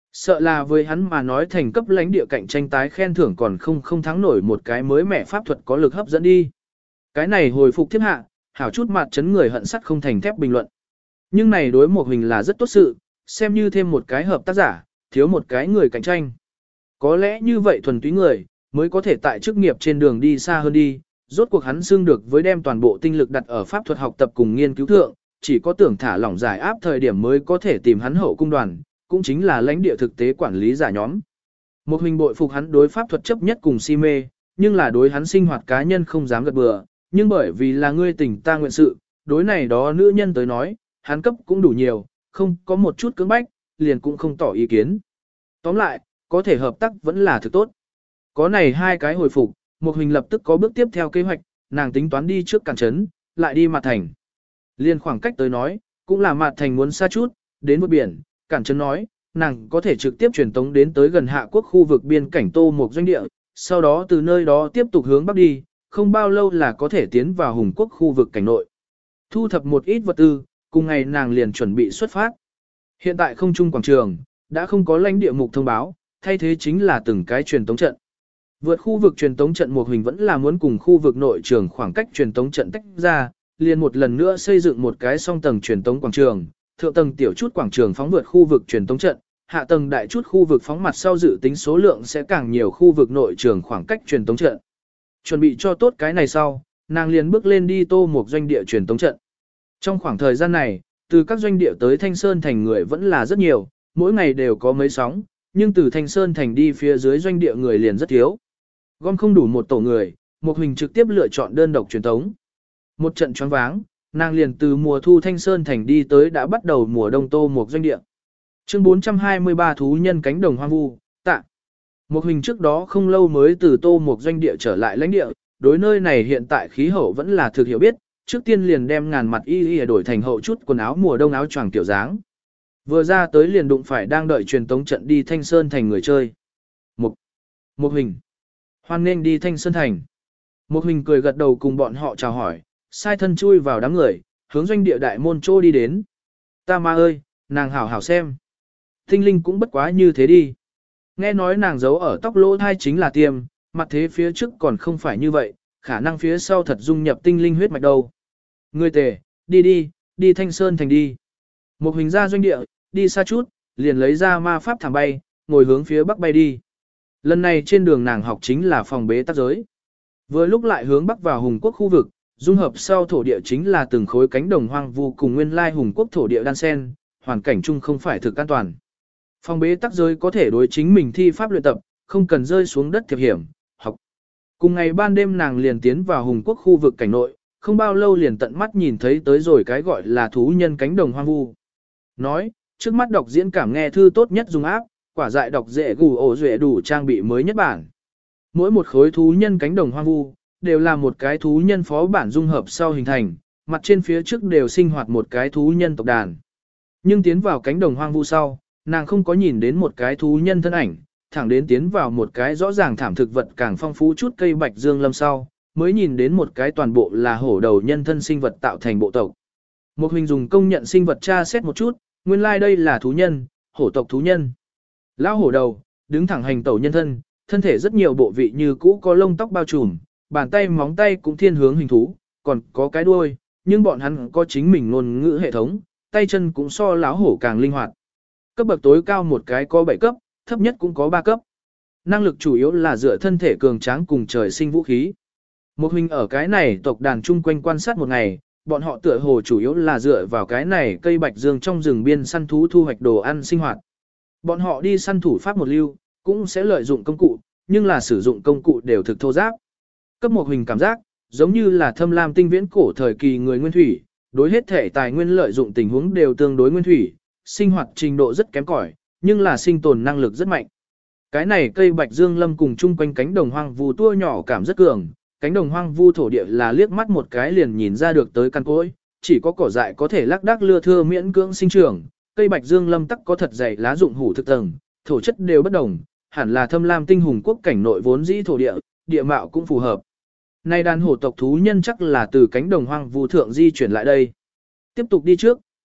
Sợ là với hắn mà nói thành cấp lãnh địa cạnh tranh tái khen thưởng còn không không thắng nổi một cái mới mẻ pháp thuật có lực hấp dẫn đi. Cái này hồi phục tiếp hạ, hảo chút mặt chấn người hận sắt không thành thép bình luận. Nhưng này đối một hình là rất tốt sự, xem như thêm một cái hợp tác giả, thiếu một cái người cạnh tranh. Có lẽ như vậy thuần túy người, mới có thể tại chức nghiệp trên đường đi xa hơn đi, rốt cuộc hắn xưng được với đem toàn bộ tinh lực đặt ở pháp thuật học tập cùng nghiên cứu thượng, chỉ có tưởng thả lỏng giải áp thời điểm mới có thể tìm hắn hậu cung đoàn, cũng chính là lãnh địa thực tế quản lý giả nhóm. Một hình bội phục hắn đối pháp thuật chấp nhất cùng si mê, nhưng là đối hắn sinh hoạt cá nhân không dám gật bừa, nhưng bởi vì là ngươi tình ta nguyện sự, đối này đó nữ nhân tới nói, hắn cấp cũng đủ nhiều, không có một chút cưỡng bách, liền cũng không tỏ ý kiến. Tóm lại, có thể hợp tác vẫn là thực tốt. Có này hai cái hồi phục, một hình lập tức có bước tiếp theo kế hoạch, nàng tính toán đi trước cản trấn, lại đi mặt thành. Liên khoảng cách tới nói, cũng là mặt thành muốn xa chút, đến một biển, cản trấn nói, nàng có thể trực tiếp truyền tống đến tới gần hạ quốc khu vực biên cảnh Tô Mục doanh địa, sau đó từ nơi đó tiếp tục hướng bắc đi, không bao lâu là có thể tiến vào Hùng quốc khu vực cảnh nội. Thu thập một ít vật tư, cùng ngày nàng liền chuẩn bị xuất phát. Hiện tại không trung quảng trường, đã không có lãnh địa mục thông báo, thay thế chính là từng cái truyền tống trận. Vượt khu vực truyền tống trận một hình vẫn là muốn cùng khu vực nội trường khoảng cách truyền tống trận tách ra, liền một lần nữa xây dựng một cái song tầng truyền tống quảng trường, thượng tầng tiểu chút quảng trường phóng vượt khu vực truyền tống trận, hạ tầng đại chút khu vực phóng mặt sau dự tính số lượng sẽ càng nhiều khu vực nội trường khoảng cách truyền tống trận. Chuẩn bị cho tốt cái này sau, nàng liền bước lên đi Tô Mục doanh địa truyền tống trận. Trong khoảng thời gian này, từ các doanh địa tới Thanh Sơn thành người vẫn là rất nhiều, mỗi ngày đều có mấy sóng, nhưng từ Thanh Sơn thành đi phía dưới doanh địa người liền rất thiếu. Gom không đủ một tổ người, một hình trực tiếp lựa chọn đơn độc truyền tống. Một trận choáng váng, nàng liền từ mùa thu Thanh Sơn thành đi tới đã bắt đầu mùa đông Tô Mục doanh địa. Chương bốn trăm hai mươi ba thú nhân cánh đồng hoang vu, tạ. Một hình trước đó không lâu mới từ Tô Mục doanh địa trở lại lãnh địa, đối nơi này hiện tại khí hậu vẫn là thực hiểu biết, trước tiên liền đem ngàn mặt y y đổi thành hậu chút quần áo mùa đông áo choàng kiểu dáng. Vừa ra tới liền đụng phải đang đợi truyền tống trận đi Thanh Sơn thành người chơi. Một, một hình. Hoan nên đi Thanh Sơn thành. Một hình cười gật đầu cùng bọn họ chào hỏi, sai thân chui vào đám người, hướng doanh địa đại môn trô đi đến. Ta ma ơi, nàng hảo hảo xem. Tinh linh cũng bất quá như thế đi. Nghe nói nàng giấu ở tóc lỗ thai chính là tiêm, mặt thế phía trước còn không phải như vậy, khả năng phía sau thật dung nhập tinh linh huyết mạch đâu. Ngươi tề, đi đi, đi Thanh Sơn thành đi. Một hình ra doanh địa, đi xa chút, liền lấy ra ma pháp thảm bay, ngồi hướng phía bắc bay đi. Lần này trên đường nàng học chính là phòng bế tắc giới. Vừa lúc lại hướng bắc vào Hùng quốc khu vực, dung hợp sau thổ địa chính là từng khối cánh đồng hoang vu cùng nguyên lai Hùng quốc thổ địa đan sen, hoàn cảnh chung không phải thực an toàn. Phòng bế tắc giới có thể đối chính mình thi pháp luyện tập, không cần rơi xuống đất thiệp hiểm, học. Cùng ngày ban đêm nàng liền tiến vào Hùng quốc khu vực cảnh nội, không bao lâu liền tận mắt nhìn thấy tới rồi cái gọi là thú nhân cánh đồng hoang vu. Nói, trước mắt đọc diễn cảm nghe thư tốt nhất dùng áp, quả dại đọc dễ gù ổ duệ đủ trang bị mới nhất bản. Mỗi một khối thú nhân cánh đồng hoang vu, đều là một cái thú nhân phó bản dung hợp sau hình thành, mặt trên phía trước đều sinh hoạt một cái thú nhân tộc đàn. Nhưng tiến vào cánh đồng hoang vu sau, nàng không có nhìn đến một cái thú nhân thân ảnh, thẳng đến tiến vào một cái rõ ràng thảm thực vật càng phong phú chút cây bạch dương lâm sau, mới nhìn đến một cái toàn bộ là hổ đầu nhân thân sinh vật tạo thành bộ tộc. Một hình dùng công nhận sinh vật tra xét một chút, nguyên lai like đây là thú nhân, hổ tộc thú nhân. Lão hổ đầu, đứng thẳng hành tẩu nhân thân, thân thể rất nhiều bộ vị như cũ có lông tóc bao trùm, bàn tay móng tay cũng thiên hướng hình thú, còn có cái đuôi, nhưng bọn hắn có chính mình ngôn ngữ hệ thống, tay chân cũng so lão hổ càng linh hoạt. Cấp bậc tối cao một cái có bảy cấp, thấp nhất cũng có ba cấp. Năng lực chủ yếu là dựa thân thể cường tráng cùng trời sinh vũ khí. Một hình ở cái này tộc đàn chung quanh quan sát một ngày, bọn họ tựa hồ chủ yếu là dựa vào cái này cây bạch dương trong rừng biên săn thú thu hoạch đồ ăn sinh hoạt. Bọn họ đi săn thủ pháp một lưu, cũng sẽ lợi dụng công cụ, nhưng là sử dụng công cụ đều thực thô giáp. Cấp một hình cảm giác, giống như là thâm lam tinh viễn cổ thời kỳ người nguyên thủy, đối hết thể tài nguyên lợi dụng tình huống đều tương đối nguyên thủy, sinh hoạt trình độ rất kém cỏi, nhưng là sinh tồn năng lực rất mạnh. Cái này cây bạch dương lâm cùng chung quanh cánh đồng hoang vu tua nhỏ cảm rất cường, cánh đồng hoang vu thổ địa là liếc mắt một cái liền nhìn ra được tới căn cối, chỉ có cỏ dại có thể lác đác lưa thưa miễn cưỡng sinh trưởng, cây bạch dương lâm tắc có thật dày lá dụng hủ thực tầng, thổ chất đều bất đồng, hẳn là thâm lam tinh hùng quốc cảnh nội vốn dĩ thổ địa, địa mạo cũng phù hợp. Nay đàn hổ tộc thú nhân chắc là từ cánh đồng hoang vu thượng di chuyển lại đây. Tiếp tục đi trước,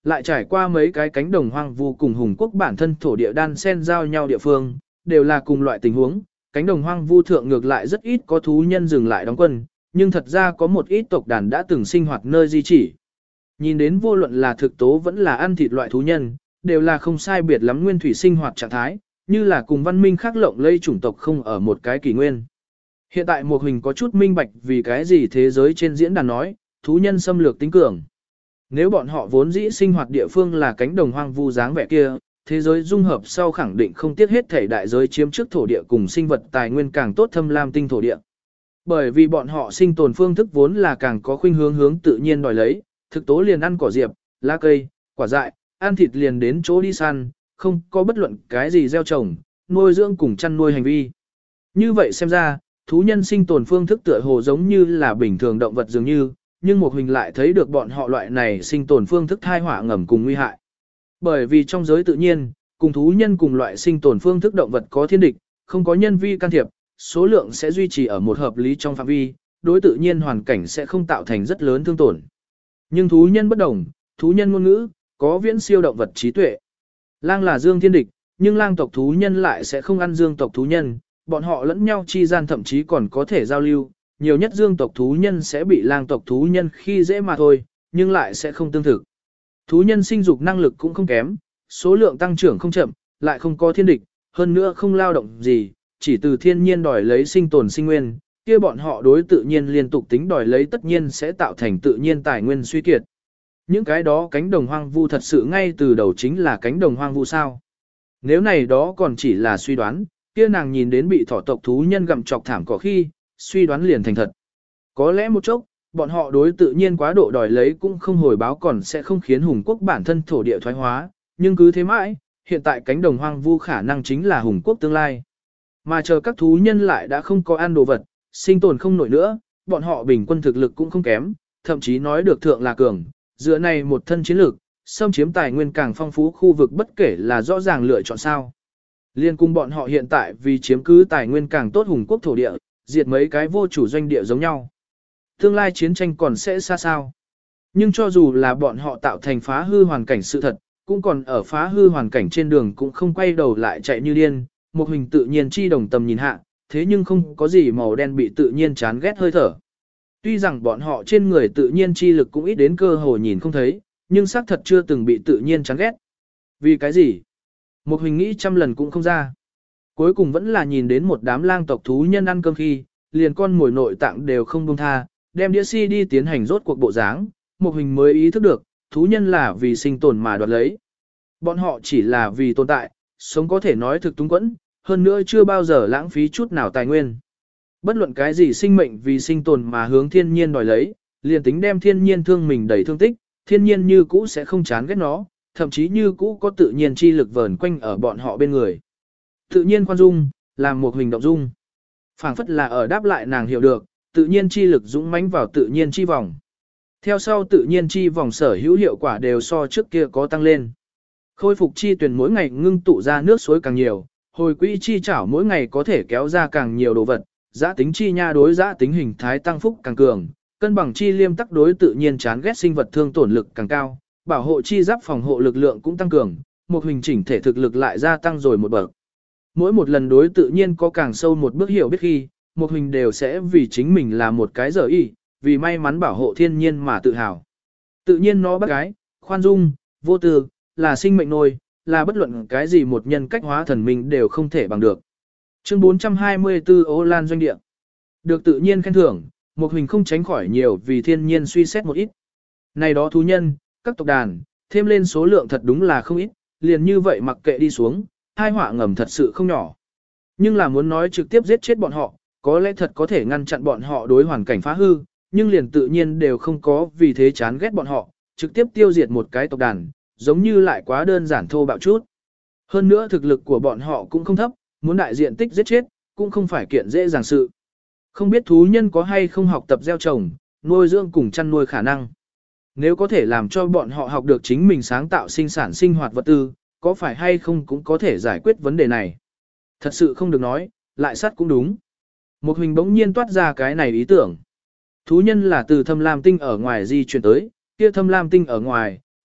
lại trải qua mấy cái cánh đồng hoang vu cùng hùng quốc bản thân thổ địa đan xen giao nhau địa phương, đều là cùng loại tình huống, cánh đồng hoang vu thượng ngược lại rất ít có thú nhân dừng lại đóng quân, nhưng thật ra có một ít tộc đàn đã từng sinh hoạt nơi di chỉ. Nhìn đến vô luận là thực tố vẫn là ăn thịt loại thú nhân, đều là không sai biệt lắm nguyên thủy sinh hoạt trạng thái, như là cùng văn minh khác lộng lây chủng tộc không ở một cái kỷ nguyên. Hiện tại một hình có chút minh bạch vì cái gì thế giới trên diễn đàn nói, thú nhân xâm lược tính cường. Nếu bọn họ vốn dĩ sinh hoạt địa phương là cánh đồng hoang vu dáng vẻ kia, thế giới dung hợp sau khẳng định không tiếc hết thể đại giới chiếm trước thổ địa cùng sinh vật tài nguyên càng tốt thâm lam tinh thổ địa. Bởi vì bọn họ sinh tồn phương thức vốn là càng có khuynh hướng hướng tự nhiên đòi lấy, thực tố liền ăn cỏ diệp, lá cây, quả dại, ăn thịt liền đến chỗ đi săn, không có bất luận cái gì gieo trồng, nuôi dưỡng cùng chăn nuôi hành vi. Như vậy xem ra, thú nhân sinh tồn phương thức tựa hồ giống như là bình thường động vật dường như, nhưng một hình lại thấy được bọn họ loại này sinh tồn phương thức thai họa ngầm cùng nguy hại. Bởi vì trong giới tự nhiên, cùng thú nhân cùng loại sinh tồn phương thức động vật có thiên địch, không có nhân vi can thiệp, số lượng sẽ duy trì ở một hợp lý trong phạm vi, đối tự nhiên hoàn cảnh sẽ không tạo thành rất lớn thương tổn. Nhưng thú nhân bất đồng, thú nhân ngôn ngữ, có viễn siêu động vật trí tuệ. Lang là dương thiên địch, nhưng lang tộc thú nhân lại sẽ không ăn dương tộc thú nhân, bọn họ lẫn nhau chi gian thậm chí còn có thể giao lưu, nhiều nhất dương tộc thú nhân sẽ bị lang tộc thú nhân khi dễ mà thôi, nhưng lại sẽ không tương thực. Thú nhân sinh dục năng lực cũng không kém, số lượng tăng trưởng không chậm, lại không có thiên địch, hơn nữa không lao động gì, chỉ từ thiên nhiên đòi lấy sinh tồn sinh nguyên, kia bọn họ đối tự nhiên liên tục tính đòi lấy tất nhiên sẽ tạo thành tự nhiên tài nguyên suy kiệt. Những cái đó cánh đồng hoang vu thật sự ngay từ đầu chính là cánh đồng hoang vu sao? Nếu này đó còn chỉ là suy đoán, kia nàng nhìn đến bị thỏ tộc thú nhân gặm chọc thảm cỏ khi, suy đoán liền thành thật. Có lẽ một chốc, bọn họ đối tự nhiên quá độ đòi lấy cũng không hồi báo còn sẽ không khiến hùng quốc bản thân thổ địa thoái hóa, nhưng cứ thế mãi, hiện tại cánh đồng hoang vu khả năng chính là hùng quốc tương lai. Mà chờ các thú nhân lại đã không có ăn đồ vật, sinh tồn không nổi nữa, bọn họ bình quân thực lực cũng không kém, thậm chí nói được thượng là cường, dựa này một thân chiến lược, xâm chiếm tài nguyên càng phong phú khu vực bất kể là rõ ràng lựa chọn sao. Liên cùng bọn họ hiện tại vì chiếm cứ tài nguyên càng tốt hùng quốc thổ địa, diệt mấy cái vô chủ doanh địa giống nhau. Tương lai chiến tranh còn sẽ xa sao. Nhưng cho dù là bọn họ tạo thành phá hư hoàn cảnh sự thật, cũng còn ở phá hư hoàn cảnh trên đường cũng không quay đầu lại chạy như điên, một hình tự nhiên chi đồng tầm nhìn hạ, thế nhưng không có gì màu đen bị tự nhiên chán ghét hơi thở. Tuy rằng bọn họ trên người tự nhiên chi lực cũng ít đến cơ hồ nhìn không thấy, nhưng xác thật chưa từng bị tự nhiên chán ghét. Vì cái gì? Một hình nghĩ trăm lần cũng không ra. Cuối cùng vẫn là nhìn đến một đám lang tộc thú nhân ăn cơm khi, liền con mồi nội tạng đều không buông tha, đem đĩa si đi tiến hành rốt cuộc bộ dáng, một hình mới ý thức được, thú nhân là vì sinh tồn mà đoạt lấy. Bọn họ chỉ là vì tồn tại, sống có thể nói thực túng quẫn, hơn nữa chưa bao giờ lãng phí chút nào tài nguyên. Bất luận cái gì sinh mệnh vì sinh tồn mà hướng thiên nhiên đòi lấy, liền tính đem thiên nhiên thương mình đầy thương tích, thiên nhiên như cũ sẽ không chán ghét nó, thậm chí như cũ có tự nhiên chi lực vờn quanh ở bọn họ bên người. Tự nhiên khoan dung, làm một hình động dung. Phảng phất là ở đáp lại nàng hiểu được, tự nhiên chi lực dũng mãnh vào tự nhiên chi vòng. Theo sau tự nhiên chi vòng sở hữu hiệu quả đều so trước kia có tăng lên. Khôi phục chi tuyển mỗi ngày ngưng tụ ra nước suối càng nhiều, hồi quỹ chi chảo mỗi ngày có thể kéo ra càng nhiều đồ vật, giã tính chi nha đối giã tính hình thái tăng phúc càng cường, cân bằng chi liêm tắc đối tự nhiên chán ghét sinh vật thương tổn lực càng cao, bảo hộ chi giáp phòng hộ lực lượng cũng tăng cường, một hình chỉnh thể thực lực lại gia tăng rồi một bậc. Mỗi một lần đối tự nhiên có càng sâu một bước hiểu biết khi, một hình đều sẽ vì chính mình là một cái giờ y, vì may mắn bảo hộ thiên nhiên mà tự hào. Tự nhiên nó bác gái, khoan dung, vô tư, là sinh mệnh nôi, là bất luận cái gì một nhân cách hóa thần mình đều không thể bằng được. Chương bốn trăm hai mươi tư Ô Lan doanh địa. Được tự nhiên khen thưởng, một hình không tránh khỏi nhiều vì thiên nhiên suy xét một ít. Này đó thú nhân, các tộc đàn, thêm lên số lượng thật đúng là không ít, liền như vậy mặc kệ đi xuống, hai họa ngầm thật sự không nhỏ. Nhưng là muốn nói trực tiếp giết chết bọn họ, có lẽ thật có thể ngăn chặn bọn họ đối hoàn cảnh phá hư, nhưng liền tự nhiên đều không có vì thế chán ghét bọn họ, trực tiếp tiêu diệt một cái tộc đàn, giống như lại quá đơn giản thô bạo chút. Hơn nữa thực lực của bọn họ cũng không thấp, muốn đại diện tích giết chết, cũng không phải kiện dễ dàng sự. Không biết thú nhân có hay không học tập gieo trồng, nuôi dưỡng cùng chăn nuôi khả năng. Nếu có thể làm cho bọn họ học được chính mình sáng tạo sinh sản sinh hoạt vật tư, có phải hay không cũng có thể giải quyết vấn đề này. Thật sự không được nói, lại sát cũng đúng. Một hình bỗng nhiên toát ra cái này ý tưởng. Thú nhân là từ thâm lam tinh ở ngoài di chuyển tới, kia thâm lam tinh ở ngoài,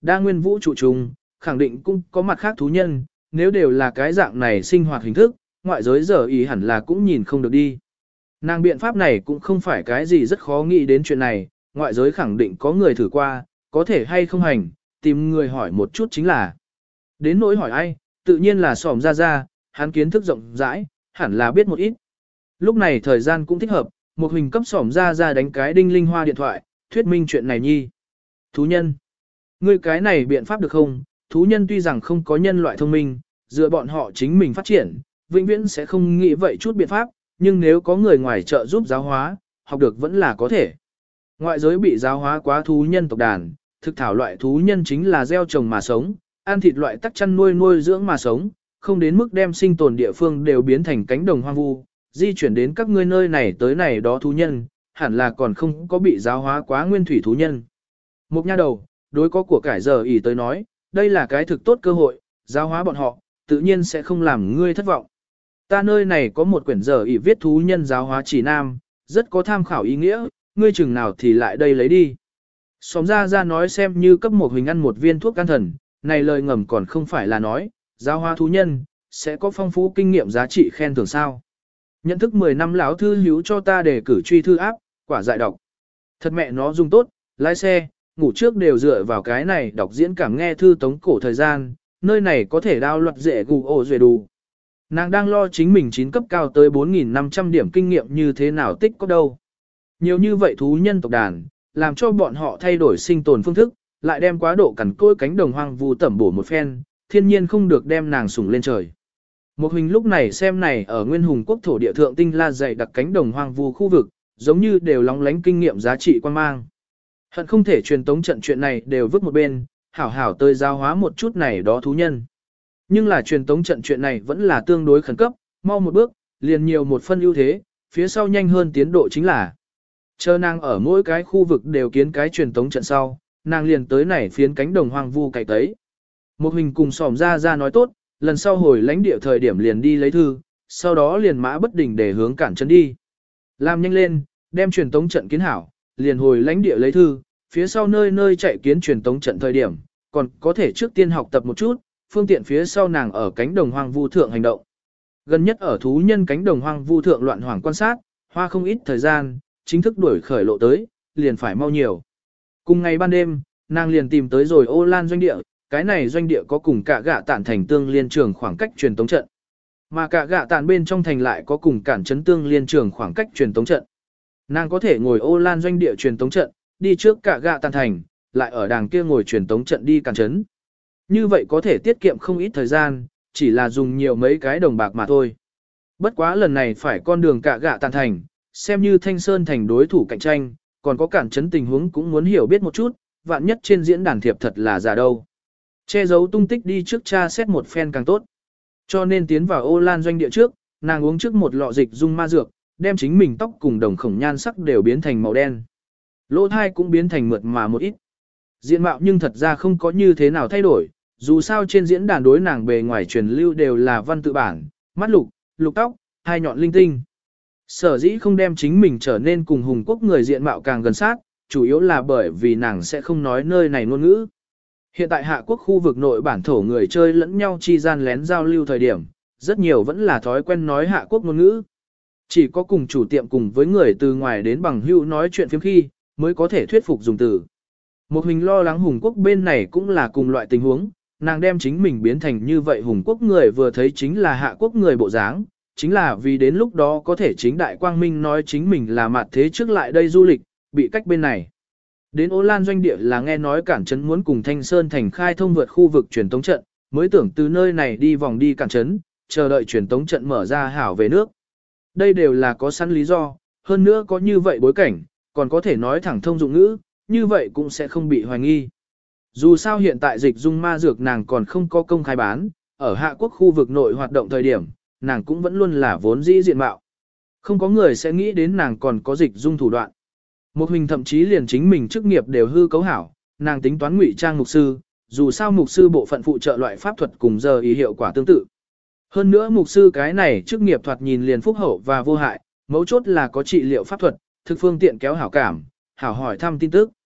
đa nguyên vũ trụ trùng, khẳng định cũng có mặt khác thú nhân, nếu đều là cái dạng này sinh hoạt hình thức, ngoại giới giờ ý hẳn là cũng nhìn không được đi. Nàng biện pháp này cũng không phải cái gì rất khó nghĩ đến chuyện này, ngoại giới khẳng định có người thử qua, có thể hay không hành, tìm người hỏi một chút chính là. Đến nỗi hỏi ai, tự nhiên là Xỏm Ra Ra, hắn kiến thức rộng rãi, hẳn là biết một ít. Lúc này thời gian cũng thích hợp, một hình cấp Xỏm Ra Ra đánh cái đinh linh hoa điện thoại, thuyết minh chuyện này nhi. Thú nhân. Ngươi cái này biện pháp được không? Thú nhân tuy rằng không có nhân loại thông minh, dựa bọn họ chính mình phát triển, vĩnh viễn sẽ không nghĩ vậy chút biện pháp, nhưng nếu có người ngoài trợ giúp giáo hóa, học được vẫn là có thể. Ngoại giới bị giáo hóa quá thú nhân tộc đàn, thực thảo loại thú nhân chính là gieo trồng mà sống, ăn thịt loại tắc chăn nuôi nuôi dưỡng mà sống, không đến mức đem sinh tồn địa phương đều biến thành cánh đồng hoang vu, di chuyển đến các ngươi nơi này tới này đó thú nhân, hẳn là còn không có bị giáo hóa quá nguyên thủy thú nhân. Một nha đầu, đối có của cải giờ ỉ tới nói, đây là cái thực tốt cơ hội, giáo hóa bọn họ, tự nhiên sẽ không làm ngươi thất vọng. Ta nơi này có một quyển giờ ỉ viết thú nhân giáo hóa chỉ nam, rất có tham khảo ý nghĩa, ngươi chừng nào thì lại đây lấy đi. Xóm ra ra nói xem như cấp một hình ăn một viên thuốc can thần, này lời ngầm còn không phải là nói, giáo hóa thú nhân, sẽ có phong phú kinh nghiệm giá trị khen thưởng sao. Nhận thức mười năm lão thư hữu cho ta để cử truy thư áp, quả dại đọc. Thật mẹ nó dùng tốt, lái xe, ngủ trước đều dựa vào cái này đọc diễn cảm nghe thư tống cổ thời gian, nơi này có thể đao loạt dễ gù ổ dễ đủ. Nàng đang lo chính mình chín cấp cao tới bốn nghìn năm trăm điểm kinh nghiệm như thế nào tích có đâu. Nhiều như vậy thú nhân tộc đàn, làm cho bọn họ thay đổi sinh tồn phương thức, lại đem quá độ cằn côi cánh đồng hoang vu tẩm bổ một phen, thiên nhiên không được đem nàng sủng lên trời. Một hình lúc này xem này ở nguyên hùng quốc thổ địa thượng tinh la dày đặc cánh đồng hoang vu khu vực, giống như đều lóng lánh kinh nghiệm giá trị quan mang. Hận không thể truyền tống trận chuyện này đều vứt một bên, hảo hảo tới giáo hóa một chút này đó thú nhân. Nhưng là truyền tống trận chuyện này vẫn là tương đối khẩn cấp, mau một bước, liền nhiều một phân ưu thế, phía sau nhanh hơn tiến độ chính là. Chờ nàng ở mỗi cái khu vực đều kiến cái truyền tống trận sau, nàng liền tới này phiến cánh đồng hoang vu cày tấy. Một hình cùng Xỏm Ra Ra nói tốt, lần sau hồi lãnh địa thời điểm liền đi lấy thư, sau đó liền mã bất đình để hướng cản chân đi. Làm nhanh lên, đem truyền tống trận kiến hảo, liền hồi lãnh địa lấy thư, phía sau nơi nơi chạy kiến truyền tống trận thời điểm, còn có thể trước tiên học tập một chút, phương tiện phía sau nàng ở cánh đồng hoang vu thượng hành động. Gần nhất ở thú nhân cánh đồng hoang vu thượng loạn hoàng quan sát, hoa không ít thời gian, chính thức đuổi khởi lộ tới, liền phải mau nhiều. Cùng ngày ban đêm, nàng liền tìm tới rồi Ô Lan doanh địa, cái này doanh địa có cùng cả gạ tản thành tương liên trường khoảng cách truyền tống trận. Mà cả gạ tản bên trong thành lại có cùng cản chấn tương liên trường khoảng cách truyền tống trận. Nàng có thể ngồi Ô Lan doanh địa truyền tống trận, đi trước cả gạ tản thành, lại ở đàng kia ngồi truyền tống trận đi cản chấn. Như vậy có thể tiết kiệm không ít thời gian, chỉ là dùng nhiều mấy cái đồng bạc mà thôi. Bất quá lần này phải con đường cả gạ tản thành, xem như Thanh Sơn thành đối thủ cạnh tranh, còn có cản chấn tình huống cũng muốn hiểu biết một chút, vạn nhất trên diễn đàn thiệp thật là giả đâu. Che giấu tung tích đi trước tra xét một phen càng tốt. Cho nên tiến vào Ô Lan doanh địa trước, nàng uống trước một lọ dịch dung ma dược, đem chính mình tóc cùng đồng khổng nhan sắc đều biến thành màu đen. Lỗ thai cũng biến thành mượt mà một ít. Diện mạo nhưng thật ra không có như thế nào thay đổi, dù sao trên diễn đàn đối nàng bề ngoài truyền lưu đều là văn tự bản, mắt lục, lục tóc, hai nhọn linh tinh. Sở dĩ không đem chính mình trở nên cùng hùng quốc người diện mạo càng gần sát, chủ yếu là bởi vì nàng sẽ không nói nơi này ngôn ngữ. Hiện tại hạ quốc khu vực nội bản thổ người chơi lẫn nhau chi gian lén giao lưu thời điểm, rất nhiều vẫn là thói quen nói hạ quốc ngôn ngữ. Chỉ có cùng chủ tiệm cùng với người từ ngoài đến bằng hữu nói chuyện phiếm khi, mới có thể thuyết phục dùng từ. Một hình lo lắng hùng quốc bên này cũng là cùng loại tình huống, nàng đem chính mình biến thành như vậy hùng quốc người vừa thấy chính là hạ quốc người bộ dáng, chính là vì đến lúc đó có thể chính đại quang minh nói chính mình là mặt thế trước lại đây du lịch, bị cách bên này. Đến Ô Lan doanh địa là nghe nói cản trấn muốn cùng Thanh Sơn thành khai thông vượt khu vực truyền tống trận, mới tưởng từ nơi này đi vòng đi cản trấn, chờ đợi truyền tống trận mở ra hảo về nước. Đây đều là có sẵn lý do, hơn nữa có như vậy bối cảnh, còn có thể nói thẳng thông dụng ngữ, như vậy cũng sẽ không bị hoài nghi. Dù sao hiện tại dịch dung ma dược nàng còn không có công khai bán, ở hạ quốc khu vực nội hoạt động thời điểm, nàng cũng vẫn luôn là vốn dĩ diện mạo. Không có người sẽ nghĩ đến nàng còn có dịch dung thủ đoạn. Một hình thậm chí liền chính mình chức nghiệp đều hư cấu hảo, nàng tính toán ngụy trang mục sư, dù sao mục sư bộ phận phụ trợ loại pháp thuật cùng giờ ý hiệu quả tương tự. Hơn nữa mục sư cái này chức nghiệp thoạt nhìn liền phúc hậu và vô hại, mấu chốt là có trị liệu pháp thuật, thực phương tiện kéo hảo cảm, hảo hỏi thăm tin tức.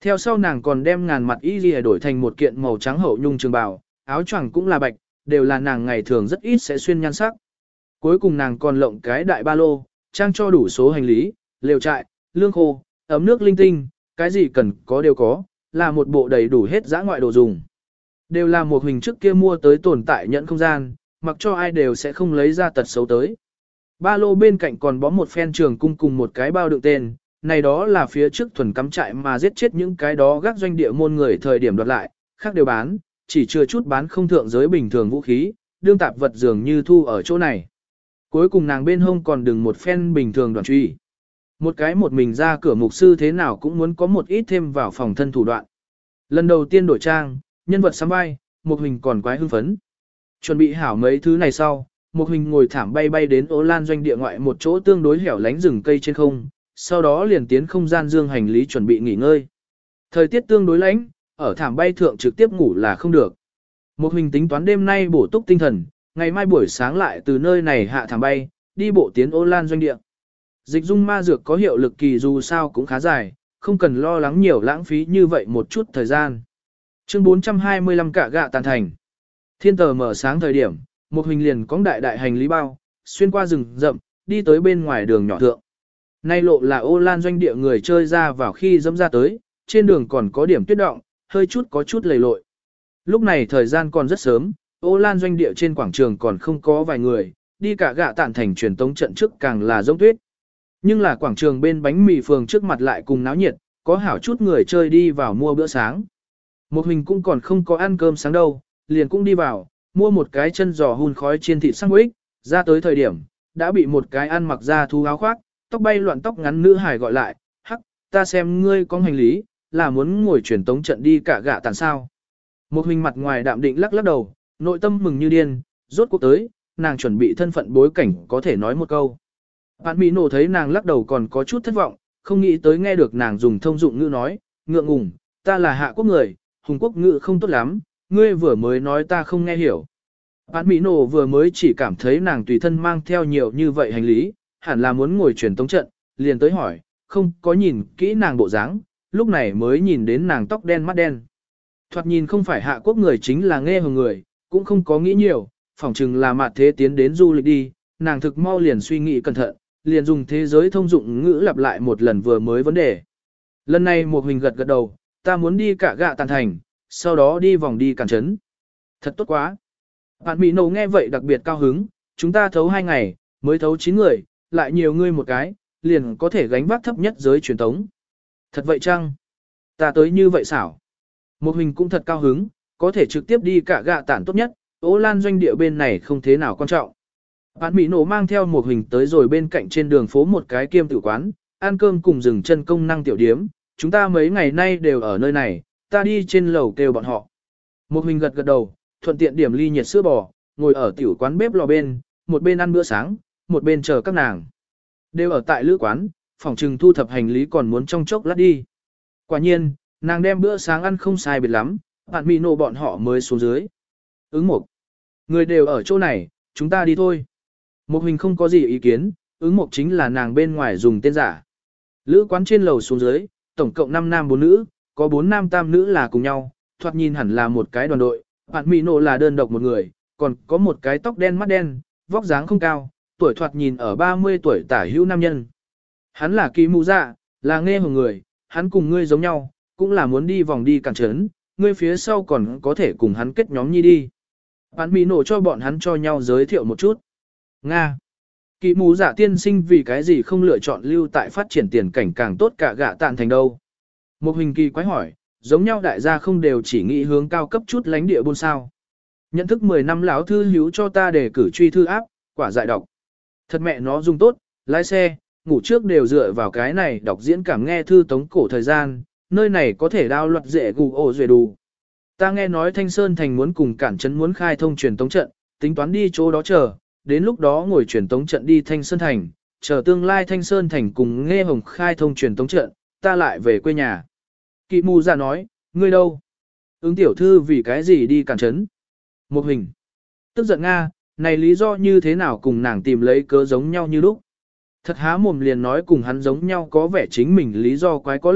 Theo sau nàng còn đem ngàn mặt y lìa đổi thành một kiện màu trắng hậu nhung trường bào, áo choàng cũng là bạch, đều là nàng ngày thường rất ít sẽ xuyên nhan sắc. Cuối cùng nàng còn lộng cái đại ba lô, trang cho đủ số hành lý, lều trại, lương khô, ấm nước linh tinh, cái gì cần có đều có, là một bộ đầy đủ hết dã ngoại đồ dùng. Đều là một hình trước kia mua tới tồn tại nhận không gian, mặc cho ai đều sẽ không lấy ra tật xấu tới. Ba lô bên cạnh còn bó một phen trường cung cùng một cái bao đựng tên, này đó là phía trước thuần cắm trại mà giết chết những cái đó gác doanh địa môn người thời điểm đoạt lại, khác đều bán, chỉ chưa chút bán không thượng giới bình thường vũ khí, đương tạp vật dường như thu ở chỗ này. Cuối cùng nàng bên hông còn đừng một phen bình thường đoàn truy. Một cái một mình ra cửa mục sư thế nào cũng muốn có một ít thêm vào phòng thân thủ đoạn. Lần đầu tiên đổi trang, nhân vật sắm vai, một hình còn quái hưng phấn. Chuẩn bị hảo mấy thứ này sau, một hình ngồi thảm bay bay đến Ô Lan doanh địa ngoại một chỗ tương đối hẻo lánh rừng cây trên không, sau đó liền tiến không gian dương hành lý chuẩn bị nghỉ ngơi. Thời tiết tương đối lạnh, ở thảm bay thượng trực tiếp ngủ là không được. Một hình tính toán đêm nay bổ túc tinh thần, ngày mai buổi sáng lại từ nơi này hạ thảm bay, đi bộ tiến Ô Lan doanh địa. Dịch dung ma dược có hiệu lực kỳ dù sao cũng khá dài, không cần lo lắng nhiều lãng phí như vậy một chút thời gian. Chương bốn trăm hai mươi lăm cả gạ tàn thành. Thiên tờ mở sáng thời điểm, một hình liền cõng đại đại hành lý bao, xuyên qua rừng rậm, đi tới bên ngoài đường nhỏ thượng. Nay lộ là Ô Lan doanh địa người chơi ra vào khi dẫm ra tới, trên đường còn có điểm tuyết động, hơi chút có chút lầy lội. Lúc này thời gian còn rất sớm, Ô Lan doanh địa trên quảng trường còn không có vài người, đi cả gạ tản thành truyền tống trận trước càng là giống tuyết. Nhưng là quảng trường bên bánh mì phường trước mặt lại cùng náo nhiệt, có hảo chút người chơi đi vào mua bữa sáng. Một hình cũng còn không có ăn cơm sáng đâu, liền cũng đi vào, mua một cái chân giò hun khói chiên thịt sandwich, ra tới thời điểm, đã bị một cái ăn mặc da thú áo khoác, tóc bay loạn tóc ngắn nữ hài gọi lại, hắc, ta xem ngươi có hành lý, là muốn ngồi truyền tống trận đi cả gạ tàn sao. Một hình mặt ngoài đạm định lắc lắc đầu, nội tâm mừng như điên, rốt cuộc tới, nàng chuẩn bị thân phận bối cảnh có thể nói một câu. Bạn Mỹ nổ thấy nàng lắc đầu còn có chút thất vọng, không nghĩ tới nghe được nàng dùng thông dụng ngữ nói, ngượng ngùng, ta là hạ quốc người, hùng quốc ngữ không tốt lắm, ngươi vừa mới nói ta không nghe hiểu. Bạn Mỹ nổ vừa mới chỉ cảm thấy nàng tùy thân mang theo nhiều như vậy hành lý, hẳn là muốn ngồi truyền tống trận, liền tới hỏi, không có nhìn kỹ nàng bộ dáng, lúc này mới nhìn đến nàng tóc đen mắt đen. Thoạt nhìn không phải hạ quốc người chính là nghe hồng người, cũng không có nghĩ nhiều, phỏng chừng là mạt thế tiến đến du lịch đi, nàng thực mau liền suy nghĩ cẩn thận, liền dùng thế giới thông dụng ngữ lặp lại một lần vừa mới vấn đề. Lần này một hình gật gật đầu, ta muốn đi cả gạ tàn thành, sau đó đi vòng đi cản trấn. Thật tốt quá. Bạn Mỹ nổ nghe vậy đặc biệt cao hứng, chúng ta thấu hai ngày, mới thấu chín người, lại nhiều ngươi một cái, liền có thể gánh vác thấp nhất giới truyền tống. Thật vậy chăng? Ta tới như vậy xảo. Một hình cũng thật cao hứng, có thể trực tiếp đi cả gạ tản tốt nhất, Ô Lan doanh địa bên này không thế nào quan trọng. Bạn Mỹ nổ mang theo một hình tới rồi bên cạnh trên đường phố một cái kiêm tử quán, ăn cơm cùng dừng chân công năng tiểu điếm, chúng ta mấy ngày nay đều ở nơi này, ta đi trên lầu kêu bọn họ. Một hình gật gật đầu, thuận tiện điểm ly nhiệt sữa bò, ngồi ở tiểu quán bếp lò bên, một bên ăn bữa sáng, một bên chờ các nàng. Đều ở tại lữ quán, phòng trừng thu thập hành lý còn muốn trong chốc lát đi. Quả nhiên, nàng đem bữa sáng ăn không sai biệt lắm, bạn Mỹ nổ bọn họ mới xuống dưới. Ứng mục. Người đều ở chỗ này, chúng ta đi thôi. Một hình không có gì ý kiến, ứng mục chính là nàng bên ngoài dùng tên giả. Lữ quán trên lầu xuống dưới, tổng cộng năm nam bốn nữ, có bốn nam tam nữ là cùng nhau, thoạt nhìn hẳn là một cái đoàn đội, bạn Mỹ nổ là đơn độc một người, còn có một cái tóc đen mắt đen, vóc dáng không cao, tuổi thoạt nhìn ở ba mươi tuổi tả hữu nam nhân. Hắn là kỳ mù dạ, là nghe hồng người, hắn cùng ngươi giống nhau, cũng là muốn đi vòng đi cản trấn, ngươi phía sau còn có thể cùng hắn kết nhóm nhi đi. Bạn Mỹ nổ cho bọn hắn cho nhau giới thiệu một chút. Nga. Kỳ mù dạ tiên sinh vì cái gì không lựa chọn lưu tại phát triển tiền cảnh càng tốt cả gạ tạn thành đâu. Một hình kỳ quái hỏi, giống nhau đại gia không đều chỉ nghĩ hướng cao cấp chút lánh địa buôn sao. Nhận thức mười năm lão thư hiếu cho ta để cử truy thư áp, quả dại đọc. Thật mẹ nó dùng tốt, lái xe, ngủ trước đều dựa vào cái này đọc diễn cảm nghe thư tống cổ thời gian, nơi này có thể đao loạt dễ gù ổ dễ đủ. Ta nghe nói Thanh Sơn Thành muốn cùng cản trấn muốn khai thông truyền tống trận, tính toán đi chỗ đó chờ, đến lúc đó ngồi truyền tống trận đi Thanh Sơn Thành, chờ tương lai Thanh Sơn Thành cùng nghe hồng khai thông truyền tống trận, ta lại về quê nhà. Kỵ mù ra nói, ngươi đâu? Ứng tiểu thư vì cái gì đi cản trấn? Một hình. Tức giận Nga, này lý do như thế nào cùng nàng tìm lấy cớ giống nhau như lúc. Thật há mồm liền nói cùng hắn giống nhau có vẻ chính mình lý do quái có lệ,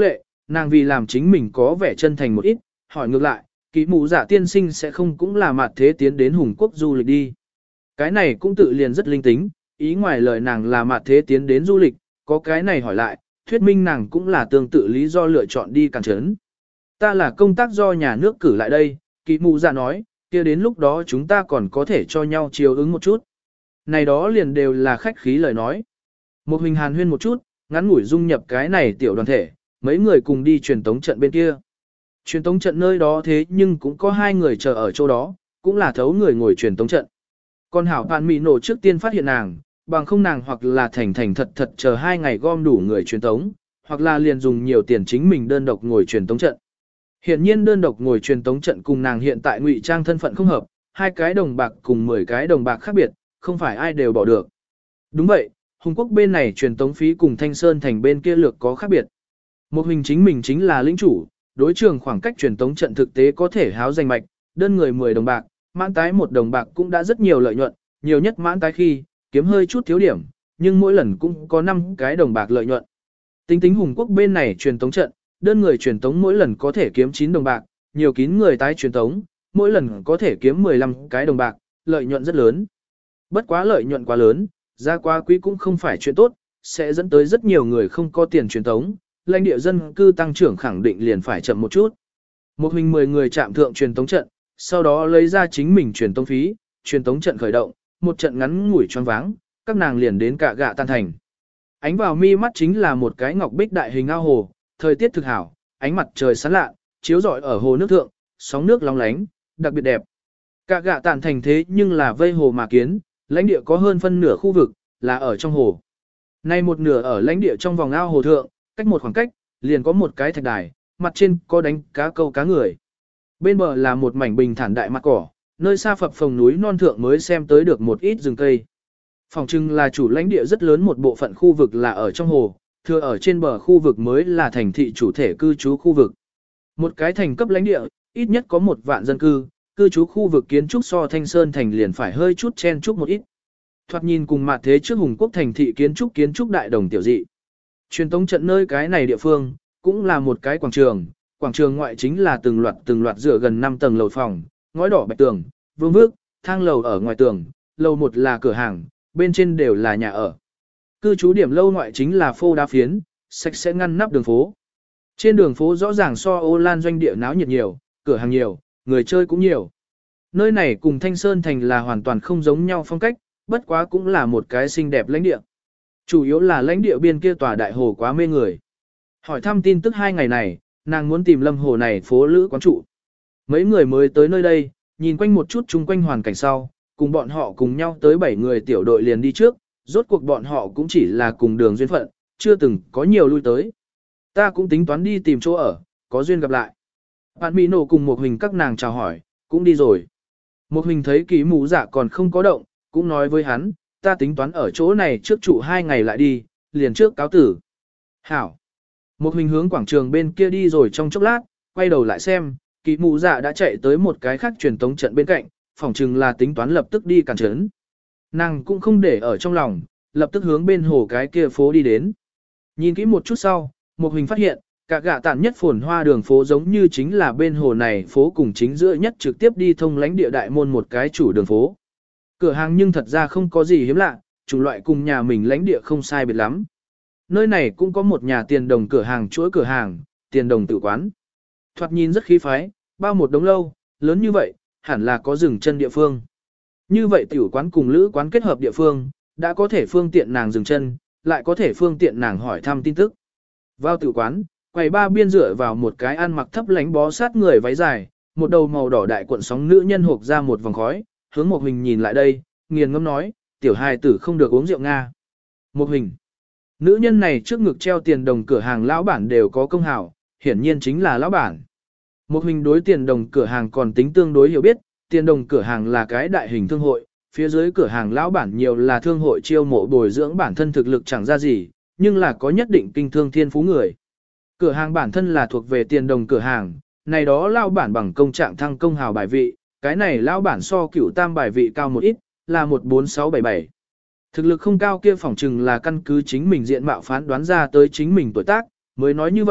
nàng vì làm chính mình có vẻ chân thành một ít, hỏi ngược lại, ký mụ dạ tiên sinh sẽ không cũng là mặt thế tiến đến Hùng Quốc du lịch đi. Cái này cũng tự liền rất linh tính, ý ngoài lời nàng là mặt thế tiến đến du lịch, có cái này hỏi lại, thuyết minh nàng cũng là tương tự lý do lựa chọn đi càng trấn. Ta là công tác do nhà nước cử lại đây, ký mụ dạ nói, kia đến lúc đó chúng ta còn có thể cho nhau chiều ứng một chút. Này đó liền đều là khách khí lời nói. Một hình hàn huyên một chút, ngắn ngủi dung nhập cái này tiểu đoàn thể, mấy người cùng đi truyền tống trận bên kia. Truyền tống trận nơi đó thế nhưng cũng có hai người chờ ở chỗ đó, cũng là thấu người ngồi truyền tống trận. Còn hảo bạn mị nổ trước tiên phát hiện nàng, bằng không nàng hoặc là thành thành thật thật chờ hai ngày gom đủ người truyền tống, hoặc là liền dùng nhiều tiền chính mình đơn độc ngồi truyền tống trận. Hiện nhiên đơn độc ngồi truyền tống trận cùng nàng hiện tại ngụy trang thân phận không hợp, hai cái đồng bạc cùng mười cái đồng bạc khác biệt, không phải ai đều bỏ được. Đúng vậy, Hùng Quốc bên này truyền tống phí cùng Thanh Sơn thành bên kia lược có khác biệt. Một hình chính mình chính là lĩnh chủ, đối trường khoảng cách truyền tống trận thực tế có thể háo danh mạch, đơn người mười đồng bạc, mãn tái một đồng bạc cũng đã rất nhiều lợi nhuận, nhiều nhất mãn tái khi, kiếm hơi chút thiếu điểm, nhưng mỗi lần cũng có năm cái đồng bạc lợi nhuận. Tính tính Hùng Quốc bên này truyền tống trận, đơn người truyền tống mỗi lần có thể kiếm chín đồng bạc, nhiều kín người tái truyền tống, mỗi lần có thể kiếm mười lăm cái đồng bạc, lợi nhuận rất lớn. Bất quá lợi nhuận quá lớn, ra quá quý cũng không phải chuyện tốt, sẽ dẫn tới rất nhiều người không có tiền truyền tống, lãnh địa dân cư tăng trưởng khẳng định liền phải chậm một chút. Một hình mười người chạm thượng truyền tống trận, sau đó lấy ra chính mình truyền tống phí, truyền tống trận khởi động, một trận ngắn ngủi choáng váng, các nàng liền đến cả gạ tan thành. Ánh vào mi mắt chính là một cái ngọc bích đại hình ao hồ, thời tiết thực hảo, ánh mặt trời sáng lạ, chiếu rọi ở hồ nước thượng, sóng nước long lánh, đặc biệt đẹp. Cả gạ tàn thành thế nhưng là vây hồ mà kiến, lãnh địa có hơn phân nửa khu vực, là ở trong hồ. Nay một nửa ở lãnh địa trong vòng ao hồ thượng, cách một khoảng cách, liền có một cái thạch đài, mặt trên có đánh cá câu cá người. Bên bờ là một mảnh bình thản đại mặt cỏ, nơi xa phập phồng núi non thượng mới xem tới được một ít rừng cây. Phòng trưng là chủ lãnh địa rất lớn một bộ phận khu vực là ở trong hồ, thừa ở trên bờ khu vực mới là thành thị chủ thể cư trú khu vực. Một cái thành cấp lãnh địa, ít nhất có một vạn dân cư, cư trú khu vực kiến trúc so Thanh Sơn thành liền phải hơi chút chen trúc một ít. Thoạt nhìn cùng mặt thế trước Hùng Quốc thành thị kiến trúc kiến trúc đại đồng tiểu dị. Truyền tống trận nơi cái này địa phương, cũng là một cái quảng trường, quảng trường ngoại chính là từng loạt từng loạt dựa gần năm tầng lầu phòng, ngói đỏ bạch tường, vương vước, thang lầu ở ngoài tường, lầu một là cửa hàng, bên trên đều là nhà ở. Cư trú điểm lâu ngoại chính là phô đá phiến, sạch sẽ ngăn nắp đường phố. Trên đường phố rõ ràng so Ô Lan doanh địa náo nhiệt nhiều, cửa hàng nhiều, người chơi cũng nhiều. Nơi này cùng Thanh Sơn thành là hoàn toàn không giống nhau phong cách, bất quá cũng là một cái xinh đẹp lãnh địa. Chủ yếu là lãnh địa biên kia tòa đại hồ quá mê người. Hỏi thăm tin tức hai ngày này, nàng muốn tìm lâm hồ này phố lữ quán trụ. Mấy người mới tới nơi đây, nhìn quanh một chút chung quanh hoàn cảnh sau, cùng bọn họ cùng nhau tới bảy người tiểu đội liền đi trước, rốt cuộc bọn họ cũng chỉ là cùng đường duyên phận, chưa từng có nhiều lui tới. Ta cũng tính toán đi tìm chỗ ở, có duyên gặp lại. Bạn Mỹ nổ cùng một hình các nàng chào hỏi, cũng đi rồi. Một hình thấy ký mũ dạ còn không có động, cũng nói với hắn, ta tính toán ở chỗ này trước trụ hai ngày lại đi, liền trước cáo tử. Hảo. Một hình hướng quảng trường bên kia đi rồi trong chốc lát, quay đầu lại xem, ký mũ dạ đã chạy tới một cái khác truyền tống trận bên cạnh, phỏng chừng là tính toán lập tức đi cản trấn. Nàng cũng không để ở trong lòng, lập tức hướng bên hồ cái kia phố đi đến. Nhìn kỹ một chút sau, một hình phát hiện, cả gạ tản nhất phồn hoa đường phố giống như chính là bên hồ này phố cùng chính giữa nhất trực tiếp đi thông lãnh địa đại môn một cái chủ đường phố. Cửa hàng nhưng thật ra không có gì hiếm lạ, chủng loại cùng nhà mình lãnh địa không sai biệt lắm. Nơi này cũng có một nhà tiền đồng cửa hàng chuỗi cửa hàng, tiền đồng tử quán. Thoạt nhìn rất khí phái, bao một đống lâu, lớn như vậy, hẳn là có dừng chân địa phương. Như vậy tiểu quán cùng lữ quán kết hợp địa phương, đã có thể phương tiện nàng dừng chân, lại có thể phương tiện nàng hỏi thăm tin tức. Vào tử quán, quầy ba biên dựa vào một cái ăn mặc thấp lánh bó sát người váy dài, một đầu màu đỏ đại cuộn sóng nữ nhân hộp ra một vòng khói, hướng một hình nhìn lại đây, nghiền ngâm nói, tiểu hài tử không được uống rượu Nga. Một hình. Nữ nhân này trước ngực treo tiền đồng cửa hàng lão bản đều có công hảo, hiển nhiên chính là lão bản. Một hình đối tiền đồng cửa hàng còn tính tương đối hiểu biết, tiền đồng cửa hàng là cái đại hình thương hội, phía dưới cửa hàng lão bản nhiều là thương hội chiêu mộ bồi dưỡng bản thân thực lực chẳng ra gì, nhưng là có nhất định kinh thương thiên phú người. Cửa hàng bản thân là thuộc về tiền đồng cửa hàng, này đó lão bản bằng công trạng thăng công hào bài vị, cái này lão bản so cửu tam bài vị cao một ít, là một bốn sáu bảy bảy. Thực lực không cao kia phỏng chừng là căn cứ chính mình diện mạo phán đoán ra tới chính mình tuổi tác, mới nói như vậy,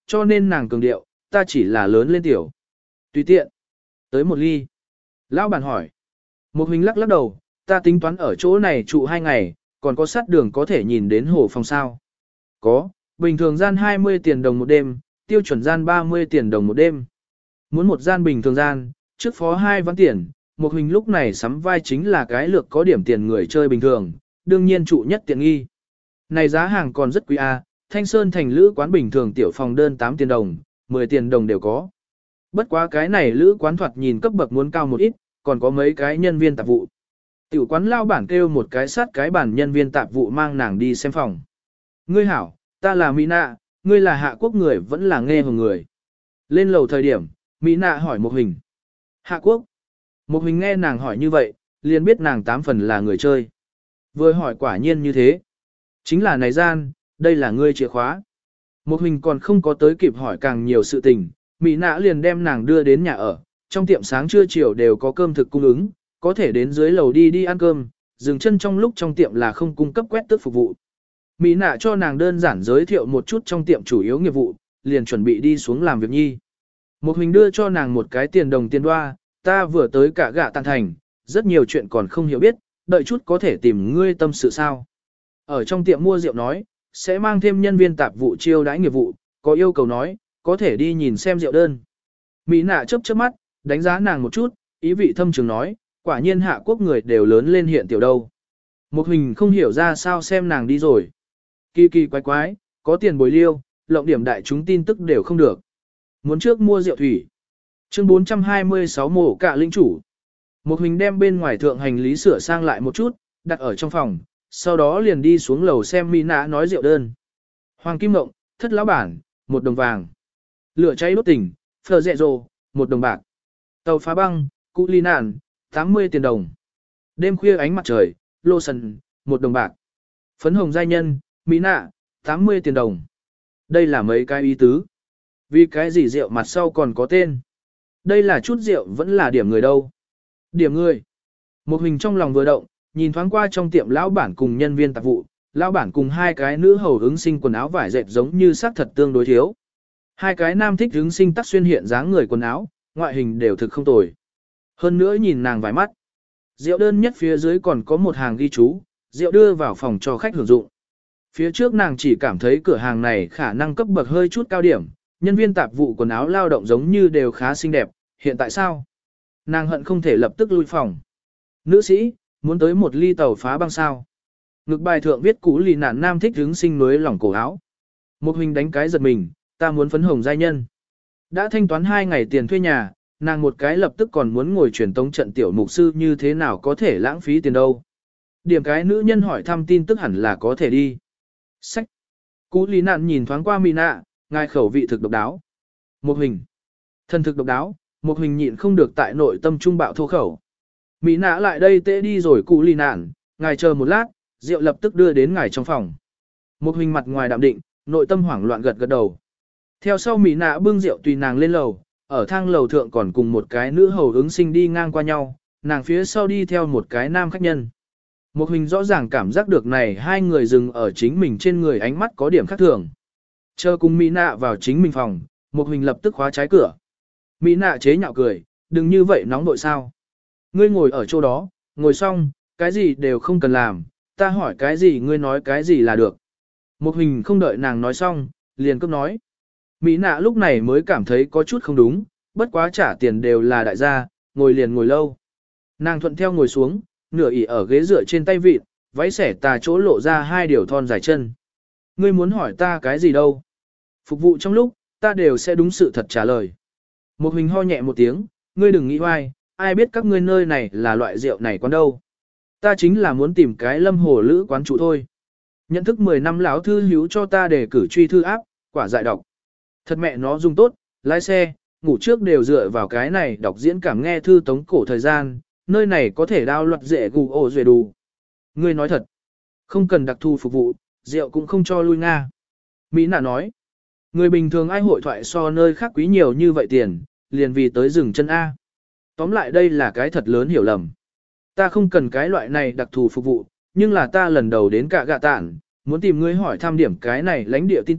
cho nên nàng cường điệu, ta chỉ là lớn lên tiểu. Tùy tiện. Tới một ly. Lão bản hỏi. Một huynh lắc lắc đầu, ta tính toán ở chỗ này trụ hai ngày, còn có sát đường có thể nhìn đến hồ phòng sao. Có, bình thường gian hai mươi tiền đồng một đêm, tiêu chuẩn gian ba mươi tiền đồng một đêm. Muốn một gian bình thường gian, trước phó hai ván tiền, một huynh lúc này sắm vai chính là cái lược có điểm tiền người chơi bình thường, đương nhiên trụ nhất tiện nghi. Này giá hàng còn rất quý a, Thanh Sơn thành lữ quán bình thường tiểu phòng đơn tám tiền đồng, mười tiền đồng đều có. Bất quá cái này lữ quán thoạt nhìn cấp bậc muốn cao một ít, còn có mấy cái nhân viên tạp vụ. Tiểu quán lao bản kêu một cái sát cái bản nhân viên tạp vụ mang nàng đi xem phòng. Ngươi hảo, ta là Mỹ Nạ, ngươi là Hạ Quốc người vẫn là Nghe Hồng người. Lên lầu thời điểm, Mỹ Nạ hỏi một hình. Hạ Quốc. Một hình nghe nàng hỏi như vậy, liền biết nàng tám phần là người chơi. Vừa hỏi quả nhiên như thế. Chính là này gian, đây là ngươi chìa khóa. Một hình còn không có tới kịp hỏi càng nhiều sự tình, Mỹ Nạ liền đem nàng đưa đến nhà ở. Trong tiệm sáng trưa chiều đều có cơm thực cung ứng, có thể đến dưới lầu đi đi ăn cơm, dừng chân trong lúc trong tiệm là không cung cấp quét tước phục vụ. Mỹ Nạ cho nàng đơn giản giới thiệu một chút trong tiệm chủ yếu nghiệp vụ, liền chuẩn bị đi xuống làm việc nhi. Một hình đưa cho nàng một cái tiền đồng tiền đoa, ta vừa tới cả gạ tàn thành, rất nhiều chuyện còn không hiểu biết, đợi chút có thể tìm ngươi tâm sự sao. Ở trong tiệm mua rượu nói, sẽ mang thêm nhân viên tạp vụ chiêu đãi nghiệp vụ, có yêu cầu nói, có thể đi nhìn xem rượu đơn. Mỹ Nạ chớp chớp mắt, đánh giá nàng một chút, ý vị thâm trường nói, quả nhiên Hạ Quốc người đều lớn lên hiện tiểu đâu. Một hình không hiểu ra sao xem nàng đi rồi. Kỳ kỳ quái quái, có tiền bồi liêu, lộng điểm đại chúng tin tức đều không được. Muốn trước mua rượu thủy. Chương bốn trăm hai mươi sáu mổ cả linh chủ. Một hình đem bên ngoài thượng hành lý sửa sang lại một chút, đặt ở trong phòng, sau đó liền đi xuống lầu xem Mỹ Nạ nói rượu đơn. Hoàng Kim Mộng, thất lão bản, một đồng vàng. Lửa cháy đốt tỉnh, phở rẹ rồ, một đồng bạc. Tàu phá băng, cụ ly nạn, tám mươi tiền đồng. Đêm khuya ánh mặt trời, lô sần, một đồng bạc. Phấn hồng giai nhân, Mỹ Nạ, tám mươi tiền đồng. Đây là mấy cái ý tứ. Vì cái gì rượu mặt sau còn có tên. Đây là chút rượu vẫn là điểm người đâu. Điểm người. Một hình trong lòng vừa động, nhìn thoáng qua trong tiệm lão bản cùng nhân viên tạp vụ, lão bản cùng hai cái nữ hầu ứng sinh quần áo vải dệt giống như xác thật tương đối thiếu. Hai cái nam thích ứng sinh tắc xuyên hiện dáng người quần áo, ngoại hình đều thực không tồi. Hơn nữa nhìn nàng vài mắt. Rượu đơn nhất phía dưới còn có một hàng ghi chú, rượu đưa vào phòng cho khách hưởng dụng. Phía trước nàng chỉ cảm thấy cửa hàng này khả năng cấp bậc hơi chút cao điểm, nhân viên tạp vụ quần áo lao động giống như đều khá xinh đẹp, hiện tại sao? Nàng hận không thể lập tức lui phòng. Nữ sĩ, muốn tới một ly tàu phá băng sao? Ngực bài thượng viết cũ lì nạn nam thích hứng sinh nối lỏng cổ áo. Một hình đánh cái giật mình, ta muốn phấn hồng giai nhân. Đã thanh toán hai ngày tiền thuê nhà, nàng một cái lập tức còn muốn ngồi truyền tống trận tiểu mục sư như thế nào có thể lãng phí tiền đâu. Điểm cái nữ nhân hỏi thăm tin tức hẳn là có thể đi. Sách. Cú lý nạn nhìn thoáng qua Mỹ Nạ, ngài khẩu vị thực độc đáo. Một hình. Thân thực độc đáo, một hình nhịn không được tại nội tâm trung bạo thô khẩu. Mỹ Nạ lại đây tễ đi rồi cú lý nạn, ngài chờ một lát, rượu lập tức đưa đến ngài trong phòng. Một hình mặt ngoài đạm định, nội tâm hoảng loạn gật gật đầu. Theo sau Mỹ Nạ bưng rượu tùy nàng lên lầu, ở thang lầu thượng còn cùng một cái nữ hầu ứng sinh đi ngang qua nhau, nàng phía sau đi theo một cái nam khách nhân. Một hình rõ ràng cảm giác được này hai người dừng ở chính mình trên người ánh mắt có điểm khác thường. Chờ cùng Mỹ Nạ vào chính mình phòng, một hình lập tức khóa trái cửa. Mỹ Nạ chế nhạo cười, đừng như vậy nóng nội sao. Ngươi ngồi ở chỗ đó, ngồi xong, cái gì đều không cần làm, ta hỏi cái gì ngươi nói cái gì là được. Một hình không đợi nàng nói xong, liền cấp nói. Mỹ Nạ lúc này mới cảm thấy có chút không đúng, bất quá trả tiền đều là đại gia, ngồi liền ngồi lâu. Nàng thuận theo ngồi xuống, nửa ỉ ở ghế dựa trên tay vịt, váy xẻ tà chỗ lộ ra hai điều thon dài chân. Ngươi muốn hỏi ta cái gì đâu? Phục vụ trong lúc, ta đều sẽ đúng sự thật trả lời. Một hình ho nhẹ một tiếng, ngươi đừng nghĩ hoài, ai biết các ngươi nơi này là loại rượu này quán đâu. Ta chính là muốn tìm cái lâm hồ lữ quán chủ thôi. Nhận thức mười năm lão thư hiếu cho ta để cử truy thư áp, quả dại đọc. Thật mẹ nó dùng tốt, lái xe, ngủ trước đều dựa vào cái này đọc diễn cảm nghe thư tống cổ thời gian, nơi này có thể đao loạt dễ gù ổ dễ đủ. Ngươi nói thật, không cần đặc thù phục vụ, rượu cũng không cho lui Nga. Mỹ Nạ nói, người bình thường ai hội thoại so nơi khác quý nhiều như vậy tiền, liền vì tới rừng chân A. Tóm lại đây là cái thật lớn hiểu lầm. Ta không cần cái loại này đặc thù phục vụ, nhưng là ta lần đầu đến cả gạ tản, muốn tìm ngươi hỏi thăm điểm cái này lãnh địa tin tức,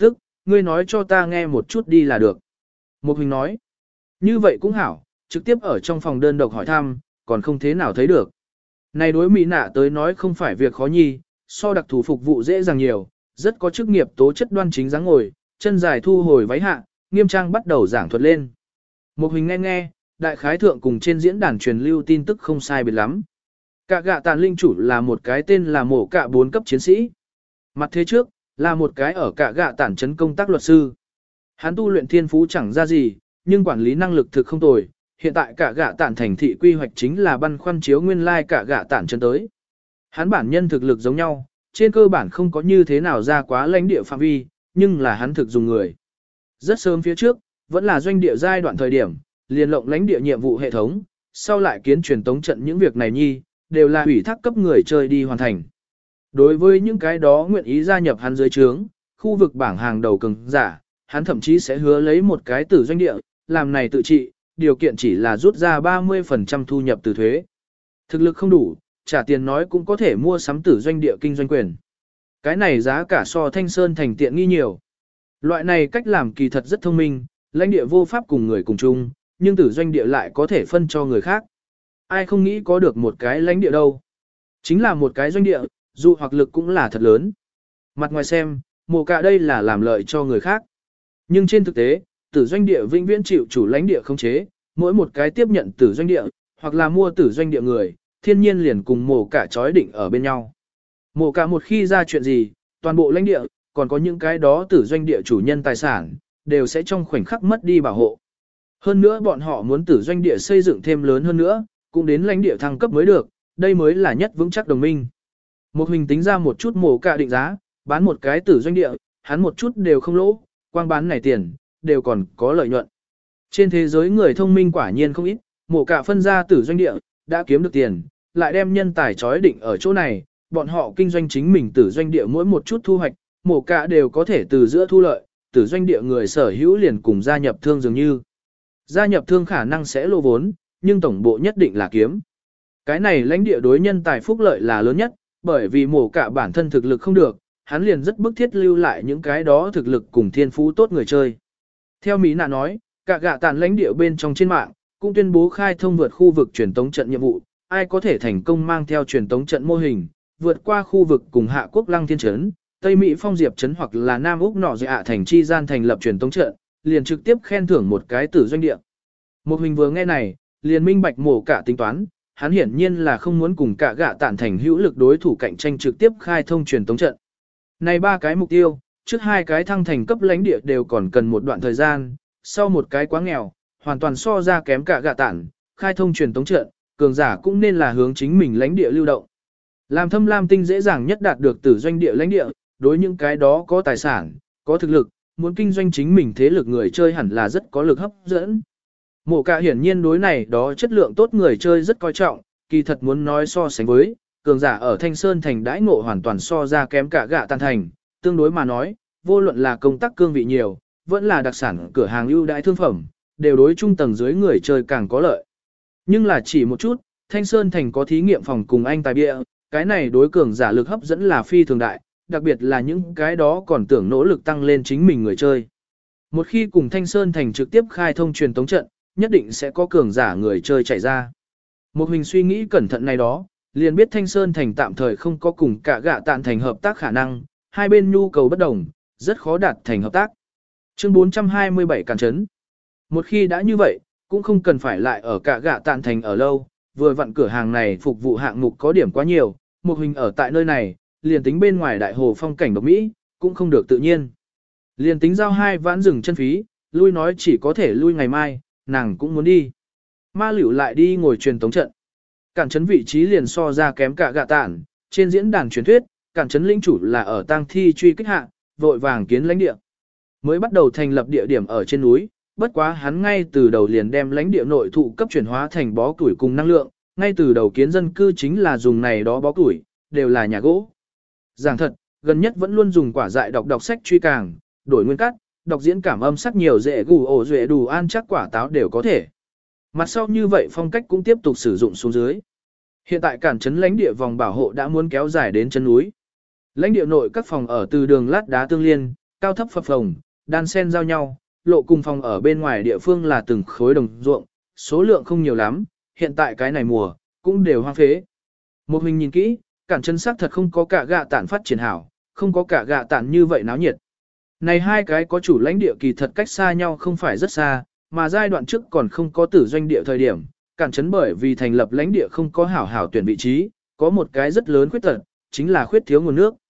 ngươi nói cho ta nghe một chút đi là được. Một Huỳnh nói, như vậy cũng hảo, trực tiếp ở trong phòng đơn độc hỏi thăm, còn không thế nào thấy được. Này đối Mỹ nạ tới nói không phải việc khó nhi, so đặc thù phục vụ dễ dàng nhiều, rất có chức nghiệp tố chất đoan chính dáng ngồi, chân dài thu hồi váy hạ, nghiêm trang bắt đầu giảng thuật lên. Một Huỳnh nghe nghe, đại khái thượng cùng trên diễn đàn truyền lưu tin tức không sai biệt lắm. Cả gạ tàn linh chủ là một cái tên là mổ cạ bốn cấp chiến sĩ. Mặt thế trước, là một cái ở cả gạ tản trấn công tác luật sư. Hắn tu luyện thiên phú chẳng ra gì, nhưng quản lý năng lực thực không tồi. Hiện tại cả gạ tản thành thị quy hoạch chính là băn khoăn chiếu nguyên lai cả gạ tản trấn tới. Hắn bản nhân thực lực giống nhau, trên cơ bản không có như thế nào ra quá lãnh địa phạm vi, nhưng là hắn thực dùng người. Rất sớm phía trước, vẫn là doanh địa giai đoạn thời điểm, liền lộng lãnh địa nhiệm vụ hệ thống, sau lại kiến truyền tống trận những việc này nhi, đều là ủy thác cấp người chơi đi hoàn thành. Đối với những cái đó nguyện ý gia nhập hắn dưới trướng, khu vực bảng hàng đầu cường giả, hắn thậm chí sẽ hứa lấy một cái tử doanh địa, làm này tự trị, điều kiện chỉ là rút ra ba mươi phần trăm thu nhập từ thuế. Thực lực không đủ, trả tiền nói cũng có thể mua sắm tử doanh địa kinh doanh quyền. Cái này giá cả so Thanh Sơn thành tiện nghi nhiều. Loại này cách làm kỳ thật rất thông minh, lãnh địa vô pháp cùng người cùng chung, nhưng tử doanh địa lại có thể phân cho người khác. Ai không nghĩ có được một cái lãnh địa đâu. Chính là một cái doanh địa, dù hoặc lực cũng là thật lớn. Mặt ngoài xem, mồ cả đây là làm lợi cho người khác. Nhưng trên thực tế, tử doanh địa vĩnh viễn chịu chủ lãnh địa không chế, mỗi một cái tiếp nhận tử doanh địa, hoặc là mua tử doanh địa người, thiên nhiên liền cùng mồ cả chói định ở bên nhau. Mồ cả một khi ra chuyện gì, toàn bộ lãnh địa, còn có những cái đó tử doanh địa chủ nhân tài sản, đều sẽ trong khoảnh khắc mất đi bảo hộ. Hơn nữa bọn họ muốn tử doanh địa xây dựng thêm lớn hơn nữa, cũng đến lãnh địa thăng cấp mới được, đây mới là nhất vững chắc đồng minh. Một Huỳnh tính ra một chút mồ cả định giá, bán một cái tử doanh địa, hắn một chút đều không lỗ, quang bán này tiền, đều còn có lợi nhuận. Trên thế giới người thông minh quả nhiên không ít, mồ cả phân ra tử doanh địa, đã kiếm được tiền, lại đem nhân tài chói định ở chỗ này, bọn họ kinh doanh chính mình tử doanh địa mỗi một chút thu hoạch, mồ cả đều có thể từ giữa thu lợi, tử doanh địa người sở hữu liền cùng gia nhập thương dường như. Gia nhập thương khả năng sẽ lô vốn, nhưng tổng bộ nhất định là kiếm. Cái này lãnh địa đối nhân tài phúc lợi là lớn nhất, bởi vì mổ cả bản thân thực lực không được, hắn liền rất bức thiết lưu lại những cái đó thực lực cùng thiên phú tốt người chơi. Theo Mỹ nạ nói, cả gạ tàn lãnh địa bên trong trên mạng, cũng tuyên bố khai thông vượt khu vực truyền tống trận nhiệm vụ, ai có thể thành công mang theo truyền tống trận mô hình, vượt qua khu vực cùng Hạ Quốc Lăng Thiên Trấn, Tây Mỹ Phong Diệp Trấn hoặc là Nam Úc Nọ Dạ thành chi gian thành lập truyền tống trận, liền trực tiếp khen thưởng một cái tử doanh địa. Một Huỳnh vừa nghe này, liền minh bạch mổ cả tính toán, hắn hiển nhiên là không muốn cùng cả gạ tản thành hữu lực đối thủ cạnh tranh trực tiếp khai thông truyền tống trận. Này ba cái mục tiêu, trước hai cái thăng thành cấp lãnh địa đều còn cần một đoạn thời gian, sau một cái quá nghèo, hoàn toàn so ra kém cả gạ tản, khai thông truyền tống trận, cường giả cũng nên là hướng chính mình lãnh địa lưu động. Làm Thâm Lam Tinh dễ dàng nhất đạt được tử doanh địa lãnh địa, đối những cái đó có tài sản, có thực lực, muốn kinh doanh chính mình thế lực người chơi hẳn là rất có lực hấp dẫn. Mộ cả hiển nhiên đối này đó chất lượng tốt người chơi rất coi trọng, kỳ thật muốn nói so sánh với, cường giả ở Thanh Sơn thành đãi ngộ hoàn toàn so ra kém cả gạ tàn thành, tương đối mà nói, vô luận là công tác cương vị nhiều, vẫn là đặc sản cửa hàng ưu đãi thương phẩm, đều đối trung tầng dưới người chơi càng có lợi. Nhưng là chỉ một chút, Thanh Sơn thành có thí nghiệm phòng cùng anh tài bia, cái này đối cường giả lực hấp dẫn là phi thường đại, đặc biệt là những cái đó còn tưởng nỗ lực tăng lên chính mình người chơi. Một khi cùng Thanh Sơn thành trực tiếp khai thông truyền tống trận, nhất định sẽ có cường giả người chơi chạy ra. Một Huỳnh suy nghĩ cẩn thận này đó, liền biết Thanh Sơn thành tạm thời không có cùng cả gạ tạn thành hợp tác khả năng, hai bên nhu cầu bất đồng, rất khó đạt thành hợp tác. Chương bốn trăm hai mươi bảy cản trấn. Một khi đã như vậy, cũng không cần phải lại ở cả gạ tạn thành ở lâu, vừa vặn cửa hàng này phục vụ hạng mục có điểm quá nhiều, Một Huỳnh ở tại nơi này, liền tính bên ngoài đại hồ phong cảnh độc Mỹ, cũng không được tự nhiên. Liền tính giao hai vãn rừng chân phí, lui nói chỉ có thể lui ngày mai, nàng cũng muốn đi. Ma Liễu lại đi ngồi truyền tống trận. Cản trấn vị trí liền so ra kém cả gạ tản, trên diễn đàn truyền thuyết, cản trấn lĩnh chủ là ở tang thi truy kích hạ, vội vàng kiến lãnh địa. Mới bắt đầu thành lập địa điểm ở trên núi, bất quá hắn ngay từ đầu liền đem lãnh địa nội thụ cấp chuyển hóa thành bó củi cùng năng lượng, ngay từ đầu kiến dân cư chính là dùng này đó bó củi, đều là nhà gỗ. Giảng thật, gần nhất vẫn luôn dùng quả dại đọc đọc sách truy càng, đổi nguyên cắt, đọc diễn cảm âm sắc nhiều dễ gù ổ duệ đủ an chắc quả táo đều có thể. Mặt sau như vậy phong cách cũng tiếp tục sử dụng xuống dưới. Hiện tại cản trấn lãnh địa vòng bảo hộ đã muốn kéo dài đến chân núi. Lãnh địa nội các phòng ở từ đường lát đá tương liên, cao thấp phập phồng, Đan sen giao nhau, lộ cùng phòng ở bên ngoài địa phương là từng khối đồng ruộng, số lượng không nhiều lắm, hiện tại cái này mùa, cũng đều hoang phế. Một hình nhìn kỹ, cản chân sắc thật không có cả gạ tản phát triển hảo, không có cả gạ tản như vậy náo nhiệt. Này hai cái có chủ lãnh địa kỳ thật cách xa nhau không phải rất xa, mà giai đoạn trước còn không có tử doanh địa thời điểm, cản chấn bởi vì thành lập lãnh địa không có hảo hảo tuyển vị trí, có một cái rất lớn khuyết tật, chính là khuyết thiếu nguồn nước.